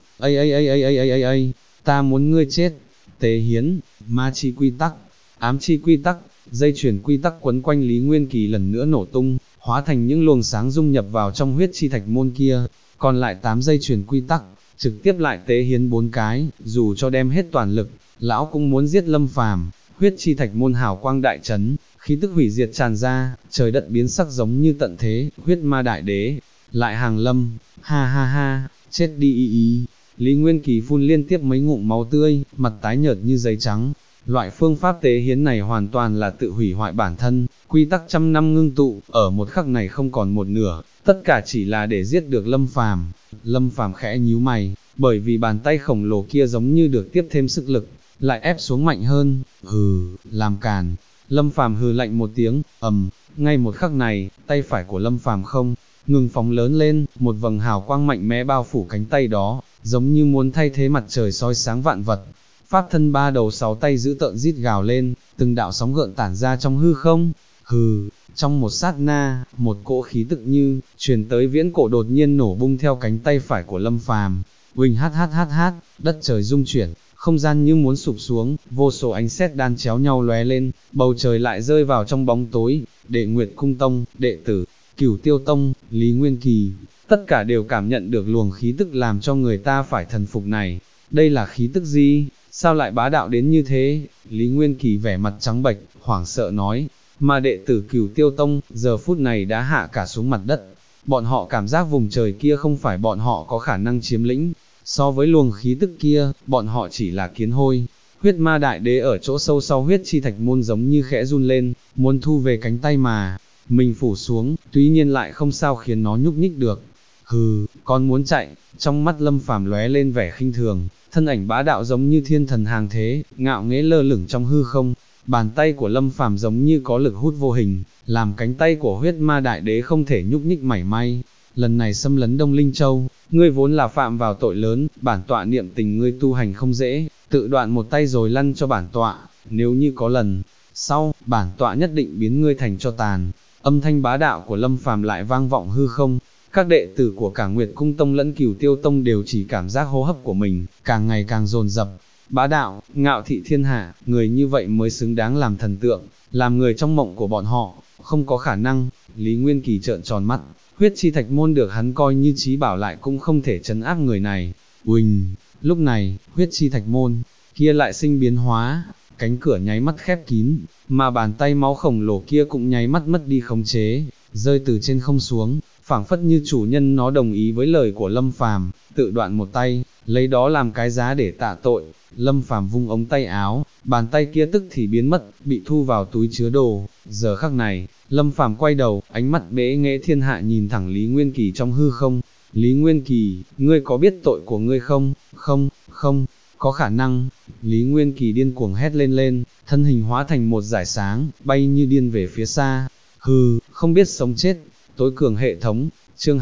ây, ta muốn ngươi chết. Tế hiến, ma chi quy tắc, ám chi quy tắc, dây chuyền quy tắc quấn quanh Lý Nguyên Kỳ lần nữa nổ tung, hóa thành những luồng sáng dung nhập vào trong huyết chi thạch môn kia. Còn lại 8 dây chuyền quy tắc, trực tiếp lại tế hiến 4 cái, dù cho đem hết toàn lực, lão cũng muốn giết Lâm Phàm. Huyết chi thạch môn hào quang đại chấn, khí tức hủy diệt tràn ra, trời đất biến sắc giống như tận thế. Huyết ma đại đế, lại hàng Lâm, ha ha ha, chết đi y y. Lý Nguyên Kỳ phun liên tiếp mấy ngụm máu tươi, mặt tái nhợt như giấy trắng. Loại phương pháp tế hiến này hoàn toàn là tự hủy hoại bản thân, quy tắc trăm năm ngưng tụ, ở một khắc này không còn một nửa, tất cả chỉ là để giết được Lâm Phàm. Lâm Phàm khẽ nhíu mày, bởi vì bàn tay khổng lồ kia giống như được tiếp thêm sức lực, lại ép xuống mạnh hơn, hừ, làm càn. Lâm Phàm hừ lạnh một tiếng, ngay một khắc này, tay phải của Lâm Phàm không ngừng phóng lớn lên, một vầng hào quang mạnh mẽ bao phủ cánh tay đó, giống như muốn thay thế mặt trời soi sáng vạn vật. Pháp thân ba đầu sáu tay giữ tợn rít gào lên, từng đạo sóng gợn tản ra trong hư không. Hừ, trong một sát na, một cỗ khí tự như truyền tới viễn cổ đột nhiên nổ bung theo cánh tay phải của Lâm Phàm. Huỳnh hát hát hát hát, đất trời rung chuyển, không gian như muốn sụp xuống, vô số ánh sét đan chéo nhau lóe lên, bầu trời lại rơi vào trong bóng tối. Đệ Nguyệt Cung Tông, đệ tử Cửu Tiêu Tông, Lý Nguyên Kỳ, tất cả đều cảm nhận được luồng khí tức làm cho người ta phải thần phục này. Đây là khí tức gì? Sao lại bá đạo đến như thế? Lý Nguyên Kỳ vẻ mặt trắng bệch, hoảng sợ nói, mà đệ tử Cửu Tiêu Tông, giờ phút này đã hạ cả xuống mặt đất. Bọn họ cảm giác vùng trời kia không phải bọn họ có khả năng chiếm lĩnh, so với luồng khí tức kia, bọn họ chỉ là kiến hôi. Huyết ma đại đế ở chỗ sâu sau huyết chi thạch môn giống như khẽ run lên, muốn thu về cánh tay mà mình phủ xuống, tuy nhiên lại không sao khiến nó nhúc nhích được. Hừ, con muốn chạy, trong mắt Lâm Phàm lóe lên vẻ khinh thường, thân ảnh bá đạo giống như thiên thần hàng thế, ngạo nghễ lơ lửng trong hư không. Bàn tay của Lâm Phàm giống như có lực hút vô hình, làm cánh tay của huyết ma đại đế không thể nhúc nhích mảy may. Lần này xâm lấn Đông Linh Châu, ngươi vốn là phạm vào tội lớn, bản tọa niệm tình ngươi tu hành không dễ, tự đoạn một tay rồi lăn cho bản tọa, nếu như có lần sau, bản tọa nhất định biến ngươi thành cho tàn. Âm thanh bá đạo của Lâm Phàm lại vang vọng hư không, các đệ tử của cả Nguyệt Cung Tông lẫn Cửu Tiêu Tông đều chỉ cảm giác hô hấp của mình càng ngày càng dồn dập. Bá đạo, ngạo thị thiên hạ, người như vậy mới xứng đáng làm thần tượng, làm người trong mộng của bọn họ, không có khả năng. Lý Nguyên Kỳ trợn tròn mắt, huyết chi thạch môn được hắn coi như trí bảo lại cũng không thể trấn áp người này. Uỳnh, lúc này, huyết chi thạch môn kia lại sinh biến hóa, cánh cửa nháy mắt khép kín, mà bàn tay máu khổng lồ kia cũng nháy mắt mất đi khống chế, rơi từ trên không xuống, phảng phất như chủ nhân nó đồng ý với lời của Lâm Phàm, tự đoạn một tay, lấy đó làm cái giá để tạ tội. Lâm Phàm vung ống tay áo, bàn tay kia tức thì biến mất, bị thu vào túi chứa đồ. Giờ khắc này, Lâm Phàm quay đầu, ánh mắt bẽ nghệ thiên hạ nhìn thẳng Lý Nguyên Kỳ trong hư không. Lý Nguyên Kỳ, ngươi có biết tội của ngươi không? Không, có khả năng. Lý Nguyên Kỳ điên cuồng hét lên, thân hình hóa thành một dải sáng, bay như điên về phía xa. Hừ, không biết sống chết. Tối cường hệ thống, chương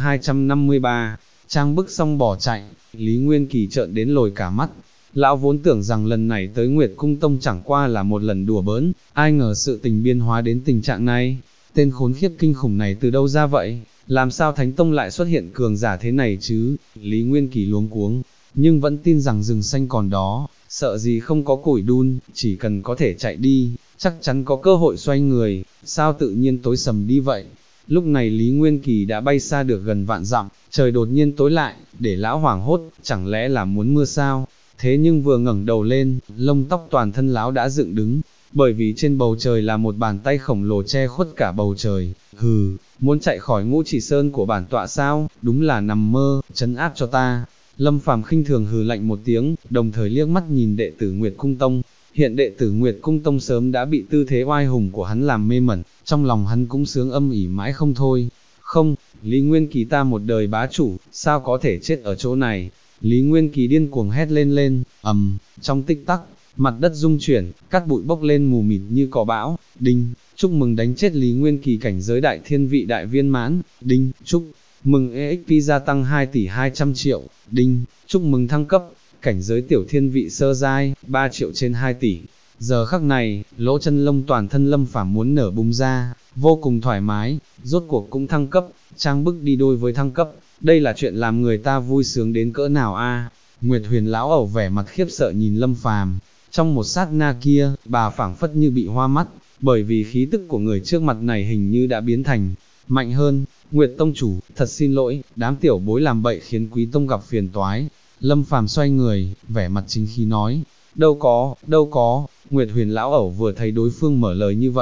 253, trang bức xong bỏ chạy. Lý Nguyên Kỳ trợn đến lồi cả mắt. Lão vốn tưởng rằng lần này tới Nguyệt Cung Tông chẳng qua là một lần đùa bỡn, ai ngờ sự tình biên hóa đến tình trạng này. Tên khốn khiếp kinh khủng này từ đâu ra vậy? Làm sao Thánh Tông lại xuất hiện cường giả thế này chứ? Lý Nguyên Kỳ luống cuống, nhưng vẫn tin rằng rừng xanh còn đó, sợ gì không có củi đun, chỉ cần có thể chạy đi, chắc chắn có cơ hội xoay người, sao tự nhiên tối sầm đi vậy? Lúc này Lý Nguyên Kỳ đã bay xa được gần vạn dặm, trời đột nhiên tối lại, để lão hoảng hốt, chẳng lẽ là muốn mưa sao? Thế nhưng vừa ngẩng đầu lên, lông tóc toàn thân lão đã dựng đứng, bởi vì trên bầu trời là một bàn tay khổng lồ che khuất cả bầu trời. Hừ, muốn chạy khỏi Ngũ Chỉ Sơn của bản tọa sao? Đúng là nằm mơ, trấn áp cho ta. Lâm Phàm khinh thường hừ lạnh một tiếng, đồng thời liếc mắt nhìn đệ tử Nguyệt Cung Tông. Hiện đệ tử Nguyệt Cung Tông sớm đã bị tư thế oai hùng của hắn làm mê mẩn, trong lòng hắn cũng sướng âm ỉ mãi không thôi. Không, Lý Nguyên Kỳ ta một đời bá chủ, sao có thể chết ở chỗ này? Lý Nguyên Kỳ điên cuồng hét lên, trong tích tắc, mặt đất rung chuyển, cát bụi bốc lên mù mịt như cỏ bão. Đinh, chúc mừng đánh chết Lý Nguyên Kỳ cảnh giới đại thiên vị đại viên mãn. Đinh, chúc mừng EXP gia tăng 2 tỷ 200 triệu. Đinh, chúc mừng thăng cấp, cảnh giới tiểu thiên vị sơ giai, 3 triệu trên 2 tỷ. Giờ khắc này, lỗ chân lông toàn thân Lâm Phàm muốn nở bung ra, vô cùng thoải mái, rốt cuộc cũng thăng cấp, trang bức đi đôi với thăng cấp, đây là chuyện làm người ta vui sướng đến cỡ nào a? Nguyệt Huyền lão ẩu vẻ mặt khiếp sợ nhìn Lâm Phàm, trong một sát na kia, bà phảng phất như bị hoa mắt, bởi vì khí tức của người trước mặt này hình như đã biến thành mạnh hơn. Nguyệt tông chủ, thật xin lỗi, đám tiểu bối làm bậy khiến quý tông gặp phiền toái. Lâm Phàm xoay người, vẻ mặt chính khí nói, đâu có, Nguyệt Huyền lão ẩu vừa thấy đối phương mở lời như vậy,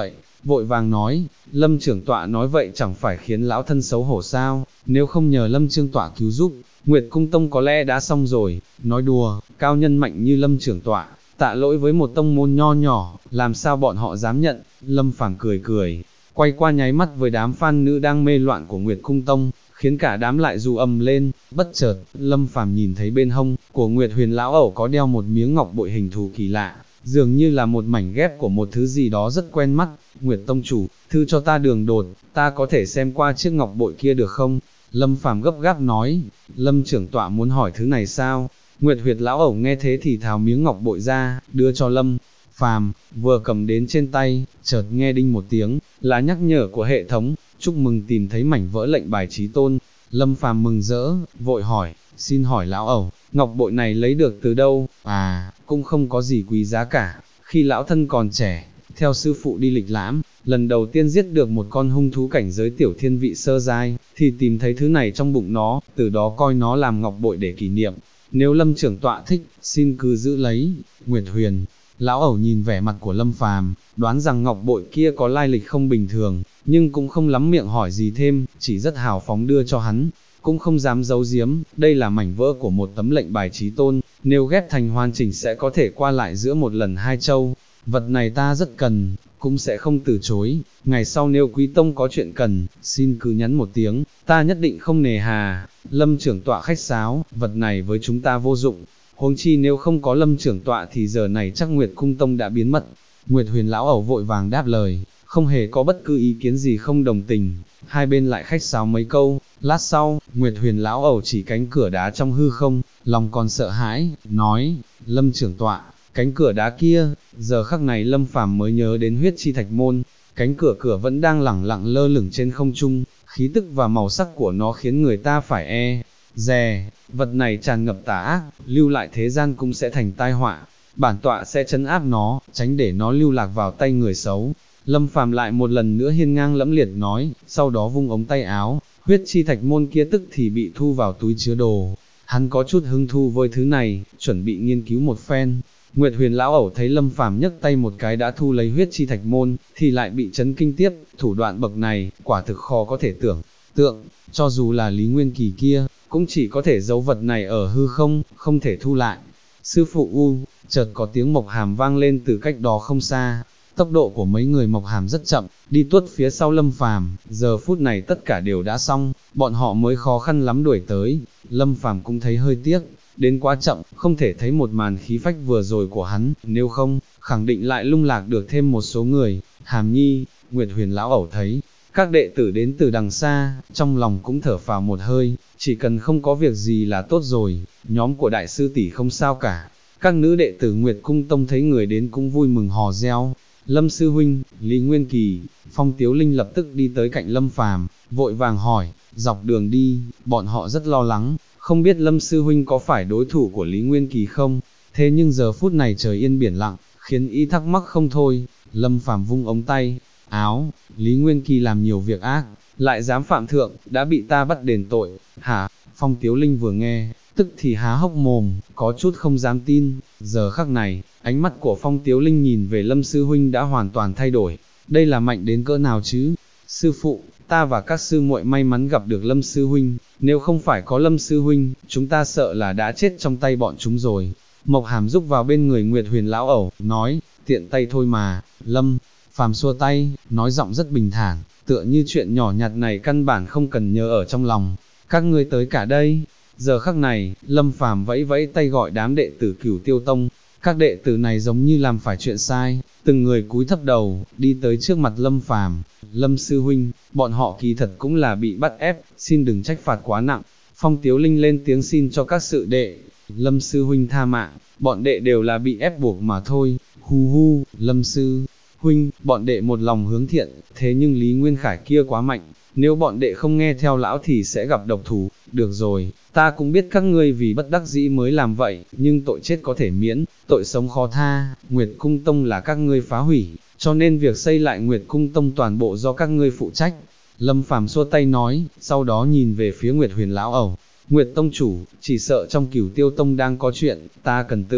vội vàng nói, Lâm trưởng tọa nói vậy chẳng phải khiến lão thân xấu hổ sao, nếu không nhờ Lâm trương tọa cứu giúp, Nguyệt Cung Tông có lẽ đã xong rồi, nói đùa, cao nhân mạnh như Lâm trưởng tọa, tạ lỗi với một tông môn nho nhỏ, làm sao bọn họ dám nhận. Lâm Phàm cười cười, quay qua nháy mắt với đám fan nữ đang mê loạn của Nguyệt Cung Tông, khiến cả đám lại dù ầm lên. Bất chợt, Lâm Phàm nhìn thấy bên hông của Nguyệt Huyền lão ẩu có đeo một miếng ngọc bội hình thù kỳ lạ, dường như là một mảnh ghép của một thứ gì đó rất quen mắt. Nguyệt tông chủ, thư cho ta đường đột, ta có thể xem qua chiếc ngọc bội kia được không? Lâm Phàm gấp gáp nói. Lâm trưởng tọa muốn hỏi thứ này sao? Nguyệt Huyệt lão ẩu nghe thế thì tháo miếng ngọc bội ra, đưa cho Lâm Phàm, vừa cầm đến trên tay, chợt nghe đinh một tiếng, là nhắc nhở của hệ thống, chúc mừng tìm thấy mảnh vỡ lệnh bài chí tôn. Lâm Phàm mừng rỡ, vội hỏi, xin hỏi lão ẩu, ngọc bội này lấy được từ đâu? À, cũng không có gì quý giá cả, khi lão thân còn trẻ, theo sư phụ đi lịch lãm, lần đầu tiên giết được một con hung thú cảnh giới tiểu thiên vị sơ giai, thì tìm thấy thứ này trong bụng nó, từ đó coi nó làm ngọc bội để kỷ niệm. Nếu Lâm trưởng tọa thích, xin cứ giữ lấy. Nguyệt Huyền lão ẩu nhìn vẻ mặt của Lâm Phàm, đoán rằng ngọc bội kia có lai lịch không bình thường, nhưng cũng không lắm miệng hỏi gì thêm, chỉ rất hào phóng đưa cho hắn, cũng không dám giấu giếm, đây là mảnh vỡ của một tấm lệnh bài chí tôn, nếu ghép thành hoàn chỉnh sẽ có thể qua lại giữa một lần hai châu, vật này ta rất cần, cũng sẽ không từ chối, ngày sau nếu quý tông có chuyện cần, xin cứ nhắn một tiếng, ta nhất định không nề hà. Lâm trưởng tọa khách sáo, vật này với chúng ta vô dụng, huống chi nếu không có Lâm trưởng tọa thì giờ này chắc Nguyệt Cung Tông đã biến mất. Nguyệt Huyền lão ẩu vội vàng đáp lời, không hề có bất cứ ý kiến gì không đồng tình, hai bên lại khách sáo mấy câu, lát sau, Nguyệt Huyền lão ẩu chỉ cánh cửa đá trong hư không, lòng còn sợ hãi, nói, Lâm trưởng tọa, cánh cửa đá kia. Giờ khắc này Lâm Phàm mới nhớ đến huyết chi thạch môn, cánh cửa vẫn đang lẳng lặng lơ lửng trên không trung, khí tức và màu sắc của nó khiến người ta phải dè, vật này tràn ngập tà ác, lưu lại thế gian cũng sẽ thành tai họa, bản tọa sẽ trấn áp nó, tránh để nó lưu lạc vào tay người xấu. Lâm Phàm lại một lần nữa hiên ngang lẫm liệt nói, sau đó vung ống tay áo, huyết chi thạch môn kia tức thì bị thu vào túi chứa đồ. Hắn có chút hứng thú với thứ này, chuẩn bị nghiên cứu một phen. Nguyệt Huyền lão ẩu thấy Lâm Phàm nhấc tay một cái đã thu lấy huyết chi thạch môn, thì lại bị chấn kinh tiếp, thủ đoạn bậc này, quả thực khó có thể tưởng tượng, cho dù là Lý Nguyên Kỳ kia, cũng chỉ có thể giấu vật này ở hư không, không thể thu lại. Sư phụ chợt có tiếng Mộc Hàm vang lên từ cách đó không xa. Tốc độ của mấy người Mộc Hàm rất chậm, đi tuốt phía sau Lâm Phàm, giờ phút này tất cả đều đã xong, bọn họ mới khó khăn lắm đuổi tới. Lâm Phàm cũng thấy hơi tiếc, đến quá chậm, không thể thấy một màn khí phách vừa rồi của hắn, nếu không, khẳng định lại lung lạc được thêm một số người. Hàm Nhi, Nguyệt Huyền lão ẩu thấy các đệ tử đến từ đằng xa, trong lòng cũng thở phào một hơi, chỉ cần không có việc gì là tốt rồi, nhóm của đại sư tỷ không sao cả. Các nữ đệ tử Nguyệt Cung Tông thấy người đến cũng vui mừng hò reo. Lâm sư huynh, Lý Nguyên Kỳ, Phong Tiếu Linh lập tức đi tới cạnh Lâm Phàm, vội vàng hỏi, dọc đường đi, bọn họ rất lo lắng, không biết Lâm sư huynh có phải đối thủ của Lý Nguyên Kỳ không? Thế nhưng giờ phút này trời yên biển lặng, khiến y thắc mắc không thôi. Lâm Phàm vung ống tay áo, Lý Nguyên Kỳ làm nhiều việc ác, lại dám phạm thượng, đã bị ta bắt đền tội. Hả? Phong Tiếu Linh vừa nghe, tức thì há hốc mồm, có chút không dám tin. Giờ khắc này, ánh mắt của Phong Tiếu Linh nhìn về Lâm sư huynh đã hoàn toàn thay đổi. Đây là mạnh đến cỡ nào chứ? Sư phụ, ta và các sư muội may mắn gặp được Lâm sư huynh, nếu không phải có Lâm sư huynh, chúng ta sợ là đã chết trong tay bọn chúng rồi. Mộc Hàm rúc vào bên người Nguyệt Huyền lão ẩu, nói, tiện tay thôi mà. Lâm Phàm xua tay, nói giọng rất bình thản, tựa như chuyện nhỏ nhặt này căn bản không cần nhớ ở trong lòng. Các ngươi tới cả đây. Giờ khắc này, Lâm Phàm vẫy vẫy tay gọi đám đệ tử Cửu Tiêu Tông. Các đệ tử này giống như làm phải chuyện sai, từng người cúi thấp đầu, đi tới trước mặt Lâm Phàm. Lâm sư huynh, bọn họ kỳ thật cũng là bị bắt ép, xin đừng trách phạt quá nặng. Phong Tiếu Linh lên tiếng xin cho các sự đệ. Lâm sư huynh tha mạng, bọn đệ đều là bị ép buộc mà thôi. Hu hu, Lâm sư huynh, bọn đệ một lòng hướng thiện, thế nhưng Lý Nguyên Khải kia quá mạnh, nếu bọn đệ không nghe theo lão thì sẽ gặp độc thủ. Được rồi, ta cũng biết các ngươi vì bất đắc dĩ mới làm vậy, nhưng tội chết có thể miễn, tội sống khó tha. Nguyệt Cung Tông là các ngươi phá hủy, cho nên việc xây lại Nguyệt Cung Tông toàn bộ do các ngươi phụ trách. Lâm Phàm xua tay nói, sau đó nhìn về phía Nguyệt Huyền lão ẩu. Nguyệt Tông chủ, chỉ sợ trong Cửu Tiêu Tông đang có chuyện, ta cần tự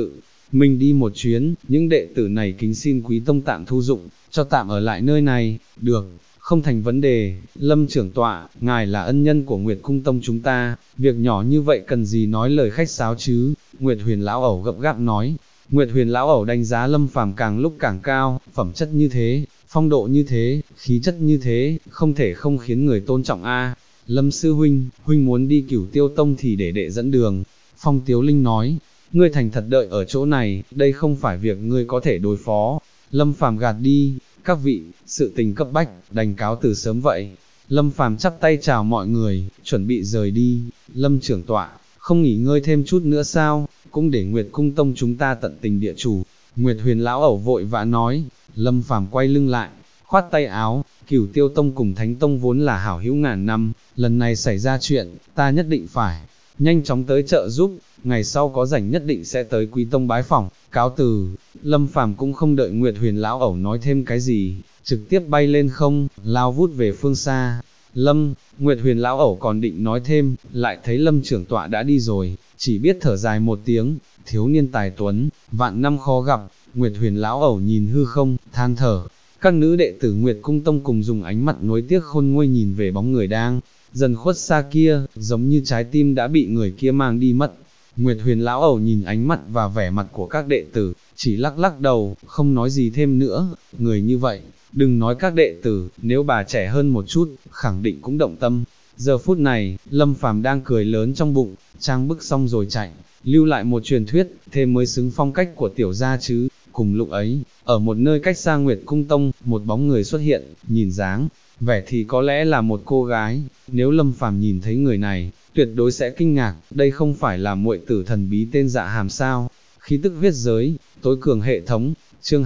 mình đi một chuyến, những đệ tử này kính xin quý tông tạm thu dụng, cho tạm ở lại nơi này, được, không thành vấn đề, Lâm trưởng tọa, ngài là ân nhân của Nguyệt Cung Tông chúng ta, việc nhỏ như vậy cần gì nói lời khách sáo chứ, Nguyệt Huyền lão ẩu gấp gáp nói. Nguyệt Huyền lão ẩu đánh giá Lâm Phàm càng lúc càng cao, phẩm chất như thế, phong độ như thế, khí chất như thế, không thể không khiến người tôn trọng a. Lâm sư huynh, huynh muốn đi Cửu Tiêu Tông thì để đệ dẫn đường. Phong Tiếu Linh nói, ngươi thành thật đợi ở chỗ này, đây không phải việc ngươi có thể đối phó. Lâm Phàm gạt đi, các vị, sự tình cấp bách, đành cáo từ sớm vậy. Lâm Phàm chắp tay chào mọi người, chuẩn bị rời đi. Lâm trưởng tọa, không nghỉ ngơi thêm chút nữa sao, cũng để Nguyệt Cung Tông chúng ta tận tình địa chủ. Nguyệt Huyền lão ẩu vội vã nói. Lâm Phàm quay lưng lại, khoát tay áo, Cửu Tiêu Tông cùng Thánh Tông vốn là hảo hữu ngàn năm, lần này xảy ra chuyện, ta nhất định phải nhanh chóng tới trợ giúp, ngày sau có rảnh nhất định sẽ tới Quý Tông bái phỏng, cáo từ. Lâm Phàm cũng không đợi Nguyệt Huyền lão ẩu nói thêm cái gì, trực tiếp bay lên không, lao vút về phương xa. Nguyệt Huyền lão ẩu còn định nói thêm, lại thấy Lâm trưởng tọa đã đi rồi, chỉ biết thở dài một tiếng, thiếu niên tài tuấn, vạn năm khó gặp. Nguyệt Huyền lão ẩu nhìn hư không, than thở. Các nữ đệ tử Nguyệt Cung Tông cùng dùng ánh mặt nối tiếc khôn nguôi nhìn về bóng người đang dần khuất xa kia, giống như trái tim đã bị người kia mang đi mất. Nguyệt Huyền lão ẩu nhìn ánh mắt và vẻ mặt của các đệ tử, chỉ lắc lắc đầu, không nói gì thêm nữa. Người như vậy, đừng nói các đệ tử, nếu bà trẻ hơn một chút, khẳng định cũng động tâm. Giờ phút này, Lâm Phàm đang cười lớn trong bụng, trang bức xong rồi chạy, lưu lại một truyền thuyết, thế mới xứng phong cách của tiểu gia chứ. Cùng lúc ấy, ở một nơi cách xa Nguyệt Cung Tông, một bóng người xuất hiện, nhìn dáng vẻ thì có lẽ là một cô gái. Nếu Lâm Phàm nhìn thấy người này, tuyệt đối sẽ kinh ngạc, đây không phải là muội tử thần bí tên Dạ Hàm sao? Khí tức huyết giới, tối cường hệ thống, chương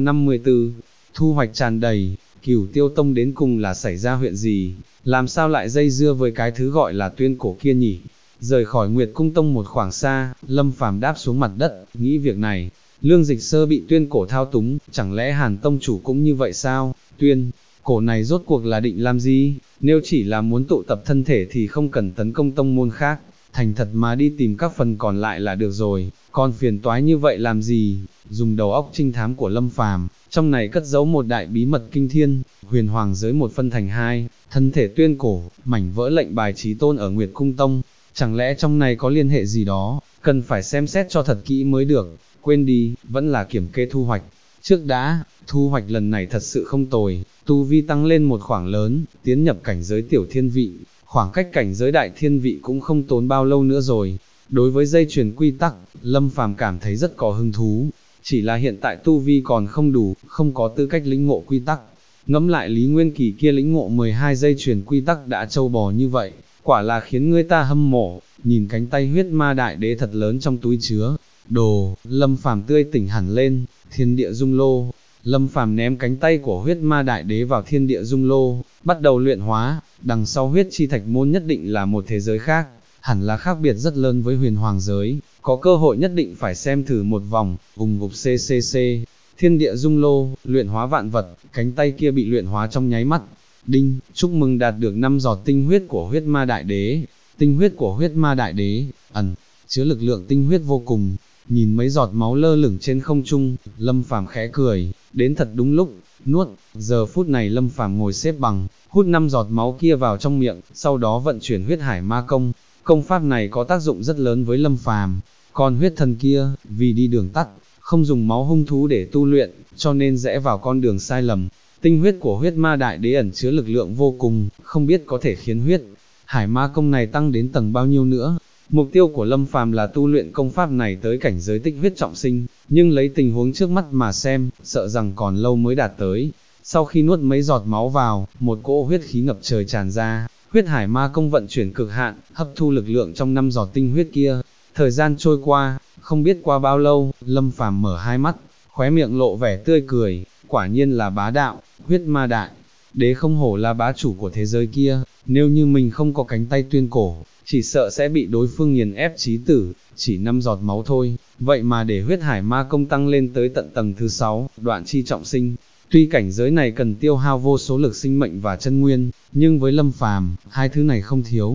254, thu hoạch tràn đầy. Cửu Tiêu Tông đến cùng là xảy ra chuyện gì, làm sao lại dây dưa với cái thứ gọi là tuyên cổ kia nhỉ? Rời khỏi Nguyệt Cung Tông một khoảng xa, Lâm Phàm đáp xuống mặt đất, nghĩ việc này, Lương Dịch Sơ bị tuyên cổ thao túng, chẳng lẽ Hàn Tông chủ cũng như vậy sao? Tuyên cổ này rốt cuộc là định làm gì? Nếu chỉ là muốn tụ tập thân thể thì không cần tấn công tông môn khác, thành thật mà đi tìm các phần còn lại là được rồi, còn phiền toái như vậy làm gì? Dùng đầu óc trinh thám của Lâm Phàm, trong này cất giấu một đại bí mật kinh thiên. Huyền Hoàng giới một phân thành hai, thân thể tuyên cổ, mảnh vỡ lệnh bài chí tôn ở Nguyệt Cung Tông, chẳng lẽ trong này có liên hệ gì đó, cần phải xem xét cho thật kỹ mới được. Quên đi, vẫn là kiểm kê thu hoạch. Trước đã, thu hoạch lần này thật sự không tồi, tu vi tăng lên một khoảng lớn, tiến nhập cảnh giới tiểu thiên vị, khoảng cách cảnh giới đại thiên vị cũng không tốn bao lâu nữa rồi. Đối với dây chuyền quy tắc, Lâm Phàm cảm thấy rất có hứng thú, chỉ là hiện tại tu vi còn không đủ, không có tư cách lĩnh ngộ quy tắc. Ngẫm lại Lý Nguyên Kỳ kia lĩnh ngộ 12 dây chuyền quy tắc đã trâu bò như vậy, quả là khiến người ta hâm mộ. Nhìn cánh tay huyết ma đại đế thật lớn trong túi chứa đồ, Lâm Phàm tươi tỉnh hẳn lên. Thiên địa dung lô, Lâm Phàm ném cánh tay của huyết ma đại đế vào thiên địa dung lô, bắt đầu luyện hóa. Đằng sau huyết chi thạch môn nhất định là một thế giới khác, hẳn là khác biệt rất lớn với huyền hoàng giới, có cơ hội nhất định phải xem thử một vòng. Ùng ngục ccc, thiên địa dung lô, luyện hóa vạn vật, cánh tay kia bị luyện hóa trong nháy mắt. Đinh, chúc mừng đạt được 5 giọt tinh huyết của huyết ma đại đế. Tinh huyết của huyết ma đại đế, chứa lực lượng tinh huyết vô cùng. Nhìn mấy giọt máu lơ lửng trên không trung, Lâm Phàm khẽ cười, đến thật đúng lúc, nuốt. Giờ phút này Lâm Phàm ngồi xếp bằng, hút 5 giọt máu kia vào trong miệng, sau đó vận chuyển huyết hải ma công. Công pháp này có tác dụng rất lớn với Lâm Phàm. Còn huyết thần kia, vì đi đường tắt, không dùng máu hung thú để tu luyện, cho nên rẽ vào con đường sai lầm. Tinh huyết của huyết ma đại đế ẩn chứa lực lượng vô cùng, không biết có thể khiến huyết hải ma công này tăng đến tầng bao nhiêu nữa. Mục tiêu của Lâm Phàm là tu luyện công pháp này tới cảnh giới tích huyết trọng sinh, nhưng lấy tình huống trước mắt mà xem, sợ rằng còn lâu mới đạt tới. Sau khi nuốt mấy giọt máu vào, một cỗ huyết khí ngập trời tràn ra, huyết hải ma công vận chuyển cực hạn, hấp thu lực lượng trong 5 giọt tinh huyết kia. Thời gian trôi qua, không biết qua bao lâu, Lâm Phàm mở hai mắt, khóe miệng lộ vẻ tươi cười, quả nhiên là bá đạo. Huyết ma đại đế không hổ là bá chủ của thế giới kia, nếu như mình không có cánh tay tuyên cổ, chỉ sợ sẽ bị đối phương nghiền ép chí tử. Chỉ 5 giọt máu thôi, vậy mà để huyết hải ma công tăng lên tới tận tầng thứ 6, đoạn chi trọng sinh. Tuy cảnh giới này cần tiêu hao vô số lực sinh mệnh và chân nguyên, nhưng với Lâm Phàm, hai thứ này không thiếu.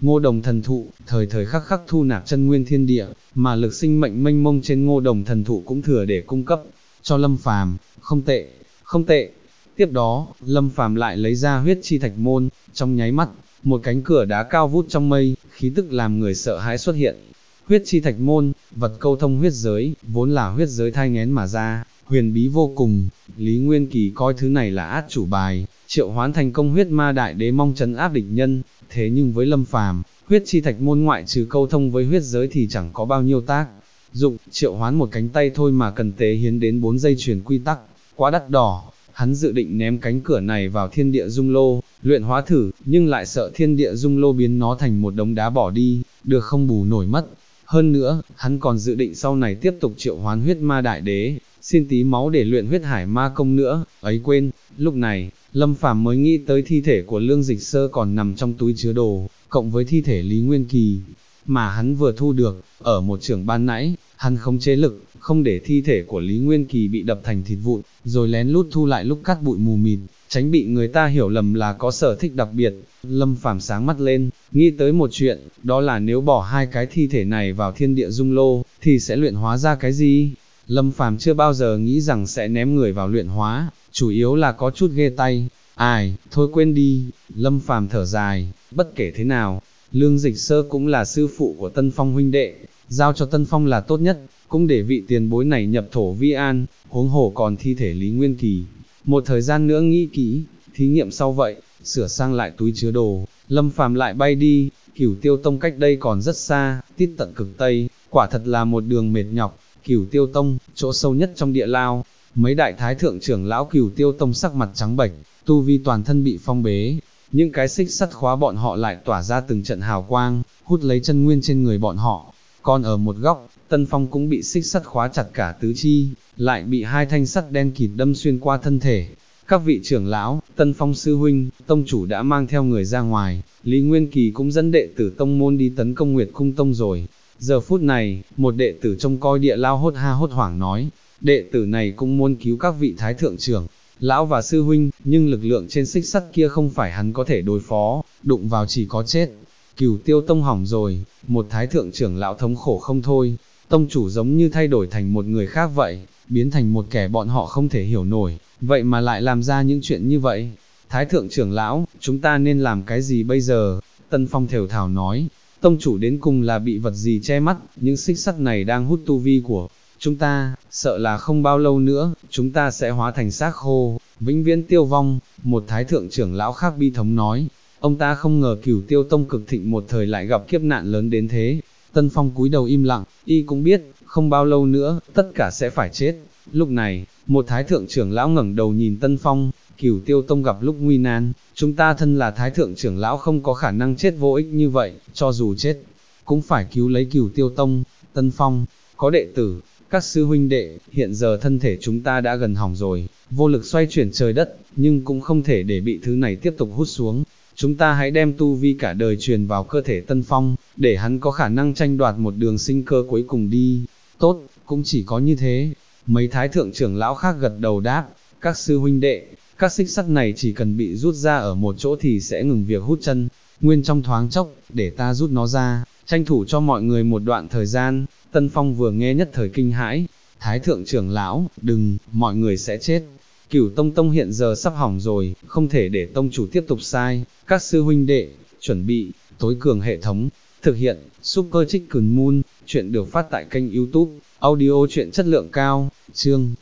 Ngô Đồng thần thụ, thời thời khắc khắc thu nạp chân nguyên thiên địa, mà lực sinh mệnh mênh mông trên Ngô Đồng thần thụ cũng thừa để cung cấp cho Lâm Phàm, không tệ, không tệ. Tiếp đó, Lâm Phàm lại lấy ra huyết chi thạch môn, trong nháy mắt, một cánh cửa đá cao vút trong mây, khí tức làm người sợ hãi xuất hiện. Huyết chi thạch môn, vật câu thông huyết giới, vốn là huyết giới thai nghén mà ra, huyền bí vô cùng. Lý Nguyên Kỳ coi thứ này là át chủ bài, triệu hoán thành công huyết ma đại đế mong trấn áp địch nhân. Thế nhưng với Lâm Phàm, huyết chi thạch môn ngoại trừ câu thông với huyết giới thì chẳng có bao nhiêu tác dụng, triệu hoán một cánh tay thôi mà cần tế hiến đến 4 dây chuyền quy tắc, quá đắt đỏ. Hắn dự định ném cánh cửa này vào thiên địa dung lô, luyện hóa thử, nhưng lại sợ thiên địa dung lô biến nó thành một đống đá bỏ đi, được không bù nổi mất. Hơn nữa, hắn còn dự định sau này tiếp tục triệu hoán huyết ma đại đế, xin tí máu để luyện huyết hải ma công nữa, ấy quên. Lúc này, Lâm Phàm mới nghĩ tới thi thể của Lương Dịch Sơ còn nằm trong túi chứa đồ, cộng với thi thể Lý Nguyên Kỳ, mà hắn vừa thu được, ở một trường ban nãy, hắn khống chế lực, không để thi thể của Lý Nguyên Kỳ bị đập thành thịt vụn, rồi lén lút thu lại lúc cắt bụi mù mịt, tránh bị người ta hiểu lầm là có sở thích đặc biệt. Lâm Phàm sáng mắt lên, nghĩ tới một chuyện, đó là nếu bỏ hai cái thi thể này vào thiên địa dung lô, thì sẽ luyện hóa ra cái gì? Lâm Phàm chưa bao giờ nghĩ rằng sẽ ném người vào luyện hóa, chủ yếu là có chút ghê tay. Ai, thôi quên đi. Lâm Phàm thở dài, bất kể thế nào, Lương Dịch Sơ cũng là sư phụ của Tân Phong huynh đệ, giao cho Tân Phong là tốt nhất, cũng để vị tiền bối này nhập thổ vi an, huống hồ còn thi thể Lý Nguyên Kỳ. Một thời gian nữa nghĩ kỹ, thí nghiệm sau vậy, sửa sang lại túi chứa đồ, Lâm Phàm lại bay đi. Cửu Tiêu Tông cách đây còn rất xa, tít tận cực Tây, quả thật là một đường mệt nhọc. Cửu Tiêu Tông, chỗ sâu nhất trong địa lao, mấy đại thái thượng trưởng lão Cửu Tiêu Tông sắc mặt trắng bệch, tu vi toàn thân bị phong bế, những cái xích sắt khóa bọn họ lại tỏa ra từng trận hào quang, hút lấy chân nguyên trên người bọn họ. Còn ở một góc, Tân Phong cũng bị xích sắt khóa chặt cả tứ chi, lại bị hai thanh sắt đen kịt đâm xuyên qua thân thể. Các vị trưởng lão, Tân Phong sư huynh, tông chủ đã mang theo người ra ngoài, Lý Nguyên Kỳ cũng dẫn đệ tử tông môn đi tấn công Nguyệt Cung Tông rồi. Giờ phút này, một đệ tử trông coi địa lao hốt ha hốt hoảng nói, đệ tử này cũng muốn cứu các vị thái thượng trưởng lão và sư huynh, nhưng lực lượng trên xích sắt kia không phải hắn có thể đối phó, đụng vào chỉ có chết. Cửu Tiêu Tông hỏng rồi, một thái thượng trưởng lão thống khổ không thôi, tông chủ giống như thay đổi thành một người khác vậy, biến thành một kẻ bọn họ không thể hiểu nổi, vậy mà lại làm ra những chuyện như vậy. Thái thượng trưởng lão, chúng ta nên làm cái gì bây giờ? Tân Phong thều thào nói, tông chủ đến cùng là bị vật gì che mắt, những xích sắt này đang hút tu vi của chúng ta, sợ là không bao lâu nữa, chúng ta sẽ hóa thành xác khô, vĩnh viễn tiêu vong. Một thái thượng trưởng lão khác bi thống nói, ông ta không ngờ Cửu Tiêu Tông cực thịnh một thời lại gặp kiếp nạn lớn đến thế. Tân Phong cúi đầu im lặng, y cũng biết, không bao lâu nữa, tất cả sẽ phải chết. Lúc này, một thái thượng trưởng lão ngẩng đầu nhìn Tân Phong, Cửu Tiêu Tông gặp lúc nguy nan, chúng ta thân là thái thượng trưởng lão không có khả năng chết vô ích như vậy, cho dù chết, cũng phải cứu lấy Cửu Tiêu Tông. Tân Phong, có đệ tử, các sư huynh đệ, hiện giờ thân thể chúng ta đã gần hỏng rồi, vô lực xoay chuyển trời đất, nhưng cũng không thể để bị thứ này tiếp tục hút xuống. Chúng ta hãy đem tu vi cả đời truyền vào cơ thể Tân Phong, để hắn có khả năng tranh đoạt một đường sinh cơ cuối cùng đi. Tốt, cũng chỉ có như thế. Mấy thái thượng trưởng lão khác gật đầu đáp, các sư huynh đệ, các xích sắt này chỉ cần bị rút ra ở một chỗ thì sẽ ngừng việc hút chân nguyên trong thoáng chốc, để ta rút nó ra, tranh thủ cho mọi người một đoạn thời gian. Tân Phong vừa nghe nhất thời kinh hãi, thái thượng trưởng lão, đừng, mọi người sẽ chết. Cửu Tông hiện giờ sắp hỏng rồi, không thể để tông chủ tiếp tục sai. Các sư huynh đệ, chuẩn bị, tối cường hệ thống, thực hiện, Super Chicken Moon. Chuyện được phát tại kênh YouTube, audio chuyện chất lượng cao, chương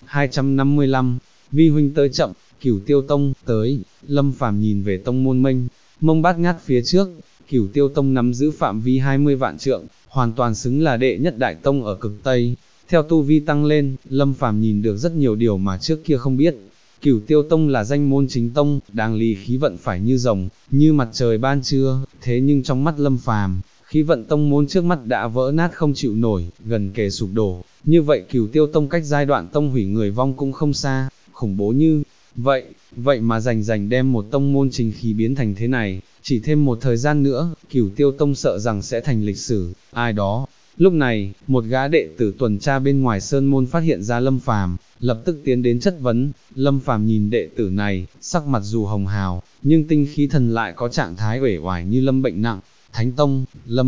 255, vi huynh tới chậm. Cửu Tiêu Tông, tới. Lâm Phàm nhìn về tông môn mênh mông bát ngát phía trước, Cửu Tiêu Tông nắm giữ phạm vi 20 vạn trượng, hoàn toàn xứng là đệ nhất đại tông ở cực Tây. Theo tu vi tăng lên, Lâm Phàm nhìn được rất nhiều điều mà trước kia không biết. Cửu Tiêu Tông là danh môn chính tông, đang lì khí vận phải như rồng, như mặt trời ban trưa, thế nhưng trong mắt Lâm Phàm, khí vận tông môn trước mắt đã vỡ nát không chịu nổi, gần kề sụp đổ. Như vậy Cửu Tiêu Tông cách giai đoạn tông hủy người vong cũng không xa, khủng bố như vậy mà rành đem một tông môn chính khí biến thành thế này, chỉ thêm một thời gian nữa, Cửu Tiêu Tông sợ rằng sẽ thành lịch sử. Ai đó? Lúc này, một gã đệ tử tuần tra bên ngoài sơn môn phát hiện ra Lâm Phàm, lập tức tiến đến chất vấn. Lâm Phàm nhìn đệ tử này, sắc mặt dù hồng hào, nhưng tinh khí thần lại có trạng thái uể oải như lâm bệnh nặng. Thánh Tông,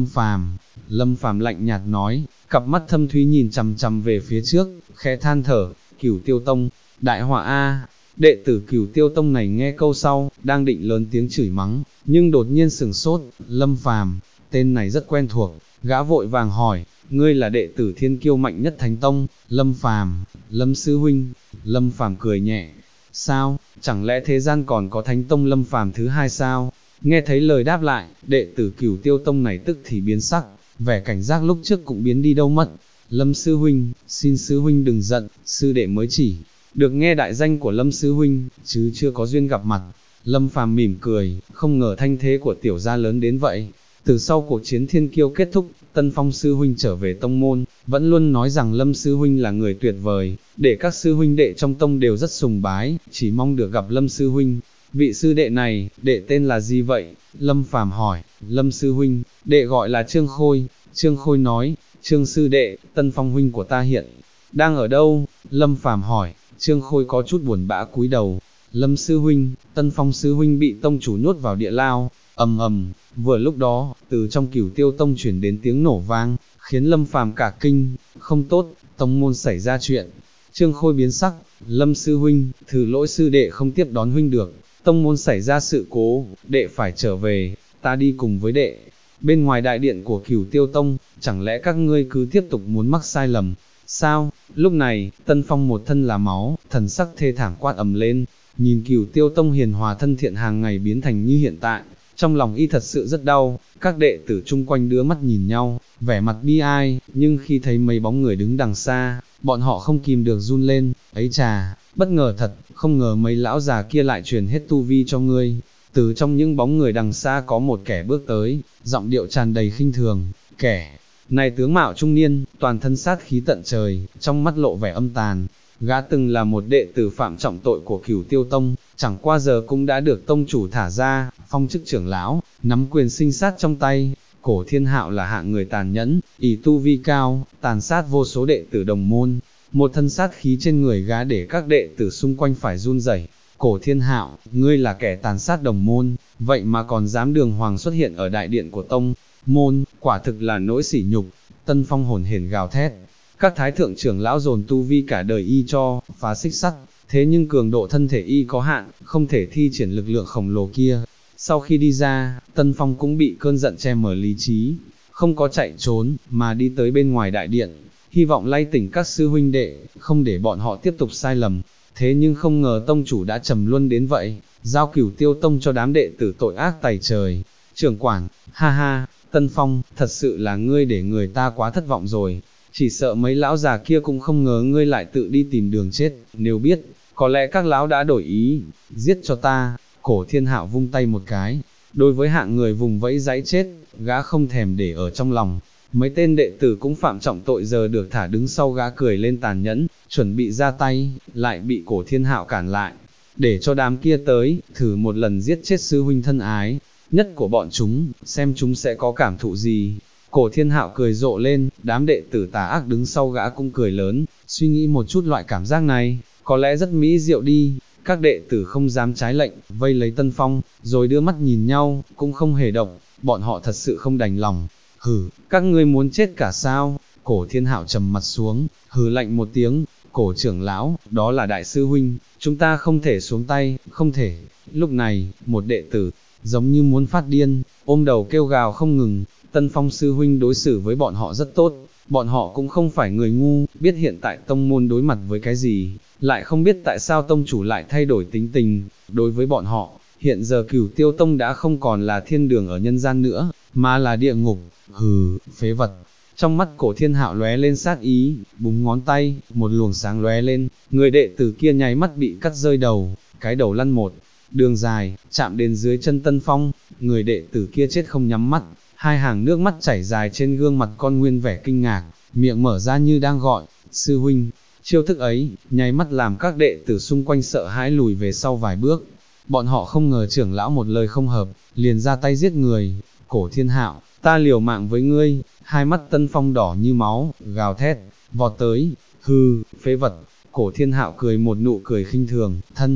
Lâm Phàm lạnh nhạt nói, cặp mắt thâm thúy nhìn chằm chằm về phía trước, khẽ than thở, Cửu Tiêu Tông, đại họa a. Đệ tử Cửu Tiêu Tông này nghe câu sau, đang định lớn tiếng chửi mắng, nhưng đột nhiên sửng sốt, Lâm Phàm, tên này rất quen thuộc, gã vội vàng hỏi, ngươi là đệ tử thiên kiêu mạnh nhất Thánh Tông, Lâm Phàm, Lâm sư huynh. Lâm Phàm cười nhẹ, sao, chẳng lẽ thế gian còn có Thánh Tông Lâm Phàm thứ hai sao? Nghe thấy lời đáp lại, đệ tử Cửu Tiêu Tông này tức thì biến sắc, vẻ cảnh giác lúc trước cũng biến đi đâu mất. Lâm sư huynh, xin sư huynh đừng giận, sư đệ mới chỉ được nghe đại danh của Lâm sư huynh, chứ chưa có duyên gặp mặt. Lâm Phàm mỉm cười, không ngờ thanh thế của tiểu gia lớn đến vậy. Từ sau cuộc chiến thiên kiêu kết thúc, Tân Phong sư huynh trở về tông môn, vẫn luôn nói rằng Lâm sư huynh là người tuyệt vời, để các sư huynh đệ trong tông đều rất sùng bái, chỉ mong được gặp Lâm sư huynh. Vị sư đệ này, đệ tên là gì vậy? Lâm Phàm hỏi. Lâm sư huynh, đệ gọi là Trương Khôi. Trương Khôi nói, Trương sư đệ, Tân Phong huynh của ta hiện đang ở đâu? Lâm Phàm hỏi. Trương Khôi có chút buồn bã cúi đầu. Lâm sư huynh, Tân Phong sư huynh bị tông chủ nhốt vào địa lao. Ầm ầm. Vừa lúc đó, từ trong Cửu Tiêu Tông chuyển đến tiếng nổ vang, khiến Lâm Phàm cả kinh. Không tốt, tông môn xảy ra chuyện. Trương Khôi biến sắc. Lâm sư huynh, thử lỗi sư đệ không tiếp đón huynh được. Tông môn xảy ra sự cố, đệ phải trở về, ta đi cùng với đệ. Bên ngoài đại điện của Cửu Tiêu Tông, chẳng lẽ các ngươi cứ tiếp tục muốn mắc sai lầm? Sao? Lúc này, Tân Phong một thân là máu, thần sắc thê thảm quát ầm lên, nhìn Cửu Tiêu Tông hiền hòa thân thiện hàng ngày biến thành như hiện tại, trong lòng y thật sự rất đau. Các đệ tử chung quanh đưa mắt nhìn nhau, vẻ mặt bi ai, nhưng khi thấy mấy bóng người đứng đằng xa, bọn họ không kìm được run lên. Ấy chà, bất ngờ thật, không ngờ mấy lão già kia lại truyền hết tu vi cho ngươi. Từ trong những bóng người đằng xa có một kẻ bước tới, giọng điệu tràn đầy khinh thường. Kẻ này tướng mạo trung niên, toàn thân sát khí tận trời, trong mắt lộ vẻ âm tàn. Gã từng là một đệ tử phạm trọng tội của Cửu Tiêu Tông, chẳng qua giờ cũng đã được tông chủ thả ra, phong chức trưởng lão, nắm quyền sinh sát trong tay. Cổ Thiên Hạo là hạng người tàn nhẫn, ỷ tu vi cao, tàn sát vô số đệ tử đồng môn. Một thân sát khí trên người gã để các đệ tử xung quanh phải run rẩy. Cổ Thiên Hạo, ngươi là kẻ tàn sát đồng môn, vậy mà còn dám đường hoàng xuất hiện ở đại điện của tông môn, quả thực là nỗi sỉ nhục. Tân Phong hồn hển gào thét. Các thái thượng trưởng lão dồn tu vi cả đời y cho phá xích sắt, thế nhưng cường độ thân thể y có hạn, không thể thi triển lực lượng khổng lồ kia. Sau khi đi ra, Tân Phong cũng bị cơn giận che mờ lý trí, không có chạy trốn, mà đi tới bên ngoài đại điện, hy vọng lay tỉnh các sư huynh đệ, không để bọn họ tiếp tục sai lầm. Thế nhưng không ngờ tông chủ đã trầm luân đến vậy, giao Cửu Tiêu Tông cho đám đệ tử tội ác tày trời. Trưởng quản, ha ha, Tân Phong, thật sự là ngươi để người ta quá thất vọng rồi. Chỉ sợ mấy lão già kia cũng không ngờ ngươi lại tự đi tìm đường chết, nếu biết, có lẽ các lão đã đổi ý, giết cho ta. Cổ Thiên Hạo vung tay một cái, đối với hạng người vùng vẫy giãy chết, gã không thèm để ở trong lòng. Mấy tên đệ tử cũng phạm trọng tội giờ được thả đứng sau gã cười lên tàn nhẫn, chuẩn bị ra tay, lại bị Cổ Thiên Hạo cản lại. Để cho đám kia tới, thử một lần giết chết sư huynh thân ái nhất của bọn chúng, xem chúng sẽ có cảm thụ gì. Cổ Thiên Hạo cười rộ lên, đám đệ tử tà ác đứng sau gã cũng cười lớn, suy nghĩ một chút loại cảm giác này, có lẽ rất mỹ diệu đi. Các đệ tử không dám trái lệnh, vây lấy Tân Phong, rồi đưa mắt nhìn nhau, cũng không hề động, bọn họ thật sự không đành lòng. Hừ, các ngươi muốn chết cả sao? Cổ Thiên Hạo trầm mặt xuống, hừ lạnh một tiếng. Cổ trưởng lão, đó là đại sư huynh, chúng ta không thể xuống tay, không thể. Lúc này, một đệ tử, giống như muốn phát điên, ôm đầu kêu gào không ngừng. Tân Phong sư huynh đối xử với bọn họ rất tốt, bọn họ cũng không phải người ngu, biết hiện tại tông môn đối mặt với cái gì, lại không biết tại sao tông chủ lại thay đổi tính tình. Đối với bọn họ, hiện giờ Cửu Tiêu Tông đã không còn là thiên đường ở nhân gian nữa, mà là địa ngục. Hừ, phế vật. Trong mắt Cổ Thiên Hạo lóe lên sát ý, búng ngón tay, một luồng sáng lóe lên, người đệ tử kia nháy mắt bị cắt rơi đầu, cái đầu lăn một đường dài, chạm đến dưới chân Tân Phong. Người đệ tử kia chết không nhắm mắt, hai hàng nước mắt chảy dài trên gương mặt con nguyên vẻ kinh ngạc, miệng mở ra như đang gọi, sư huynh. Chiêu thức ấy, nháy mắt làm các đệ tử xung quanh sợ hãi lùi về sau vài bước. Bọn họ không ngờ trưởng lão một lời không hợp, liền ra tay giết người. Cổ Thiên Hạo, ta liều mạng với ngươi. Hai mắt Tân Phong đỏ như máu, gào thét, vọt tới. Hừ, phế vật. Cổ Thiên Hạo cười một nụ cười khinh thường, thân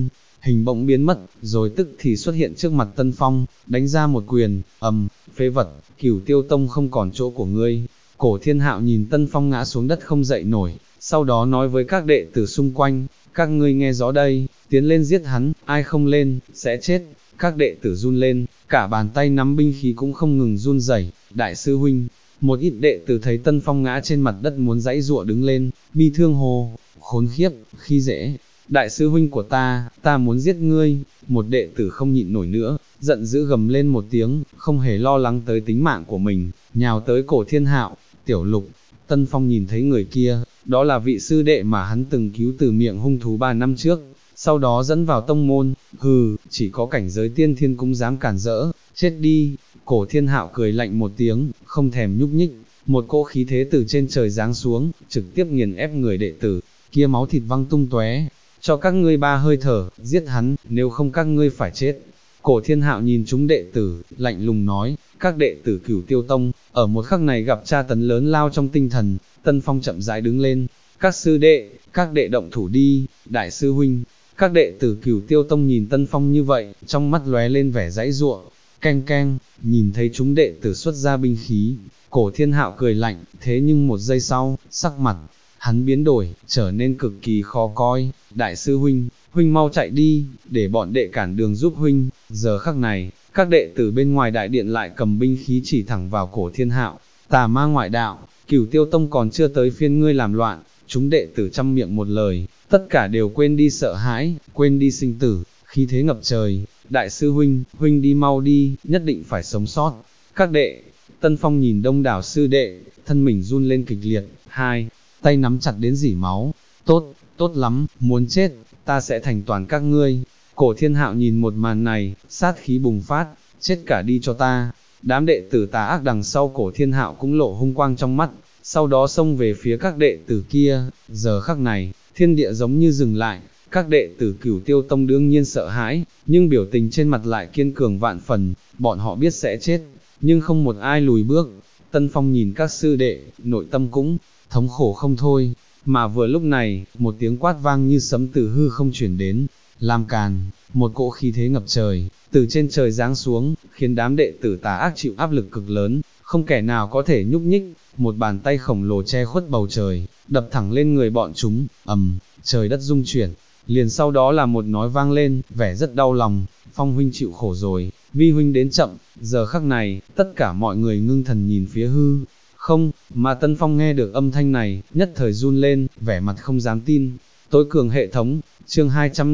hình bỗng biến mất, rồi tức thì xuất hiện trước mặt Tân Phong, đánh ra một quyền, phế vật, Cửu Tiêu Tông không còn chỗ của ngươi. Cổ Thiên Hạo nhìn Tân Phong ngã xuống đất không dậy nổi, sau đó nói với các đệ tử xung quanh, các ngươi nghe rõ đây, tiến lên giết hắn, ai không lên, sẽ chết. Các đệ tử run lên, cả bàn tay nắm binh khí cũng không ngừng run rẩy. Đại sư huynh, một ít đệ tử thấy Tân Phong ngã trên mặt đất muốn giãy giụa đứng lên, bi thương hồ, khốn khiếp, khi dễ. Đại sư huynh của ta muốn giết ngươi. Một đệ tử không nhịn nổi nữa, giận dữ gầm lên một tiếng, không hề lo lắng tới tính mạng của mình, nhào tới Cổ Thiên Hạo. Tiểu Lục, Tân Phong nhìn thấy người kia, đó là vị sư đệ mà hắn từng cứu từ miệng hung thú 3 năm trước, sau đó dẫn vào tông môn. Hừ, chỉ có cảnh giới tiên thiên cũng dám cản rỡ, chết đi. Cổ Thiên Hạo cười lạnh một tiếng, không thèm nhúc nhích, một cỗ khí thế từ trên trời giáng xuống, trực tiếp nghiền ép người đệ tử, kia máu thịt văng tung tóe. Cho các ngươi 3 hơi thở, giết hắn, nếu không các ngươi phải chết. Cổ Thiên Hạo nhìn chúng đệ tử, lạnh lùng nói, các đệ tử Cửu Tiêu Tông, ở một khắc này gặp tra tấn lớn lao trong tinh thần. Tân Phong chậm rãi đứng lên, các sư đệ, các đệ động thủ đi. Đại sư huynh. Các đệ tử Cửu Tiêu Tông nhìn Tân Phong như vậy, trong mắt lóe lên vẻ giãy giụa. Keng keng, nhìn thấy chúng đệ tử xuất ra binh khí, Cổ Thiên Hạo cười lạnh, thế nhưng một giây sau, sắc mặt hắn biến đổi, trở nên cực kỳ khó coi. Đại sư huynh, huynh mau chạy đi, để bọn đệ cản đường giúp huynh. Giờ khắc này, các đệ tử bên ngoài đại điện lại cầm binh khí chỉ thẳng vào Cổ Thiên Hạo. Tà ma ngoại đạo, Cửu Tiêu Tông còn chưa tới phiên ngươi làm loạn. Chúng đệ tử trăm miệng một lời, tất cả đều quên đi sợ hãi, quên đi sinh tử, khí thế ngập trời. Đại sư huynh, huynh đi mau đi, nhất định phải sống sót. Các đệ, Tân Phong nhìn đông đảo sư đệ, thân mình run lên kịch liệt, hai tay nắm chặt đến rỉ máu. Tốt, tốt lắm, muốn chết, ta sẽ thành toàn các ngươi. Cổ Thiên Hạo nhìn một màn này, sát khí bùng phát, chết cả đi cho ta. Đám đệ tử tà ác đằng sau Cổ Thiên Hạo cũng lộ hung quang trong mắt, sau đó xông về phía các đệ tử kia. Giờ khắc này, thiên địa giống như dừng lại, các đệ tử Cửu Tiêu Tông đương nhiên sợ hãi, nhưng biểu tình trên mặt lại kiên cường vạn phần, bọn họ biết sẽ chết, nhưng không một ai lùi bước. Tân Phong nhìn các sư đệ, nội tâm cũng thống khổ không thôi, mà vừa lúc này, một tiếng quát vang như sấm từ hư không chuyển đến, làm càn, một cỗ khí thế ngập trời, từ trên trời giáng xuống, khiến đám đệ tử tà ác chịu áp lực cực lớn, không kẻ nào có thể nhúc nhích. Một bàn tay khổng lồ che khuất bầu trời, đập thẳng lên người bọn chúng, trời đất rung chuyển. Liền sau đó là một nói vang lên, vẻ rất đau lòng, Phong huynh chịu khổ rồi, Vi huynh đến chậm. Giờ khắc này, tất cả mọi người ngưng thần nhìn phía hư không, mà Tân Phong nghe được âm thanh này, nhất thời run lên, vẻ mặt không dám tin. Tối cường hệ thống, chương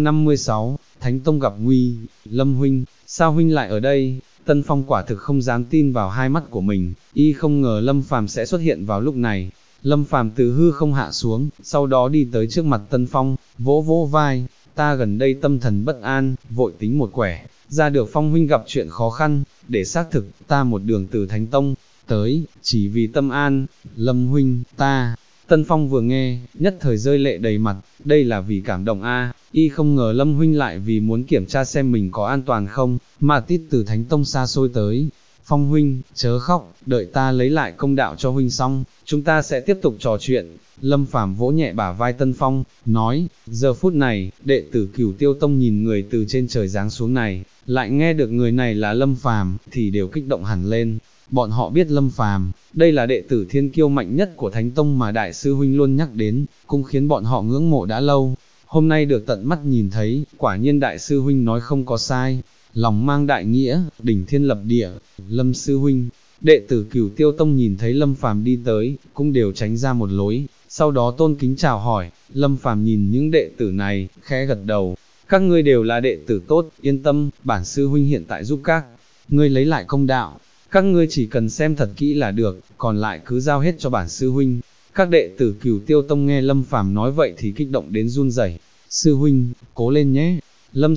256, Thánh Tông gặp nguy. Lâm huynh, sao huynh lại ở đây? Tân Phong quả thực không dám tin vào hai mắt của mình, y không ngờ Lâm Phàm sẽ xuất hiện vào lúc này. Lâm Phàm từ hư không hạ xuống, sau đó đi tới trước mặt Tân Phong, vỗ vỗ vai, ta gần đây tâm thần bất an, vội tính một quẻ, ra được Phong huynh gặp chuyện khó khăn, để xác thực, ta một đường từ Thánh Tông tới, chỉ vì tâm an. Lâm huynh, ta. Tân Phong vừa nghe, nhất thời rơi lệ đầy mặt, đây là vì cảm động a, y không ngờ Lâm huynh lại vì muốn kiểm tra xem mình có an toàn không, mà tít từ Thánh Tông xa xôi tới. Phong huynh, chớ khóc, đợi ta lấy lại công đạo cho huynh xong, chúng ta sẽ tiếp tục trò chuyện. Lâm Phàm vỗ nhẹ bả vai Tân Phong, nói, giờ phút này, đệ tử Cửu Tiêu Tông nhìn người từ trên trời giáng xuống này, lại nghe được người này là Lâm Phàm, thì đều kích động hẳn lên. Bọn họ biết Lâm Phàm, đây là đệ tử thiên kiêu mạnh nhất của Thánh Tông mà Đại sư huynh luôn nhắc đến, cũng khiến bọn họ ngưỡng mộ đã lâu. Hôm nay được tận mắt nhìn thấy, quả nhiên Đại sư huynh nói không có sai, lòng mang đại nghĩa, đỉnh thiên lập địa. Lâm sư huynh, đệ tử Cửu Tiêu Tông nhìn thấy Lâm Phàm đi tới, cũng đều tránh ra một lối, sau đó tôn kính chào hỏi. Lâm Phàm nhìn những đệ tử này, khẽ gật đầu, các ngươi đều là đệ tử tốt, yên tâm, bản sư huynh hiện tại giúp các ngươi lấy lại công đạo, các ngươi chỉ cần xem thật kỹ là được, còn lại cứ giao hết cho bản sư huynh. Các đệ tử Cửu Tiêu Tông nghe Lâm Phàm nói vậy thì kích động đến run rẩy. Sư huynh, cố lên nhé. Lâm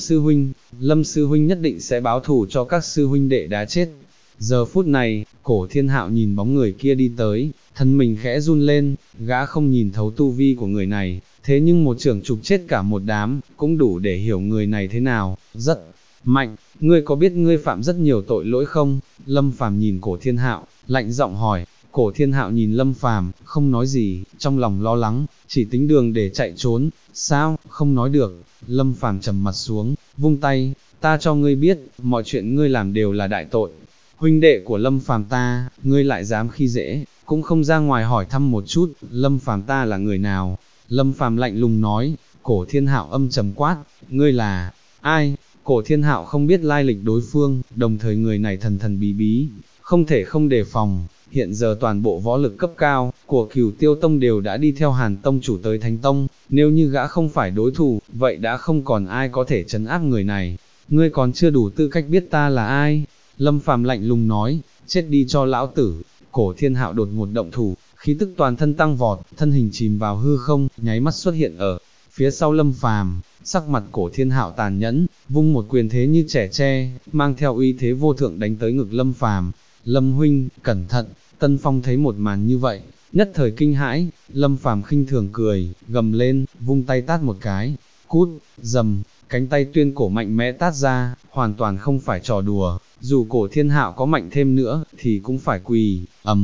sư huynh nhất định sẽ báo thù cho các sư huynh đệ đã chết. Giờ phút này, Cổ Thiên Hạo nhìn bóng người kia đi tới, thân mình khẽ run lên, gã không nhìn thấu tu vi của người này, thế nhưng một trưởng trục chết cả một đám, cũng đủ để hiểu người này thế nào, rất mạnh. Ngươi có biết ngươi phạm rất nhiều tội lỗi không? Lâm Phàm nhìn Cổ Thiên Hạo, lạnh giọng hỏi. Cổ Thiên Hạo nhìn Lâm Phàm, không nói gì, trong lòng lo lắng, chỉ tính đường để chạy trốn. Sao, không nói được? Lâm Phàm trầm mặt xuống, vung tay, ta cho ngươi biết, mọi chuyện ngươi làm đều là đại tội. Huynh đệ của Lâm Phàm ta, ngươi lại dám khi dễ, cũng không ra ngoài hỏi thăm một chút, Lâm Phàm ta là người nào? Lâm Phàm lạnh lùng nói, Cổ Thiên Hạo âm trầm quát, ngươi là ai? Cổ Thiên Hạo không biết lai lịch đối phương, đồng thời người này thần thần bí bí, không thể không đề phòng. Hiện giờ toàn bộ võ lực cấp cao của Cửu Tiêu Tông đều đã đi theo Hàn Tông chủ tới Thánh Tông, nếu như gã không phải đối thủ, vậy đã không còn ai có thể trấn áp người này. Ngươi còn chưa đủ tư cách biết ta là ai? Lâm Phàm lạnh lùng nói, chết đi cho lão tử. Cổ Thiên Hạo đột ngột động thủ, khí tức toàn thân tăng vọt, thân hình chìm vào hư không, nháy mắt xuất hiện ở phía sau Lâm Phàm. Sắc mặt Cổ Thiên Hạo tàn nhẫn, vung một quyền thế như trẻ tre, mang theo uy thế vô thượng đánh tới ngực Lâm Phàm. Lâm huynh, cẩn thận. Tân Phong thấy một màn như vậy, nhất thời kinh hãi, Lâm Phàm khinh thường cười, gầm lên, vung tay tát một cái, cút, dầm, cánh tay tuyên cổ mạnh mẽ tát ra, hoàn toàn không phải trò đùa, dù Cổ Thiên Hạo có mạnh thêm nữa, thì cũng phải quỳ,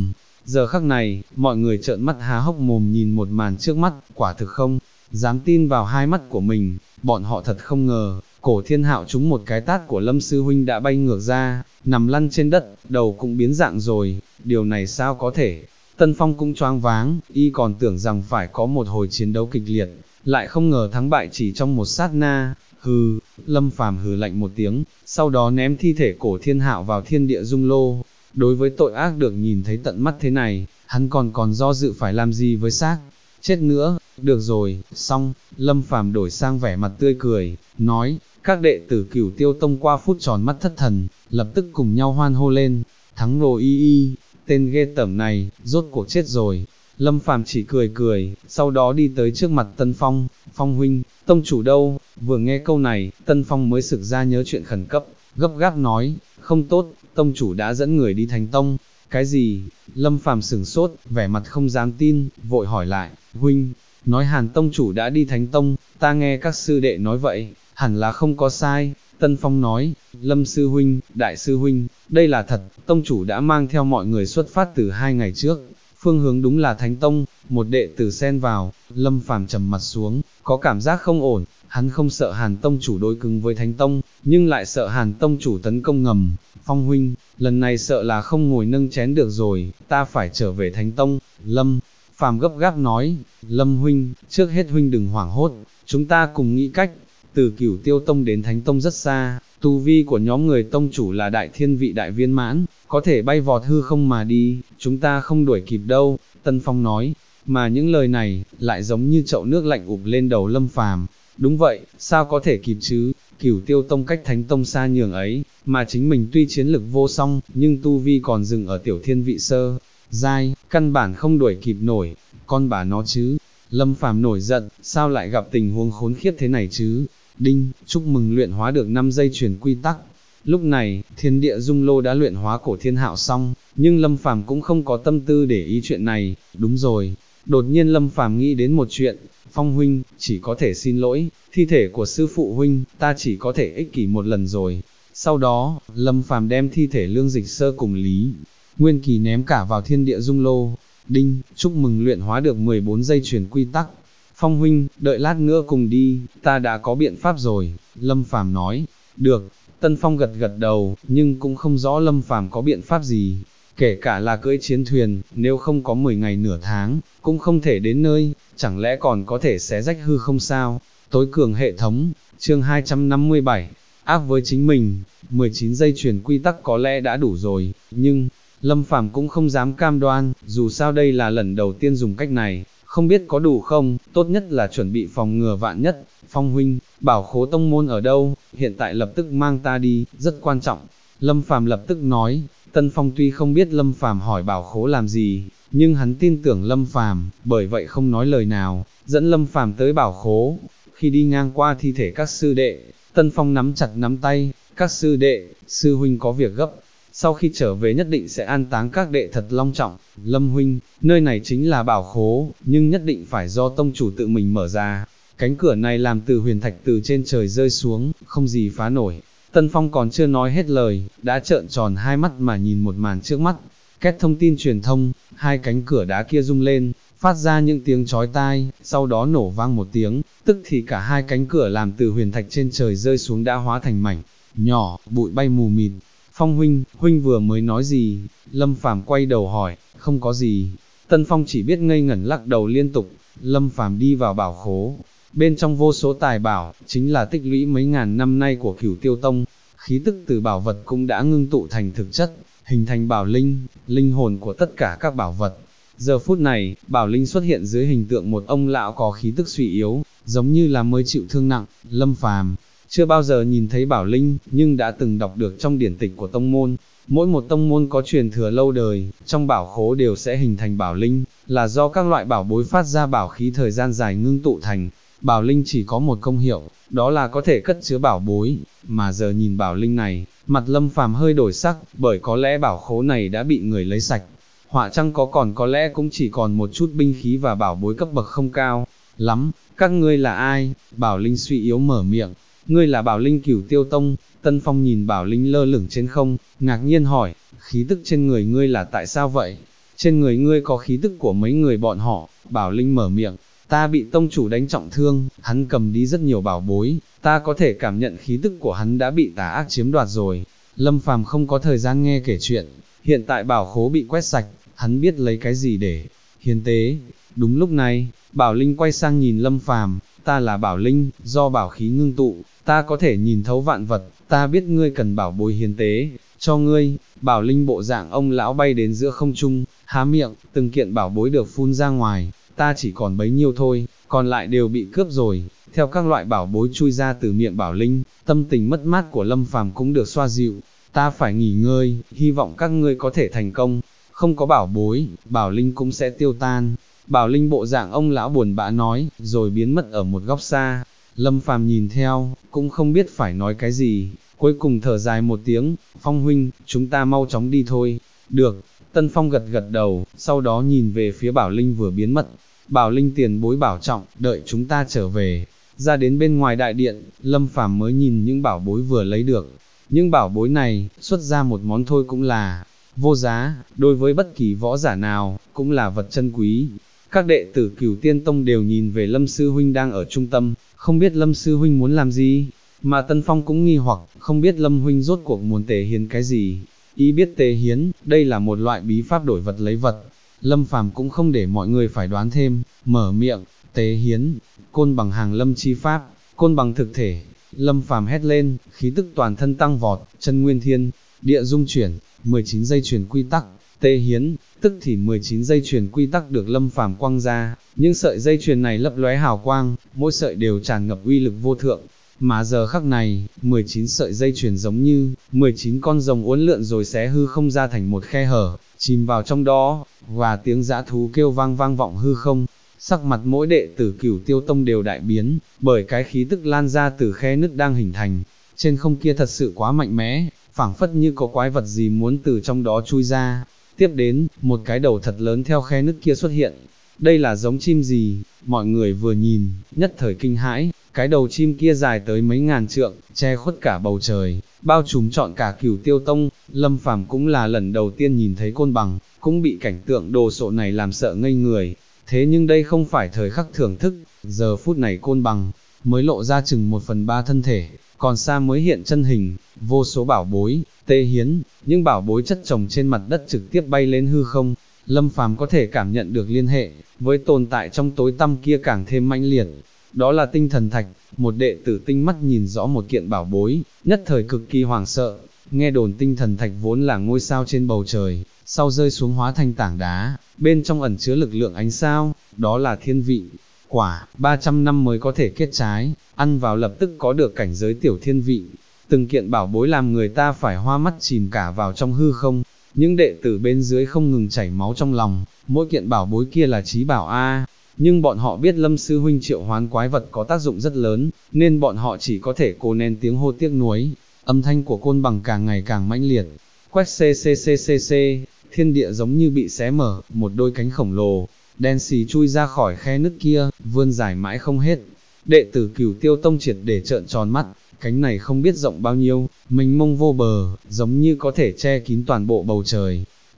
Giờ khắc này, mọi người trợn mắt há hốc mồm nhìn một màn trước mắt, quả thực không dám tin vào hai mắt của mình, bọn họ thật không ngờ, Cổ Thiên Hạo trúng một cái tát của Lâm sư huynh đã bay ngược ra, nằm lăn trên đất, đầu cũng biến dạng rồi, điều này sao có thể? Tân Phong cũng choáng váng, y còn tưởng rằng phải có một hồi chiến đấu kịch liệt, lại không ngờ thắng bại chỉ trong một sát na. Hừ, Lâm Phàm hừ lạnh một tiếng, sau đó ném thi thể Cổ Thiên Hạo vào thiên địa dung lô. Đối với tội ác được nhìn thấy tận mắt thế này, hắn còn do dự phải làm gì với xác chết nữa. Được rồi, xong. Lâm Phàm đổi sang vẻ mặt tươi cười, nói, các đệ tử Cửu Tiêu Tông qua phút tròn mắt thất thần, lập tức cùng nhau hoan hô lên, thắng rồi y, tên ghê tởm này, rốt cuộc chết rồi. Lâm Phàm chỉ cười cười, sau đó đi tới trước mặt Tân Phong, Phong huynh, tông chủ đâu? Vừa nghe câu này, Tân Phong mới sực ra nhớ chuyện khẩn cấp, gấp gáp nói, không tốt, tông chủ đã dẫn người đi Thánh Tông. Cái gì? Lâm Phàm sửng sốt, vẻ mặt không dám tin, vội hỏi lại, huynh, nói Hàn tông chủ đã đi Thánh Tông, ta nghe các sư đệ nói vậy, hẳn là không có sai. Tân Phong nói, Lâm sư huynh, đại sư huynh, đây là thật, tông chủ đã mang theo mọi người xuất phát từ 2 ngày trước, phương hướng đúng là Thánh Tông. Một đệ tử xen vào, Lâm Phàm trầm mặt xuống, có cảm giác không ổn, hắn không sợ Hàn tông chủ đối cứng với Thánh Tông, nhưng lại sợ Hàn tông chủ tấn công ngầm. Phong huynh, lần này sợ là không ngồi nâng chén được rồi, ta phải trở về Thánh Tông. Lâm Phàm gấp gáp nói, Lâm huynh, trước hết huynh đừng hoảng hốt, chúng ta cùng nghĩ cách. Từ Cửu Tiêu Tông đến Thánh Tông rất xa, tu vi của nhóm người tông chủ là đại thiên vị đại viên mãn, có thể bay vọt hư không mà đi, chúng ta không đuổi kịp đâu. Tân Phong nói, mà những lời này, lại giống như chậu nước lạnh ụp lên đầu Lâm Phàm. Đúng vậy, sao có thể kịp chứ, Cửu Tiêu Tông cách Thánh Tông xa nhường ấy, mà chính mình tuy chiến lực vô song, nhưng tu vi còn dừng ở tiểu thiên vị sơ giai, căn bản không đuổi kịp nổi, con bà nó chứ. Lâm Phàm nổi giận, sao lại gặp tình huống khốn khiếp thế này chứ? Đinh, chúc mừng luyện hóa được 5 dây chuyển quy tắc. Lúc này, thiên địa dung lô đã luyện hóa Cổ Thiên Hạo xong, nhưng Lâm Phàm cũng không có tâm tư để ý chuyện này. Đúng rồi, đột nhiên Lâm Phàm nghĩ đến một chuyện, Phong huynh, chỉ có thể xin lỗi, thi thể của sư phụ huynh, ta chỉ có thể ích kỷ một lần rồi. Sau đó, Lâm Phàm đem thi thể Lương Dịch Sơ cùng Lý Nguyên Kỳ ném cả vào thiên địa dung lô. Đinh, chúc mừng luyện hóa được 14 dây chuyển quy tắc. Phong huynh, đợi lát nữa cùng đi, ta đã có biện pháp rồi. Lâm Phàm nói, được. Tân Phong gật gật đầu, nhưng cũng không rõ Lâm Phàm có biện pháp gì. Kể cả là cưỡi chiến thuyền, nếu không có 10 ngày nửa tháng, cũng không thể đến nơi, chẳng lẽ còn có thể xé rách hư không sao? Tối cường hệ thống, chương 257, ác với chính mình, 19 dây chuyển quy tắc có lẽ đã đủ rồi, nhưng Lâm Phàm cũng không dám cam đoan, dù sao đây là lần đầu tiên dùng cách này, không biết có đủ không, tốt nhất là chuẩn bị phòng ngừa vạn nhất. Phong huynh, bảo khố tông môn ở đâu, hiện tại lập tức mang ta đi, rất quan trọng. Lâm Phàm lập tức nói. Tân Phong tuy không biết Lâm Phàm hỏi bảo khố làm gì, nhưng hắn tin tưởng Lâm Phàm, bởi vậy không nói lời nào, dẫn Lâm Phàm tới bảo khố. Khi đi ngang qua thi thể các sư đệ, Tân Phong nắm chặt nắm tay, các sư đệ, sư huynh có việc gấp, sau khi trở về nhất định sẽ an táng các đệ thật long trọng. Lâm huynh, nơi này chính là bảo khố, nhưng nhất định phải do tông chủ tự mình mở ra, cánh cửa này làm từ huyền thạch từ trên trời rơi xuống, không gì phá nổi. Tân Phong còn chưa nói hết lời, đã trợn tròn hai mắt mà nhìn một màn trước mắt. Két thông tin truyền thông, hai cánh cửa đá kia rung lên, phát ra những tiếng chói tai, sau đó nổ vang một tiếng, tức thì cả hai cánh cửa làm từ huyền thạch trên trời rơi xuống đã hóa thành mảnh nhỏ, bụi bay mù mịt. Phong huynh vừa mới nói gì? Lâm Phàm quay đầu hỏi. Không có gì. Tân Phong chỉ biết ngây ngẩn lắc đầu liên tục. Lâm Phàm đi vào bảo khố, bên trong vô số tài bảo, chính là tích lũy mấy ngàn năm nay của Cửu Tiêu Tông. Khí tức từ bảo vật cũng đã ngưng tụ thành thực chất, hình thành bảo linh, linh hồn của tất cả các bảo vật. Giờ phút này, bảo linh xuất hiện dưới hình tượng một ông lão có khí tức suy yếu, giống như là mới chịu thương nặng. Lâm Phàm chưa bao giờ nhìn thấy bảo linh, nhưng đã từng đọc được trong điển tịch của tông môn. Mỗi một tông môn có truyền thừa lâu đời, trong bảo khố đều sẽ hình thành bảo linh, là do các loại bảo bối phát ra bảo khí thời gian dài ngưng tụ thành. Bảo linh chỉ có một công hiệu, đó là có thể cất chứa bảo bối, mà giờ nhìn bảo linh này, mặt Lâm Phàm hơi đổi sắc, bởi có lẽ bảo khố này đã bị người lấy sạch. Họa chăng có lẽ cũng chỉ còn một chút binh khí và bảo bối cấp bậc không cao lắm. Các ngươi là ai? Bảo linh suy yếu mở miệng. Ngươi là bảo linh Cửu Tiêu Tông. Tân Phong nhìn bảo linh lơ lửng trên không, ngạc nhiên hỏi, khí tức trên người ngươi là tại sao vậy? Trên người ngươi có khí tức của mấy người bọn họ. Bảo linh mở miệng, ta bị tông chủ đánh trọng thương, hắn cầm đi rất nhiều bảo bối, ta có thể cảm nhận khí tức của hắn đã bị tà ác chiếm đoạt rồi. Lâm Phàm không có thời gian nghe kể chuyện, hiện tại bảo khố bị quét sạch, hắn biết lấy cái gì để hiến tế. Đúng lúc này, Bảo Linh quay sang nhìn Lâm Phàm, ta là Bảo Linh, do bảo khí ngưng tụ, ta có thể nhìn thấu vạn vật, ta biết ngươi cần bảo bối hiến tế, cho ngươi. Bảo Linh bộ dạng ông lão bay đến giữa không trung, há miệng, từng kiện bảo bối được phun ra ngoài, ta chỉ còn bấy nhiêu thôi, còn lại đều bị cướp rồi. Theo các loại bảo bối chui ra từ miệng Bảo Linh, tâm tình mất mát của Lâm Phàm cũng được xoa dịu. Ta phải nghỉ ngơi, hy vọng các ngươi có thể thành công. Không có bảo bối, Bảo Linh cũng sẽ tiêu tan. Bảo Linh bộ dạng ông lão buồn bã nói, rồi biến mất ở một góc xa. Lâm Phàm nhìn theo, cũng không biết phải nói cái gì, cuối cùng thở dài một tiếng, Phong huynh, chúng ta mau chóng đi thôi. Được, Tân Phong gật gật đầu, sau đó nhìn về phía Bảo Linh vừa biến mất. Bảo Linh tiền bối bảo trọng, đợi chúng ta trở về. Ra đến bên ngoài đại điện, Lâm Phàm mới nhìn những bảo bối vừa lấy được. Những bảo bối này, xuất ra một món thôi cũng là vô giá, đối với bất kỳ võ giả nào, cũng là vật chân quý. Các đệ tử Cửu Tiên Tông đều nhìn về Lâm Sư Huynh đang ở trung tâm, không biết Lâm Sư Huynh muốn làm gì, mà Tân Phong cũng nghi hoặc, không biết Lâm Huynh rốt cuộc muốn tế hiến cái gì. Ý biết tế hiến, đây là một loại bí pháp đổi vật lấy vật. Lâm Phàm cũng không để mọi người phải đoán thêm, mở miệng, tế hiến, côn bằng hàng lâm chi pháp, côn bằng thực thể. Lâm Phàm hét lên, khí tức toàn thân tăng vọt, chân nguyên thiên, địa dung chuyển, 19 dây chuyền quy tắc, tế hiến, tức thì 19 dây chuyền quy tắc được Lâm Phàm quăng ra, những sợi dây chuyền này lấp lóe hào quang, mỗi sợi đều tràn ngập uy lực vô thượng. Mà giờ khắc này, 19 sợi dây chuyền giống như 19 con rồng uốn lượn rồi xé hư không ra thành một khe hở, chìm vào trong đó, và tiếng dã thú kêu vang vang vọng hư không. Sắc mặt mỗi đệ tử Cửu Tiêu Tông đều đại biến, bởi cái khí tức lan ra từ khe nứt đang hình thành. Trên không kia thật sự quá mạnh mẽ, phảng phất như có quái vật gì muốn từ trong đó chui ra. Tiếp đến, một cái đầu thật lớn theo khe nứt kia xuất hiện. Đây là giống chim gì? Mọi người vừa nhìn, nhất thời kinh hãi, cái đầu chim kia dài tới mấy ngàn trượng, che khuất cả bầu trời, bao trùm trọn cả Cửu Tiêu Tông. Lâm Phàm cũng là lần đầu tiên nhìn thấy côn bằng, cũng bị cảnh tượng đồ sộ này làm sợ ngây người. Thế nhưng đây không phải thời khắc thưởng thức, giờ phút này côn bằng mới lộ ra chừng 1/3 thân thể, còn xa mới hiện chân hình. Vô số bảo bối, tế hiến, những bảo bối chất chồng trên mặt đất trực tiếp bay lên hư không. Lâm Phàm có thể cảm nhận được liên hệ với tồn tại trong tối tăm kia càng thêm mãnh liệt. Đó là tinh thần thạch. Một đệ tử tinh mắt nhìn rõ một kiện bảo bối, nhất thời cực kỳ hoảng sợ. Nghe đồn tinh thần thạch vốn là ngôi sao trên bầu trời, sau rơi xuống hóa thành tảng đá, bên trong ẩn chứa lực lượng ánh sao, đó là thiên vị quả, 300 năm mới có thể kết trái, ăn vào lập tức có được cảnh giới tiểu thiên vị. Từng kiện bảo bối làm người ta phải hoa mắt chìm cả vào trong hư không. Những đệ tử bên dưới không ngừng chảy máu trong lòng, mỗi kiện bảo bối kia là trí bảo a. Nhưng bọn họ biết Lâm Sư Huynh triệu hoán quái vật có tác dụng rất lớn, nên bọn họ chỉ có thể cố nén tiếng hô tiếc nuối. Âm thanh của côn bằng càng ngày càng mãnh liệt, quét xê, thiên địa giống như bị xé mở, một đôi cánh khổng lồ, đen xì chui ra khỏi khe nứt kia, vươn dài mãi không hết. Đệ tử Cửu Tiêu Tông triệt để trợn tròn mắt, cánh này không biết rộng bao nhiêu, mênh mông vô bờ, giống như có thể che kín toàn bộ bầu trời.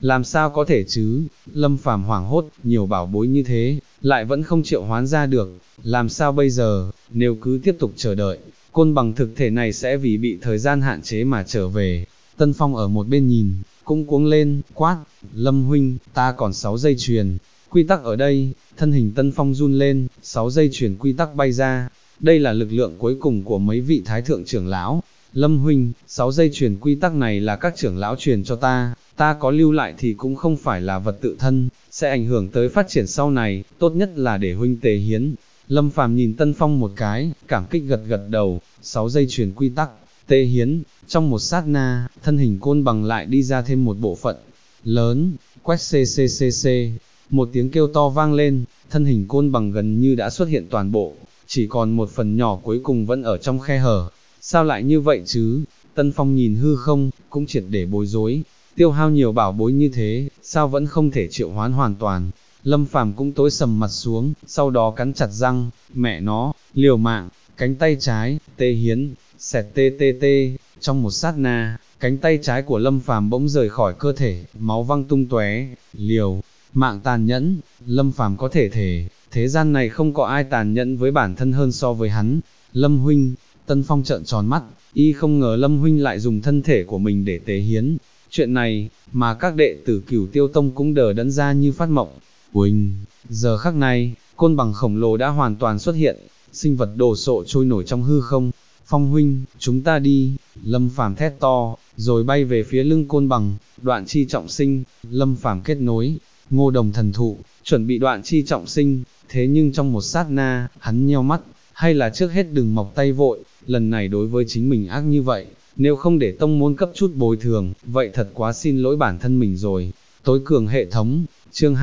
làm sao có thể chứ, Lâm Phàm hoảng hốt, nhiều bảo bối như thế, lại vẫn không triệu hoán ra được, làm sao bây giờ, nếu cứ tiếp tục chờ đợi, côn bằng thực thể này sẽ vì bị thời gian hạn chế mà trở về. Tân Phong ở một bên nhìn, cũng cuống lên, quát, Lâm huynh, ta còn 6 dây chuyền, quy tắc ở đây, thân hình Tân Phong run lên, 6 dây chuyền quy tắc bay ra, đây là lực lượng cuối cùng của mấy vị thái thượng trưởng lão. Lâm huynh, 6 dây chuyền quy tắc này là các trưởng lão truyền cho ta có lưu lại thì cũng không phải là vật tự thân, sẽ ảnh hưởng tới phát triển sau này, tốt nhất là để huynh tề hiến. Lâm Phàm nhìn Tân Phong một cái, cảm kích gật gật đầu, 6 dây chuyền quy tắc, tề hiến, trong một sát na, thân hình côn bằng lại đi ra thêm một bộ phận lớn, quét cccc, một tiếng kêu to vang lên, thân hình côn bằng gần như đã xuất hiện toàn bộ, chỉ còn một phần nhỏ cuối cùng vẫn ở trong khe hở. Sao lại như vậy chứ? Tân Phong nhìn hư không, cũng triệt để bối rối, tiêu hao nhiều bảo bối như thế, sao vẫn không thể triệu hoán hoàn toàn. Lâm Phàm cũng tối sầm mặt xuống, sau đó cắn chặt răng, mẹ nó, liều mạng, cánh tay trái, tê hiến, xẹt tê tê tê, trong một sát na, cánh tay trái của Lâm Phàm bỗng rời khỏi cơ thể, máu văng tung tóe, liều mạng tàn nhẫn, Lâm Phàm có thể thể, thế gian này không có ai tàn nhẫn với bản thân hơn so với hắn. Lâm huynh, Tân Phong trợn tròn mắt, y không ngờ Lâm huynh lại dùng thân thể của mình để tế hiến. Chuyện này, mà các đệ tử Cửu Tiêu Tông cũng đờ đẫn ra như phát mộng. Uỳnh, giờ khắc này, côn bằng khổng lồ đã hoàn toàn xuất hiện, sinh vật đồ sộ trôi nổi trong hư không. Phong huynh, chúng ta đi, Lâm Phàm thét to, rồi bay về phía lưng côn bằng, đoạn chi trọng sinh, Lâm Phàm kết nối, Ngô Đồng thần thụ, chuẩn bị đoạn chi trọng sinh, thế nhưng trong một sát na, hắn nheo mắt, hay là trước hết đừng mọc tay vội, lần này đối với chính mình ác như vậy, nếu không để tông môn cấp chút bồi thường, vậy thật quá xin lỗi bản thân mình rồi. Tối cường hệ thống, chương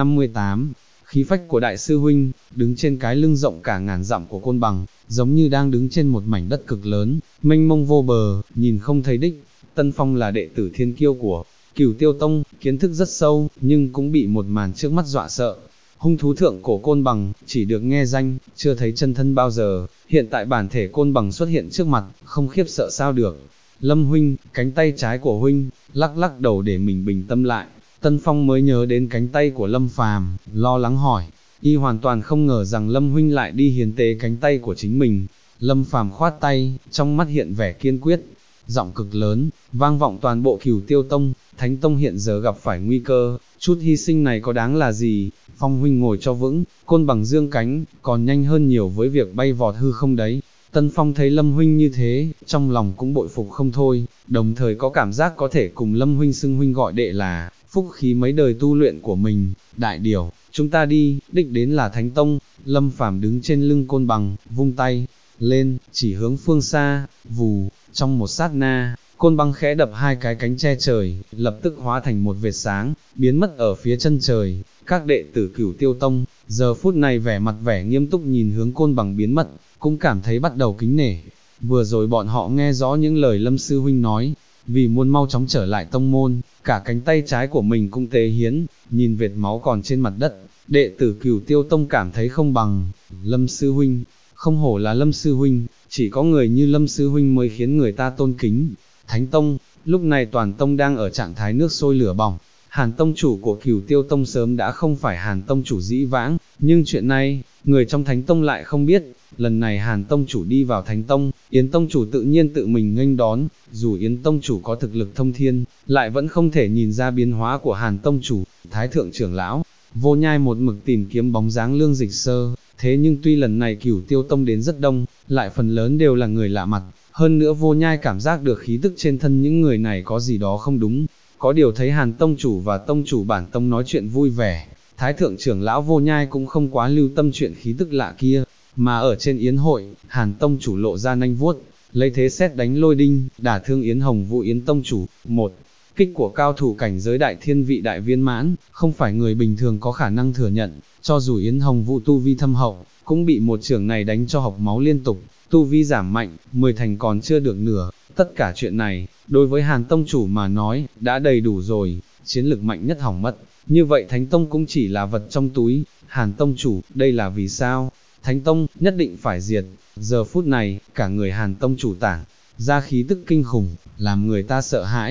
258, khí phách của đại sư huynh, đứng trên cái lưng rộng cả ngàn dặm của côn bằng, giống như đang đứng trên một mảnh đất cực lớn, mênh mông vô bờ, nhìn không thấy đích. Tân Phong là đệ tử thiên kiêu của Cửu Tiêu Tông, kiến thức rất sâu, nhưng cũng bị một màn trước mắt dọa sợ. Hung thú thượng cổ côn bằng, chỉ được nghe danh, chưa thấy chân thân bao giờ, hiện tại bản thể côn bằng xuất hiện trước mặt, không khiếp sợ sao được. Lâm huynh, cánh tay trái của huynh, lắc lắc đầu để mình bình tâm lại. Tân Phong mới nhớ đến cánh tay của Lâm Phàm, lo lắng hỏi, y hoàn toàn không ngờ rằng Lâm huynh lại đi hiến tế cánh tay của chính mình. Lâm Phàm khoát tay, trong mắt hiện vẻ kiên quyết, giọng cực lớn, vang vọng toàn bộ Cửu Tiêu Tông, Thánh Tông hiện giờ gặp phải nguy cơ, chút hy sinh này có đáng là gì? Phong huynh ngồi cho vững, côn bằng dương cánh, còn nhanh hơn nhiều với việc bay vọt hư không đấy. Tân Phong thấy Lâm huynh như thế, trong lòng cũng bội phục không thôi, đồng thời có cảm giác có thể cùng Lâm huynh xưng huynh gọi đệ là phúc khí mấy đời tu luyện của mình. Đại điều, chúng ta đi, đích đến là Thánh Tông. Lâm Phàm đứng trên lưng côn bằng, vung tay lên, chỉ hướng phương xa, vù, trong một sát na, côn bằng khẽ đập hai cái cánh che trời, lập tức hóa thành một vệt sáng, biến mất ở phía chân trời. Các đệ tử Cửu Tiêu Tông, giờ phút này vẻ mặt vẻ nghiêm túc nhìn hướng côn bằng biến mất, cũng cảm thấy bắt đầu kính nể. Vừa rồi bọn họ nghe rõ những lời Lâm sư huynh nói, vì muốn mau chóng trở lại tông môn, cả cánh tay trái của mình cũng tế hiến, nhìn vệt máu còn trên mặt đất, đệ tử Cửu Tiêu Tông cảm thấy không bằng. Lâm sư huynh, không hổ là Lâm sư huynh, chỉ có người như Lâm sư huynh mới khiến người ta tôn kính. Thánh Tông, lúc này toàn tông đang ở trạng thái nước sôi lửa bỏng. Hàn tông chủ của Cửu Tiêu Tông sớm đã không phải Hàn tông chủ dĩ vãng, nhưng chuyện này, người trong Thánh Tông lại không biết. Lần này Hàn tông chủ đi vào Thánh Tông, Yến tông chủ tự nhiên tự mình nghênh đón, dù Yến tông chủ có thực lực thông thiên, lại vẫn không thể nhìn ra biến hóa của Hàn tông chủ. Thái thượng trưởng lão Vô Nhai một mực tìm kiếm bóng dáng Lương Dịch Sơ, thế nhưng tuy lần này Cửu Tiêu Tông đến rất đông, lại phần lớn đều là người lạ mặt, hơn nữa Vô Nhai cảm giác được khí tức trên thân những người này có gì đó không đúng. Có điều thấy Hàn tông chủ và tông chủ bản tông nói chuyện vui vẻ, Thái thượng trưởng lão Vô Nhai cũng không quá lưu tâm chuyện khí tức lạ kia, mà ở trên yến hội, Hàn tông chủ lộ ra nanh vuốt, lấy thế sét đánh lôi đinh, đả thương Yến Hồng Vũ Yến tông chủ. Một kích của cao thủ cảnh giới đại thiên vị đại viên mãn, không phải người bình thường có khả năng thừa nhận, cho dù Yến Hồng Vũ tu vi thâm hậu, cũng bị một chưởng này đánh cho học máu liên tục, tu vi giảm mạnh, 10 thành còn chưa được nửa. Tất cả chuyện này, đối với Hàn tông chủ mà nói, đã đầy đủ rồi, chiến lực mạnh nhất hỏng mất, như vậy Thánh Tông cũng chỉ là vật trong túi. Hàn tông chủ, đây là vì sao? Thánh Tông, nhất định phải diệt. Giờ phút này, cả người Hàn tông chủ tản ra khí tức kinh khủng, làm người ta sợ hãi.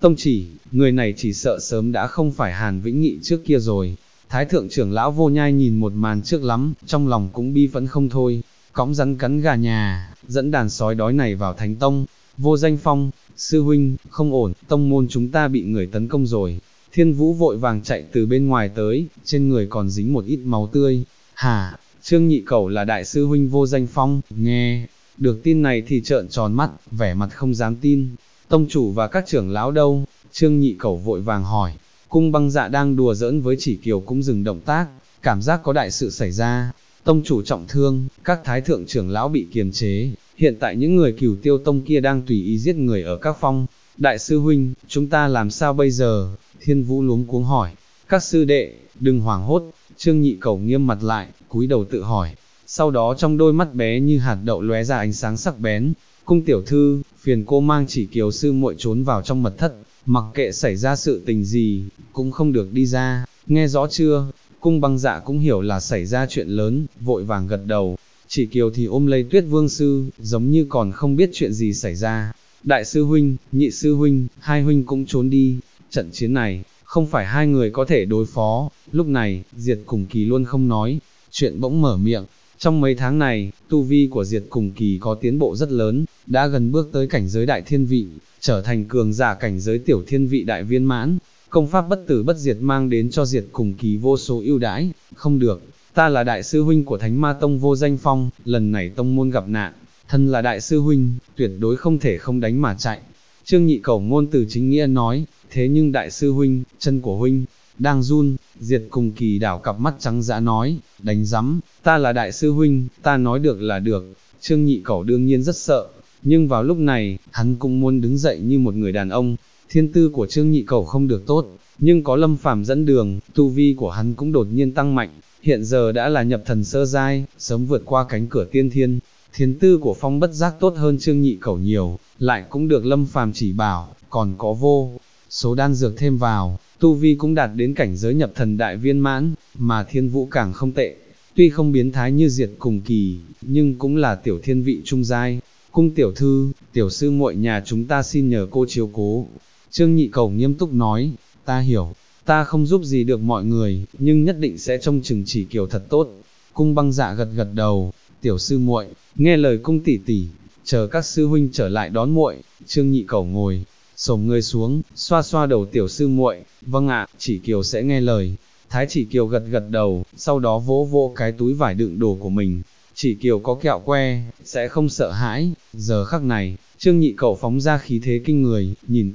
tông chỉ, người này chỉ sợ sớm đã không phải Hàn Vĩnh Nghị trước kia rồi. Thái thượng trưởng lão Vô Nhai nhìn một màn trước lắm, trong lòng cũng bi phẫn không thôi, cõng rắn cắn gà nhà, dẫn đàn sói đói này vào Thánh Tông. Vô Danh Phong, sư huynh, không ổn, tông môn chúng ta bị người tấn công rồi. Thiên Vũ vội vàng chạy từ bên ngoài tới, trên người còn dính một ít máu tươi. Hả, Trương Nhị Cẩu là đại sư huynh Vô Danh Phong, nghe được tin này thì trợn tròn mắt, vẻ mặt không dám tin. Tông chủ và các trưởng lão đâu? Trương Nhị Cẩu vội vàng hỏi. Cung Băng Dạ đang đùa giỡn với Chỉ Kiều cũng dừng động tác, cảm giác có đại sự xảy ra. Tông chủ trọng thương, các thái thượng trưởng lão bị kiềm chế, hiện tại những người Cửu Tiêu Tông kia đang tùy ý giết người ở các phong. Đại sư huynh, chúng ta làm sao bây giờ? Thiên Vũ luống cuống hỏi. Các sư đệ, đừng hoảng hốt. Trương Nhị Cẩu nghiêm mặt lại, cúi đầu tự hỏi. Sau đó trong đôi mắt bé như hạt đậu lóe ra ánh sáng sắc bén. Cung tiểu thư, phiền cô mang Chỉ Kiều sư muội trốn vào trong mật thất, mặc kệ xảy ra sự tình gì, cũng không được đi ra, nghe rõ chưa? Cung Băng Dạ cũng hiểu là xảy ra chuyện lớn, vội vàng gật đầu. Chỉ Kiều thì ôm lấy Tuyết Vương sư, giống như còn không biết chuyện gì xảy ra. Đại sư huynh, nhị sư huynh, hai huynh cũng trốn đi. Trận chiến này, không phải hai người có thể đối phó. Lúc này, Diệt Cùng Kỳ luôn không nói, chuyện bỗng mở miệng. Trong mấy tháng này, tu vi của Diệt Cùng Kỳ có tiến bộ rất lớn, đã gần bước tới cảnh giới đại thiên vị, trở thành cường giả cảnh giới tiểu thiên vị đại viên mãn. Công pháp bất tử bất diệt mang đến cho Diệt Cùng Kỳ vô số ưu đãi. Không được, ta là đại sư huynh của Thánh Ma Tông Vô Danh Phong, lần này tông môn gặp nạn, thân là đại sư huynh, tuyệt đối không thể không đánh mà chạy. Trương Nhị Cẩu ngôn từ chính nghĩa nói, thế nhưng đại sư huynh, chân của huynh đang run. Diệt Cùng Kỳ đảo cặp mắt trắng dã nói, đánh rắm, ta là đại sư huynh, ta nói được là được. Trương Nhị Cẩu đương nhiên rất sợ, nhưng vào lúc này, hắn cũng muốn đứng dậy như một người đàn ông. Thiên tư của Trương Nhị Cẩu không được tốt, nhưng có Lâm Phàm dẫn đường, tu vi của hắn cũng đột nhiên tăng mạnh, hiện giờ đã là nhập thần sơ giai, sớm vượt qua cánh cửa tiên thiên. Thiên tư của Phong Bất Giác tốt hơn Trương Nhị Cẩu nhiều, lại cũng được Lâm Phàm chỉ bảo, còn có vô số đan dược thêm vào, tu vi cũng đạt đến cảnh giới nhập thần đại viên mãn, mà Thiên Vũ càng không tệ, tuy không biến thái như Diệt Cùng Kỳ, nhưng cũng là tiểu thiên vị trung giai. Cung tiểu thư, tiểu sư muội nhà chúng ta xin nhờ cô chiếu cố. Trương Nhị Cẩu nghiêm túc nói, ta hiểu, ta không giúp gì được mọi người, nhưng nhất định sẽ trông chừng Chỉ Kiều thật tốt. Cung Băng Dạ gật gật đầu, tiểu sư muội, nghe lời cung tỷ tỷ, chờ các sư huynh trở lại đón muội. Trương Nhị Cẩu ngồi xổm người xuống, xoa xoa đầu tiểu sư muội, vâng ạ, Chỉ Kiều sẽ nghe lời. Thái Chỉ Kiều gật gật đầu, sau đó vỗ vỗ cái túi vải đựng đồ của mình. Chỉ Kiều có kẹo que, sẽ không sợ hãi. Giờ khắc này, Trương Nhị Cẩu phóng ra khí thế kinh người, nhìn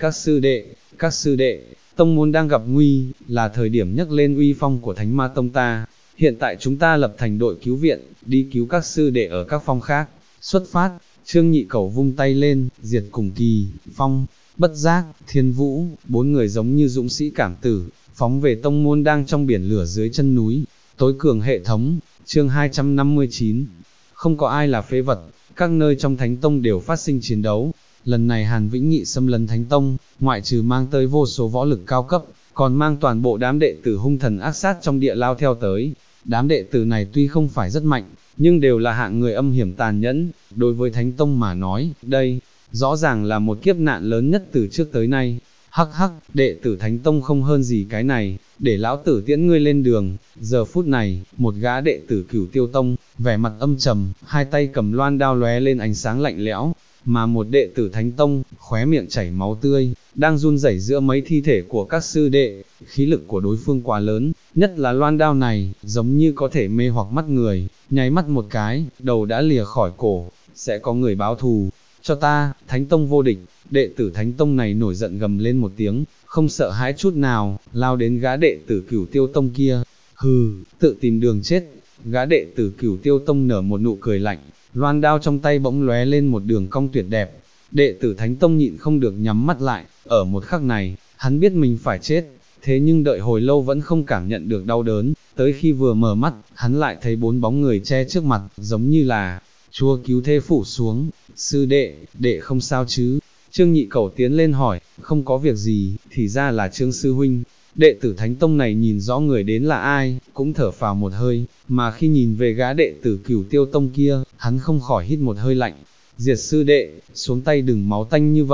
các sư đệ, tông môn đang gặp nguy, là thời điểm nhấc lên uy phong của Thánh Ma Tông ta. Hiện tại chúng ta lập thành đội cứu viện, đi cứu các sư đệ ở các phong khác. Xuất phát, Trương Nhị Cẩu vung tay lên, Diệt Cùng Kỳ, Phong Bất Giác, Thiên Vũ, bốn người giống như dũng sĩ cảm tử, phóng về tông môn đang trong biển lửa dưới chân núi. Tối cường hệ thống, chương 259. Không có ai là phế vật, các nơi trong Thánh Tông đều phát sinh chiến đấu. Lần này Hàn Vĩnh Nghị xâm lấn Thánh Tông, ngoại trừ mang tới vô số võ lực cao cấp, còn mang toàn bộ đám đệ tử hung thần ác sát trong địa lao theo tới. Đám đệ tử này tuy không phải rất mạnh, nhưng đều là hạng người âm hiểm tàn nhẫn. Đối với Thánh Tông mà nói, đây rõ ràng là một kiếp nạn lớn nhất từ trước tới nay. Hắc hắc, đệ tử Thánh Tông không hơn gì cái này, để lão tử tiễn ngươi lên đường. Giờ phút này, một gã đệ tử Cửu Tiêu Tông, vẻ mặt âm trầm, hai tay cầm loan đao lóe lên ánh sáng lạnh lẽo, mà một đệ tử Thánh Tông, khóe miệng chảy máu tươi, đang run rẩy giữa mấy thi thể của các sư đệ. Khí lực của đối phương quá lớn, nhất là loan đao này, giống như có thể mê hoặc mắt người, nháy mắt một cái, đầu đã lìa khỏi cổ, sẽ có người báo thù. Cho ta, Thánh Tông vô địch. Đệ tử Thánh Tông này nổi giận gầm lên một tiếng, không sợ hãi chút nào, lao đến gã đệ tử Cửu Tiêu Tông kia. Hừ, tự tìm đường chết. Gã đệ tử Cửu Tiêu Tông nở một nụ cười lạnh, loan đao trong tay bỗng lóe lên một đường cong tuyệt đẹp. Đệ tử Thánh Tông nhịn không được nhắm mắt lại, ở một khắc này, hắn biết mình phải chết, thế nhưng đợi hồi lâu vẫn không cảm nhận được đau đớn, tới khi vừa mở mắt, hắn lại thấy bốn bóng người che trước mặt, giống như là Chúa cứu thế phủ xuống. Sư đệ, đệ không sao chứ? Trương Nhị Cẩu tiến lên hỏi, không có việc gì, thì ra là Trương sư huynh. Đệ tử Thánh Tông này nhìn rõ người đến là ai, cũng thở phào một hơi, mà khi nhìn về gã đệ tử Cửu Tiêu Tông kia, hắn không khỏi hít một hơi lạnh. Diệt sư đệ, xuống tay đừng máu tanh như vậy.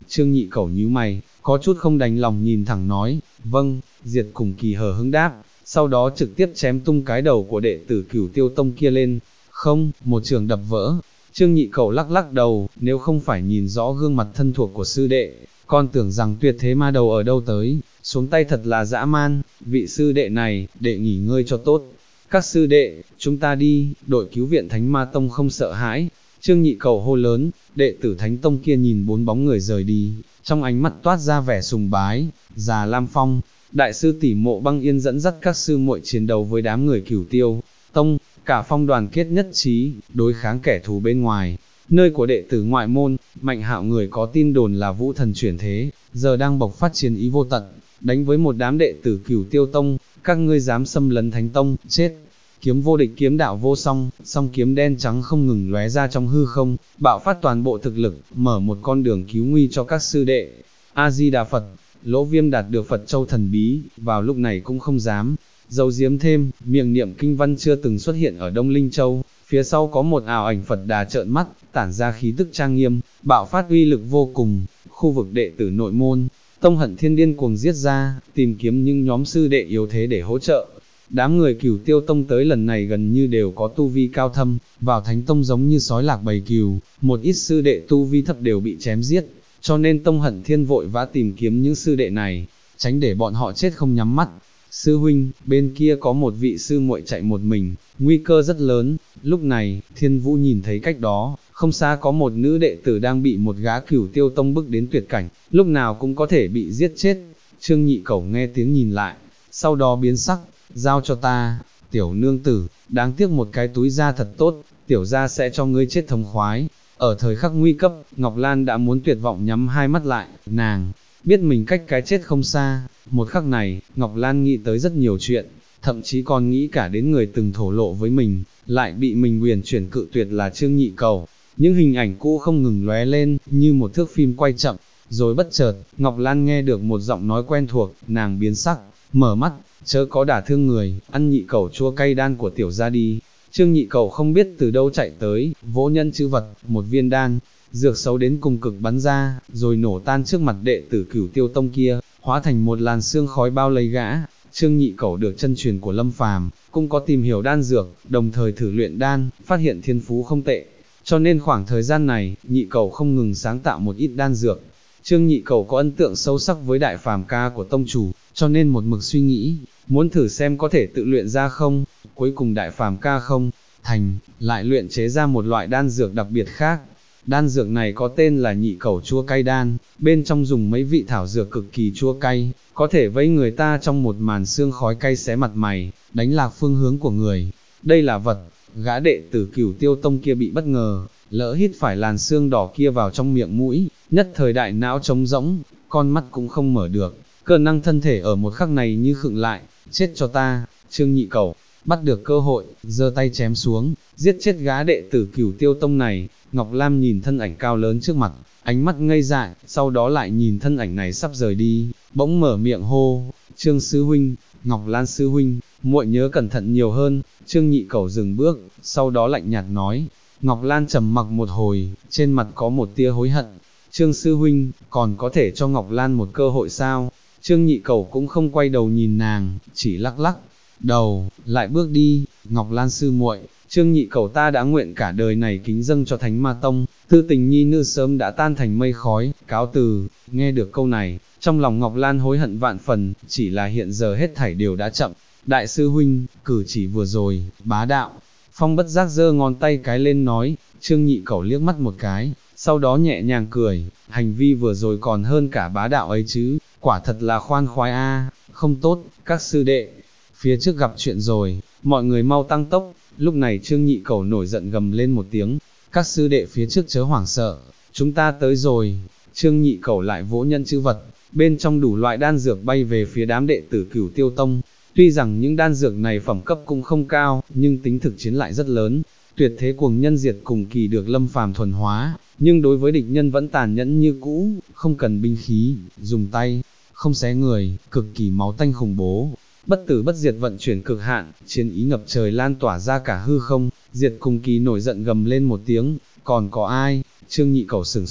Trương Nhị Cẩu nhíu mày, có chút không đành lòng nhìn thẳng nói, vâng, Diệt Cùng Kỳ hờ hững đáp, sau đó trực tiếp chém tung cái đầu của đệ tử Cửu Tiêu Tông kia lên, không, một trường đập vỡ. Trương Nhị Cẩu lắc lắc đầu, nếu không phải nhìn rõ gương mặt thân thuộc của sư đệ, con tưởng rằng tuyệt thế ma đầu ở đâu tới, xuống tay thật là dã man, vị sư đệ này, đệ nghỉ ngơi cho tốt. Các sư đệ, chúng ta đi, đội cứu viện Thánh Ma Tông không sợ hãi. Trương Nhị Cẩu hô lớn, đệ tử Thánh Tông kia nhìn bốn bóng người rời đi, trong ánh mắt toát ra vẻ sùng bái. Già Lam Phong, đại sư tỷ Mộ Băng Yên dẫn dắt các sư muội chiến đấu với đám người Cửu Tiêu Tông, cả phong đoàn kết nhất trí, đối kháng kẻ thù bên ngoài. Nơi của đệ tử ngoại môn, Mạnh Hạo người có tin đồn là vũ thần chuyển thế, giờ đang bộc phát chiến ý vô tận, đánh với một đám đệ tử Cửu Tiêu Tông, các ngươi dám xâm lấn Thánh Tông, chết. Kiếm vô địch kiếm đạo vô song, song kiếm đen trắng không ngừng lóe ra trong hư không, bạo phát toàn bộ thực lực, mở một con đường cứu nguy cho các sư đệ. A-di-đà Phật, Lỗ Viêm đạt được Phật Châu thần bí, vào lúc này cũng không dám giấu giếm thêm, miệng niệm kinh văn chưa từng xuất hiện ở Đông Linh Châu, phía sau có một ảo ảnh Phật Đà trợn mắt, tản ra khí tức trang nghiêm, bạo phát uy lực vô cùng. Khu vực đệ tử nội môn, Tông Hận Thiên điên cuồng giết ra, tìm kiếm những nhóm sư đệ yếu thế để hỗ trợ. Đám người Cửu Tiêu Tông tới lần này gần như đều có tu vi cao thâm, vào Thánh Tông giống như sói lạc bầy cừu, một ít sư đệ tu vi thấp đều bị chém giết, cho nên Tông Hận Thiên vội vã tìm kiếm những sư đệ này, tránh để bọn họ chết không nhắm mắt. Sư huynh, bên kia có một vị sư muội chạy một mình, nguy cơ rất lớn. Lúc này, Thiên Vũ nhìn thấy cách đó, không xa có một nữ đệ tử đang bị một gã Cửu Tiêu Tông bức đến tuyệt cảnh, lúc nào cũng có thể bị giết chết. Trương Nhị Cẩu nghe tiếng nhìn lại, sau đó biến sắc, giao cho ta, tiểu nương tử, đáng tiếc một cái túi da thật tốt, tiểu gia sẽ cho ngươi chết thống khoái. Ở thời khắc nguy cấp, Ngọc Lan đã muốn tuyệt vọng nhắm hai mắt lại, nàng biết mình cách cái chết không xa. Một khắc này, Ngọc Lan nghĩ tới rất nhiều chuyện, thậm chí còn nghĩ cả đến người từng thổ lộ với mình, lại bị mình huyền chuyển cự tuyệt là Trương Nhị Cẩu. Những hình ảnh cũ không ngừng lóe lên, như một thước phim quay chậm, rồi bất chợt, Ngọc Lan nghe được một giọng nói quen thuộc, nàng biến sắc, mở mắt, chớ có đả thương người, ăn Nhị Cẩu chua cay đan của tiểu gia đi. Trương Nhị Cẩu không biết từ đâu chạy tới, vỗ nhân chữ vật, một viên đan, dược xấu đến cùng cực bắn ra, rồi nổ tan trước mặt đệ tử Cửu Tiêu Tông kia, hóa thành một làn sương khói bao lấy gã. Trương Nhị Cẩu được chân truyền của Lâm Phàm, cũng có tìm hiểu đan dược, đồng thời thử luyện đan, phát hiện thiên phú không tệ, cho nên khoảng thời gian này, Nhị Cẩu không ngừng sáng tạo một ít đan dược. Trương Nhị Cẩu có ấn tượng sâu sắc với Đại Phàm ca của tông chủ, cho nên một mực suy nghĩ, muốn thử xem có thể tự luyện ra không. Cuối cùng Đại Phàm ca không thành, lại luyện chế ra một loại đan dược đặc biệt khác. Đan dược này có tên là Nhị Cẩu chua cay đan, bên trong dùng mấy vị thảo dược cực kỳ chua cay, có thể vây người ta trong một màn sương khói cay xé mặt mày, đánh lạc phương hướng của người. Đây là vật, gã đệ tử Cửu Tiêu Tông kia bị bất ngờ, lỡ hít phải làn sương đỏ kia vào trong miệng mũi, nhất thời đại não trống rỗng, con mắt cũng không mở được, cơ năng thân thể ở một khắc này như khựng lại, chết cho ta. Trương Nhị Cẩu bắt được cơ hội, giơ tay chém xuống, giết chết gã đệ tử Cửu Tiêu Tông này. Ngọc Lam nhìn thân ảnh cao lớn trước mặt, ánh mắt ngây dại, sau đó lại nhìn thân ảnh này sắp rời đi, bỗng mở miệng hô, Trương sư huynh, Ngọc Lan sư huynh, muội nhớ cẩn thận nhiều hơn. Trương Nhị Cẩu dừng bước, sau đó lạnh nhạt nói. Ngọc Lan trầm mặc một hồi, trên mặt có một tia hối hận. Trương sư huynh, còn có thể cho Ngọc Lan một cơ hội sao? Trương Nhị Cẩu cũng không quay đầu nhìn nàng, chỉ lắc lắc đầu, lại bước đi. Ngọc Lan sư muội, Trương Nhị Cẩu ta đã nguyện cả đời này kính dâng cho Thánh Ma Tông, tư tình nhi nữ sớm đã tan thành mây khói, cáo từ. Nghe được câu này, trong lòng Ngọc Lan hối hận vạn phần, chỉ là hiện giờ hết thảy đều đã chậm. Đại sư huynh, cử chỉ vừa rồi, bá đạo. Phong bất giác giơ ngón tay cái lên nói. Trương Nhị Cẩu liếc mắt một cái, sau đó nhẹ nhàng cười, hành vi vừa rồi còn hơn cả bá đạo ấy chứ, quả thật là khoan khoái a. Không tốt, các sư đệ, phía trước gặp chuyện rồi, mọi người mau tăng tốc. Lúc này Trương Nhị Cẩu nổi giận gầm lên một tiếng, các sư đệ phía trước chớ hoảng sợ, chúng ta tới rồi. Trương Nhị Cẩu lại vỗ nhân chữ vật, bên trong đủ loại đan dược bay về phía đám đệ tử Cửu Tiêu Tông. Tuy rằng những đan dược này phẩm cấp cũng không cao, nhưng tính thực chiến lại rất lớn. Tuyệt thế cuồng nhân Diệt Cùng Kỳ được Lâm Phàm thuần hóa, nhưng đối với địch nhân vẫn tàn nhẫn như cũ, không cần binh khí, dùng tay, không xé người, cực kỳ máu tanh khủng bố. Bất tử bất diệt vận chuyển cực hạn, chiến ý ngập trời lan tỏa ra cả hư không. Diệt Cùng Kỳ nổi giận gầm lên một tiếng, còn có ai? Trương Nhị Cẩu sửng sốt,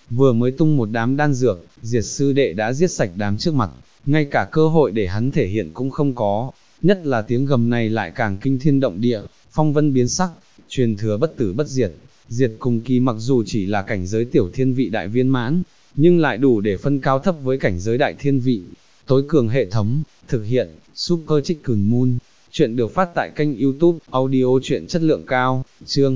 vừa mới tung một đám đan dược, Diệt sư đệ đã giết sạch đám trước mặt, ngay cả cơ hội để hắn thể hiện cũng không có, nhất là tiếng gầm này lại càng kinh thiên động địa, phong vân biến sắc, truyền thừa bất tử bất diệt. Diệt cùng kỳ mặc dù chỉ là cảnh giới tiểu thiên vị đại viên mãn, nhưng lại đủ để phân cao thấp với cảnh giới đại thiên vị. Tối cường hệ thống, thực hiện, Super Chicken Moon. Chuyện được phát tại kênh YouTube, audio truyện chất lượng cao, chương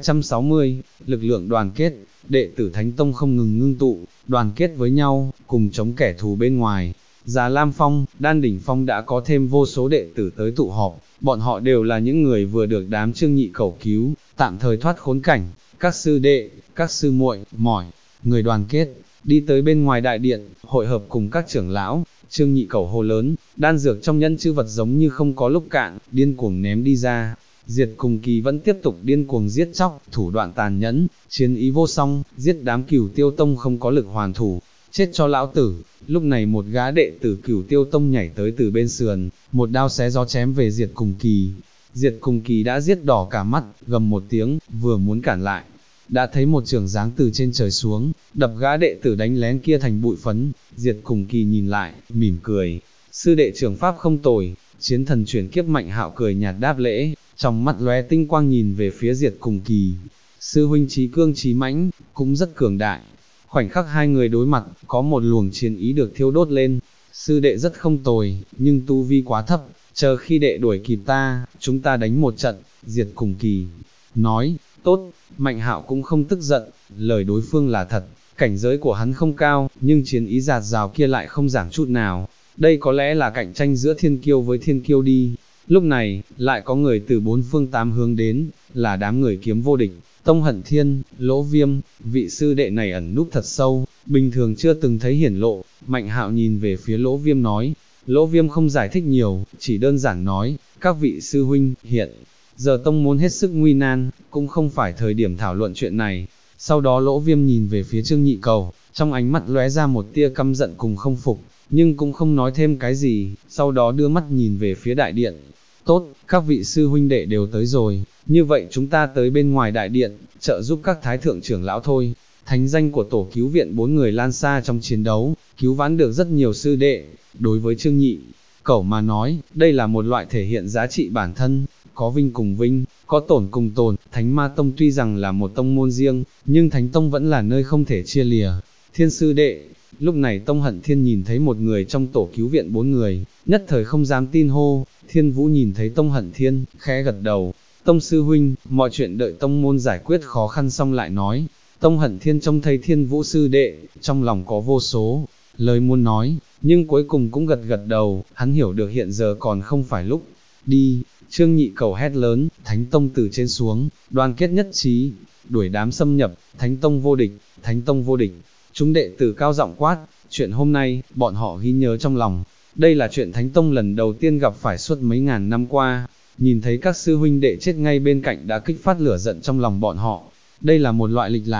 260, lực lượng đoàn kết, đệ tử Thánh Tông không ngừng ngưng tụ, đoàn kết với nhau, cùng chống kẻ thù bên ngoài. Già Lam Phong, Đan Đỉnh Phong đã có thêm vô số đệ tử tới tụ họp, bọn họ đều là những người vừa được đám Trương Nhị Cẩu cứu, tạm thời thoát khốn cảnh. Các sư đệ, các sư muội, mọi người đoàn kết, đi tới bên ngoài đại điện, hội hợp cùng các trưởng lão. Trương Nhị Cẩu hô lớn, đan dược trong nhẫn chữ vật giống như không có lúc cạn, điên cuồng ném đi ra. Diệt cùng kỳ vẫn tiếp tục điên cuồng giết chóc, thủ đoạn tàn nhẫn, chiến ý vô song, giết đám Cửu Tiêu Tông không có lực hoàn thủ, chết cho lão tử. Lúc này một gã đệ tử Cửu Tiêu Tông nhảy tới từ bên sườn, một đao xé gió chém về Diệt cùng kỳ. Diệt cùng kỳ đã giết đỏ cả mắt, gầm một tiếng, vừa muốn cản lại, đã thấy một trưởng giáng từ trên trời xuống, đập gã đệ tử đánh lén kia thành bụi phấn. Diệt cùng kỳ nhìn lại, mỉm cười, sư đệ trưởng pháp không tồi. Chiến thần chuyển kiếp Mạnh Hạo cười nhạt đáp lễ, trong mắt lóe tinh quang nhìn về phía Diệt cùng kỳ. Sư huynh trí cương trí mãnh, cũng rất cường đại. Khoảnh khắc hai người đối mặt, có một luồng chiến ý được thiêu đốt lên. Sư đệ rất không tồi, nhưng tu vi quá thấp, chờ khi đệ đuổi kịp ta, chúng ta đánh một trận. Diệt cùng kỳ nói, tốt. Mạnh Hạo cũng không tức giận, lời đối phương là thật, cảnh giới của hắn không cao, nhưng chiến ý dạt dào kia lại không giảm chút nào. Đây có lẽ là cạnh tranh giữa thiên kiêu với thiên kiêu đi. Lúc này, lại có người từ bốn phương tám hướng đến, là đám người kiếm vô địch, Tông Hận Thiên, Lỗ Viêm. Vị sư đệ này ẩn núp thật sâu, bình thường chưa từng thấy hiển lộ. Mạnh Hạo nhìn về phía Lỗ Viêm nói, Lỗ Viêm không giải thích nhiều, chỉ đơn giản nói, các vị sư huynh, hiện giờ tông môn hết sức nguy nan, cũng không phải thời điểm thảo luận chuyện này. Sau đó Lỗ Viêm nhìn về phía Trương Nhị Cẩu, trong ánh mắt lóe ra một tia căm giận cùng không phục, nhưng cũng không nói thêm cái gì, sau đó đưa mắt nhìn về phía đại điện. Tốt, các vị sư huynh đệ đều tới rồi, như vậy chúng ta tới bên ngoài đại điện, trợ giúp các thái thượng trưởng lão thôi. Thánh danh của tổ cứu viện 4 người lan xa trong chiến đấu, cứu vãn được rất nhiều sư đệ. Đối với Trương Nhị Cẩu mà nói, đây là một loại thể hiện giá trị bản thân, có vinh cùng vinh, có tổn cùng tổn. Thánh Ma Tông tuy rằng là một tông môn riêng, nhưng Thánh Tông vẫn là nơi không thể chia lìa. Thiên sư đệ, lúc này Tông Hận Thiên nhìn thấy một người trong tổ cứu viện 4 người, nhất thời không dám tin hô. Thiên Vũ nhìn thấy Tông Hận Thiên, khẽ gật đầu, Tông sư huynh, mọi chuyện đợi tông môn giải quyết khó khăn xong lại nói. Tông Hận Thiên trông thấy Thiên Vũ sư đệ, trong lòng có vô số lời muốn nói, nhưng cuối cùng cũng gật gật đầu. Hắn hiểu được hiện giờ còn không phải lúc đi. Trương Nhị Cẩu hét lớn, Thánh Tông từ trên xuống, đoàn kết nhất trí, đuổi đám xâm nhập, Thánh Tông vô địch, Thánh Tông vô địch. Chúng đệ tử cao giọng quát, chuyện hôm nay, bọn họ ghi nhớ trong lòng. Đây là chuyện Thánh Tông lần đầu tiên gặp phải suốt mấy ngàn năm qua. Nhìn thấy các sư huynh đệ chết ngay bên cạnh đã kích phát lửa giận trong lòng bọn họ. Đây là một loại lịch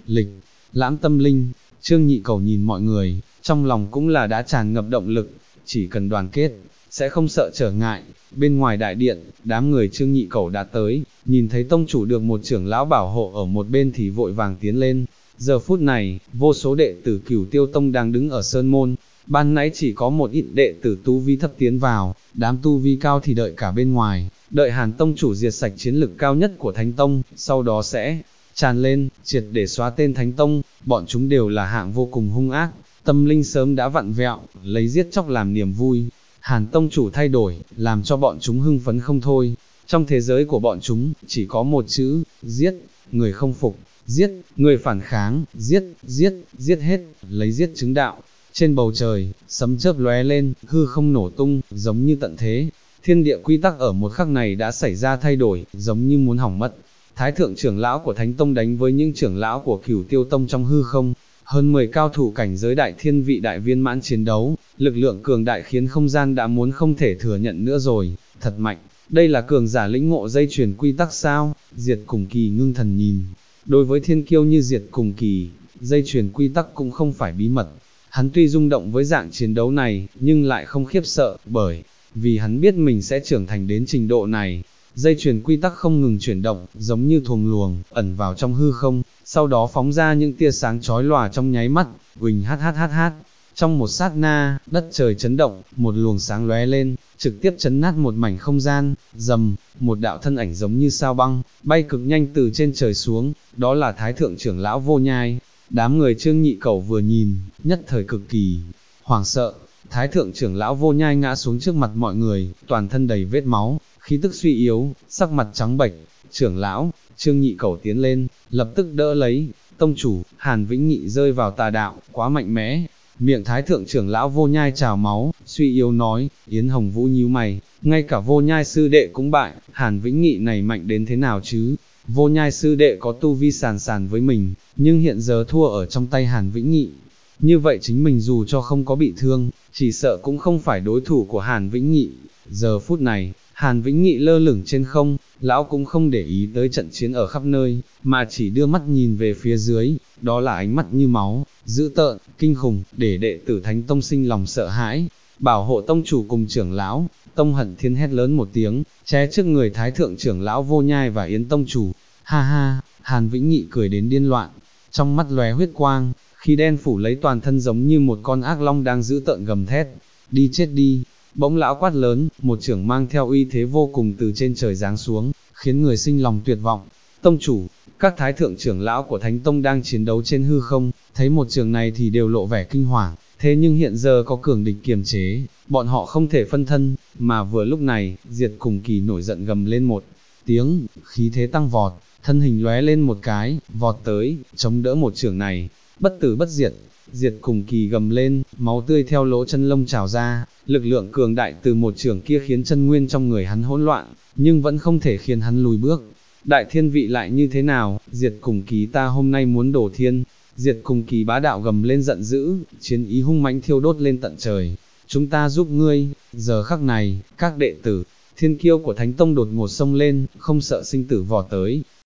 lãm tâm linh. Trương Nhị Cẩu nhìn mọi người, trong lòng cũng là đã tràn ngập động lực, chỉ cần đoàn kết, sẽ không sợ trở ngại. Bên ngoài đại điện, đám người Trương Nhị Cẩu đã tới, nhìn thấy tông chủ được một trưởng lão bảo hộ ở một bên thì vội vàng tiến lên. Giờ phút này, vô số đệ tử Cửu Tiêu Tông đang đứng ở sơn môn, ban nãy chỉ có một ít đệ tử tu vi thấp tiến vào, đám tu vi cao thì đợi cả bên ngoài, đợi Hàn tông chủ diệt sạch chiến lực cao nhất của Thánh Tông, sau đó sẽ tràn lên, triệt để xóa tên Thánh Tông. Bọn chúng đều là hạng vô cùng hung ác, tâm linh sớm đã vặn vẹo, lấy giết chóc làm niềm vui. Hàn tông chủ thay đổi, làm cho bọn chúng hưng phấn không thôi. Trong thế giới của bọn chúng, chỉ có một chữ, giết. Người không phục, giết. Người phản kháng, giết, giết, giết hết, lấy giết chứng đạo. Trên bầu trời, sấm chớp lóe lên, hư không nổ tung, giống như tận thế. Thiên địa quy tắc ở một khắc này đã xảy ra thay đổi, giống như muốn hỏng mất. Thái thượng trưởng lão của Thánh Tông đánh với những trưởng lão của Cửu Tiêu Tông trong hư không. Hơn 10 cao thủ cảnh giới đại thiên vị đại viên mãn chiến đấu, lực lượng cường đại khiến không gian đã muốn không thể thừa nhận nữa rồi, thật mạnh. Đây là cường giả lĩnh ngộ dây chuyền quy tắc sao? Diệt cùng kỳ ngưng thần nhìn. Đối với thiên kiêu như Diệt cùng kỳ, dây chuyền quy tắc cũng không phải bí mật. Hắn tuy rung động với dạng chiến đấu này, nhưng lại không khiếp sợ, bởi vì hắn biết mình sẽ trưởng thành đến trình độ này. dây chuyền quy tắc không ngừng chuyển động, giống như thuồng luồng, ẩn vào trong hư không, sau đó phóng ra những tia sáng chói lòa trong nháy mắt, huỳnh hát hát hát hát. Trong một sát na, đất trời chấn động, một luồng sáng lóe lên, trực tiếp chấn nát một mảnh không gian, rầm, một đạo thân ảnh giống như sao băng, bay cực nhanh từ trên trời xuống, đó là Thái Thượng trưởng lão Vô Nhai. Đám người Trương Nhị Cẩu vừa nhìn, nhất thời cực kỳ hoảng sợ, Thái Thượng trưởng lão Vô Nhai ngã xuống trước mặt mọi người, toàn thân đầy vết máu, khí tức suy yếu, sắc mặt trắng bệch. Trưởng lão, Trương Nhị Cẩu tiến lên, lập tức đỡ lấy, tông chủ, Hàn Vĩnh Nghị rơi vào tà đạo, quá mạnh mẽ. Miệng Thái Thượng trưởng lão Vô Nhai trào máu, suy yếu nói, Yến Hồng Vũ nhíu mày, ngay cả Vô Nhai sư đệ cũng bại, Hàn Vĩnh Nghị này mạnh đến thế nào chứ? Vô Nhai sư đệ có tu vi sàn sàn với mình, nhưng hiện giờ thua ở trong tay Hàn Vĩnh Nghị. Như vậy chính mình dù cho không có bị thương, chỉ sợ cũng không phải đối thủ của Hàn Vĩnh Nghị. Giờ phút này, Hàn Vĩnh Nghị lơ lửng trên không, lão cũng không để ý tới trận chiến ở khắp nơi, mà chỉ đưa mắt nhìn về phía dưới, đó là ánh mắt như máu, dữ tợn, kinh khủng, để đệ tử Thánh Tông sinh lòng sợ hãi. Bảo hộ tông chủ cùng trưởng lão, Tông Hận Thiên hét lớn một tiếng, che trước người Thái Thượng trưởng lão Vô Nhai và Yến tông chủ. Ha ha, Hàn Vĩnh Nghị cười đến điên loạn, trong mắt lóe huyết quang, khí đen phủ lấy toàn thân giống như một con ác long đang dữ tợn gầm thét. Đi chết đi! Bỗng lão quát lớn, một chưởng mang theo uy thế vô cùng từ trên trời giáng xuống, khiến người sinh lòng tuyệt vọng. Tông chủ, các thái thượng trưởng lão của Thánh Tông đang chiến đấu trên hư không, thấy một trường này thì đều lộ vẻ kinh hoàng, thế nhưng hiện giờ có cường địch kiềm chế, bọn họ không thể phân thân, mà vừa lúc này, Diệt Cùng Kỳ nổi giận gầm lên một tiếng, khí thế tăng vọt, thân hình lóe lên một cái, vọt tới, chống đỡ một trường này, bất tử bất diệt. Diệt Cùng Kỳ gầm lên, máu tươi theo lỗ chân lông trào ra, lực lượng cường đại từ một trường kia khiến chân nguyên trong người hắn hỗn loạn, nhưng vẫn không thể khiến hắn lùi bước. Đại thiên vị lại như thế nào, Diệt Cùng Kỳ ta hôm nay muốn đổ thiên. Diệt Cùng Kỳ bá đạo gầm lên giận dữ, chiến ý hung mãnh thiêu đốt lên tận trời. Chúng ta giúp ngươi. Giờ khắc này, các đệ tử, thiên kiêu của Thánh Tông đột ngột xông lên, không sợ sinh tử vọt tới.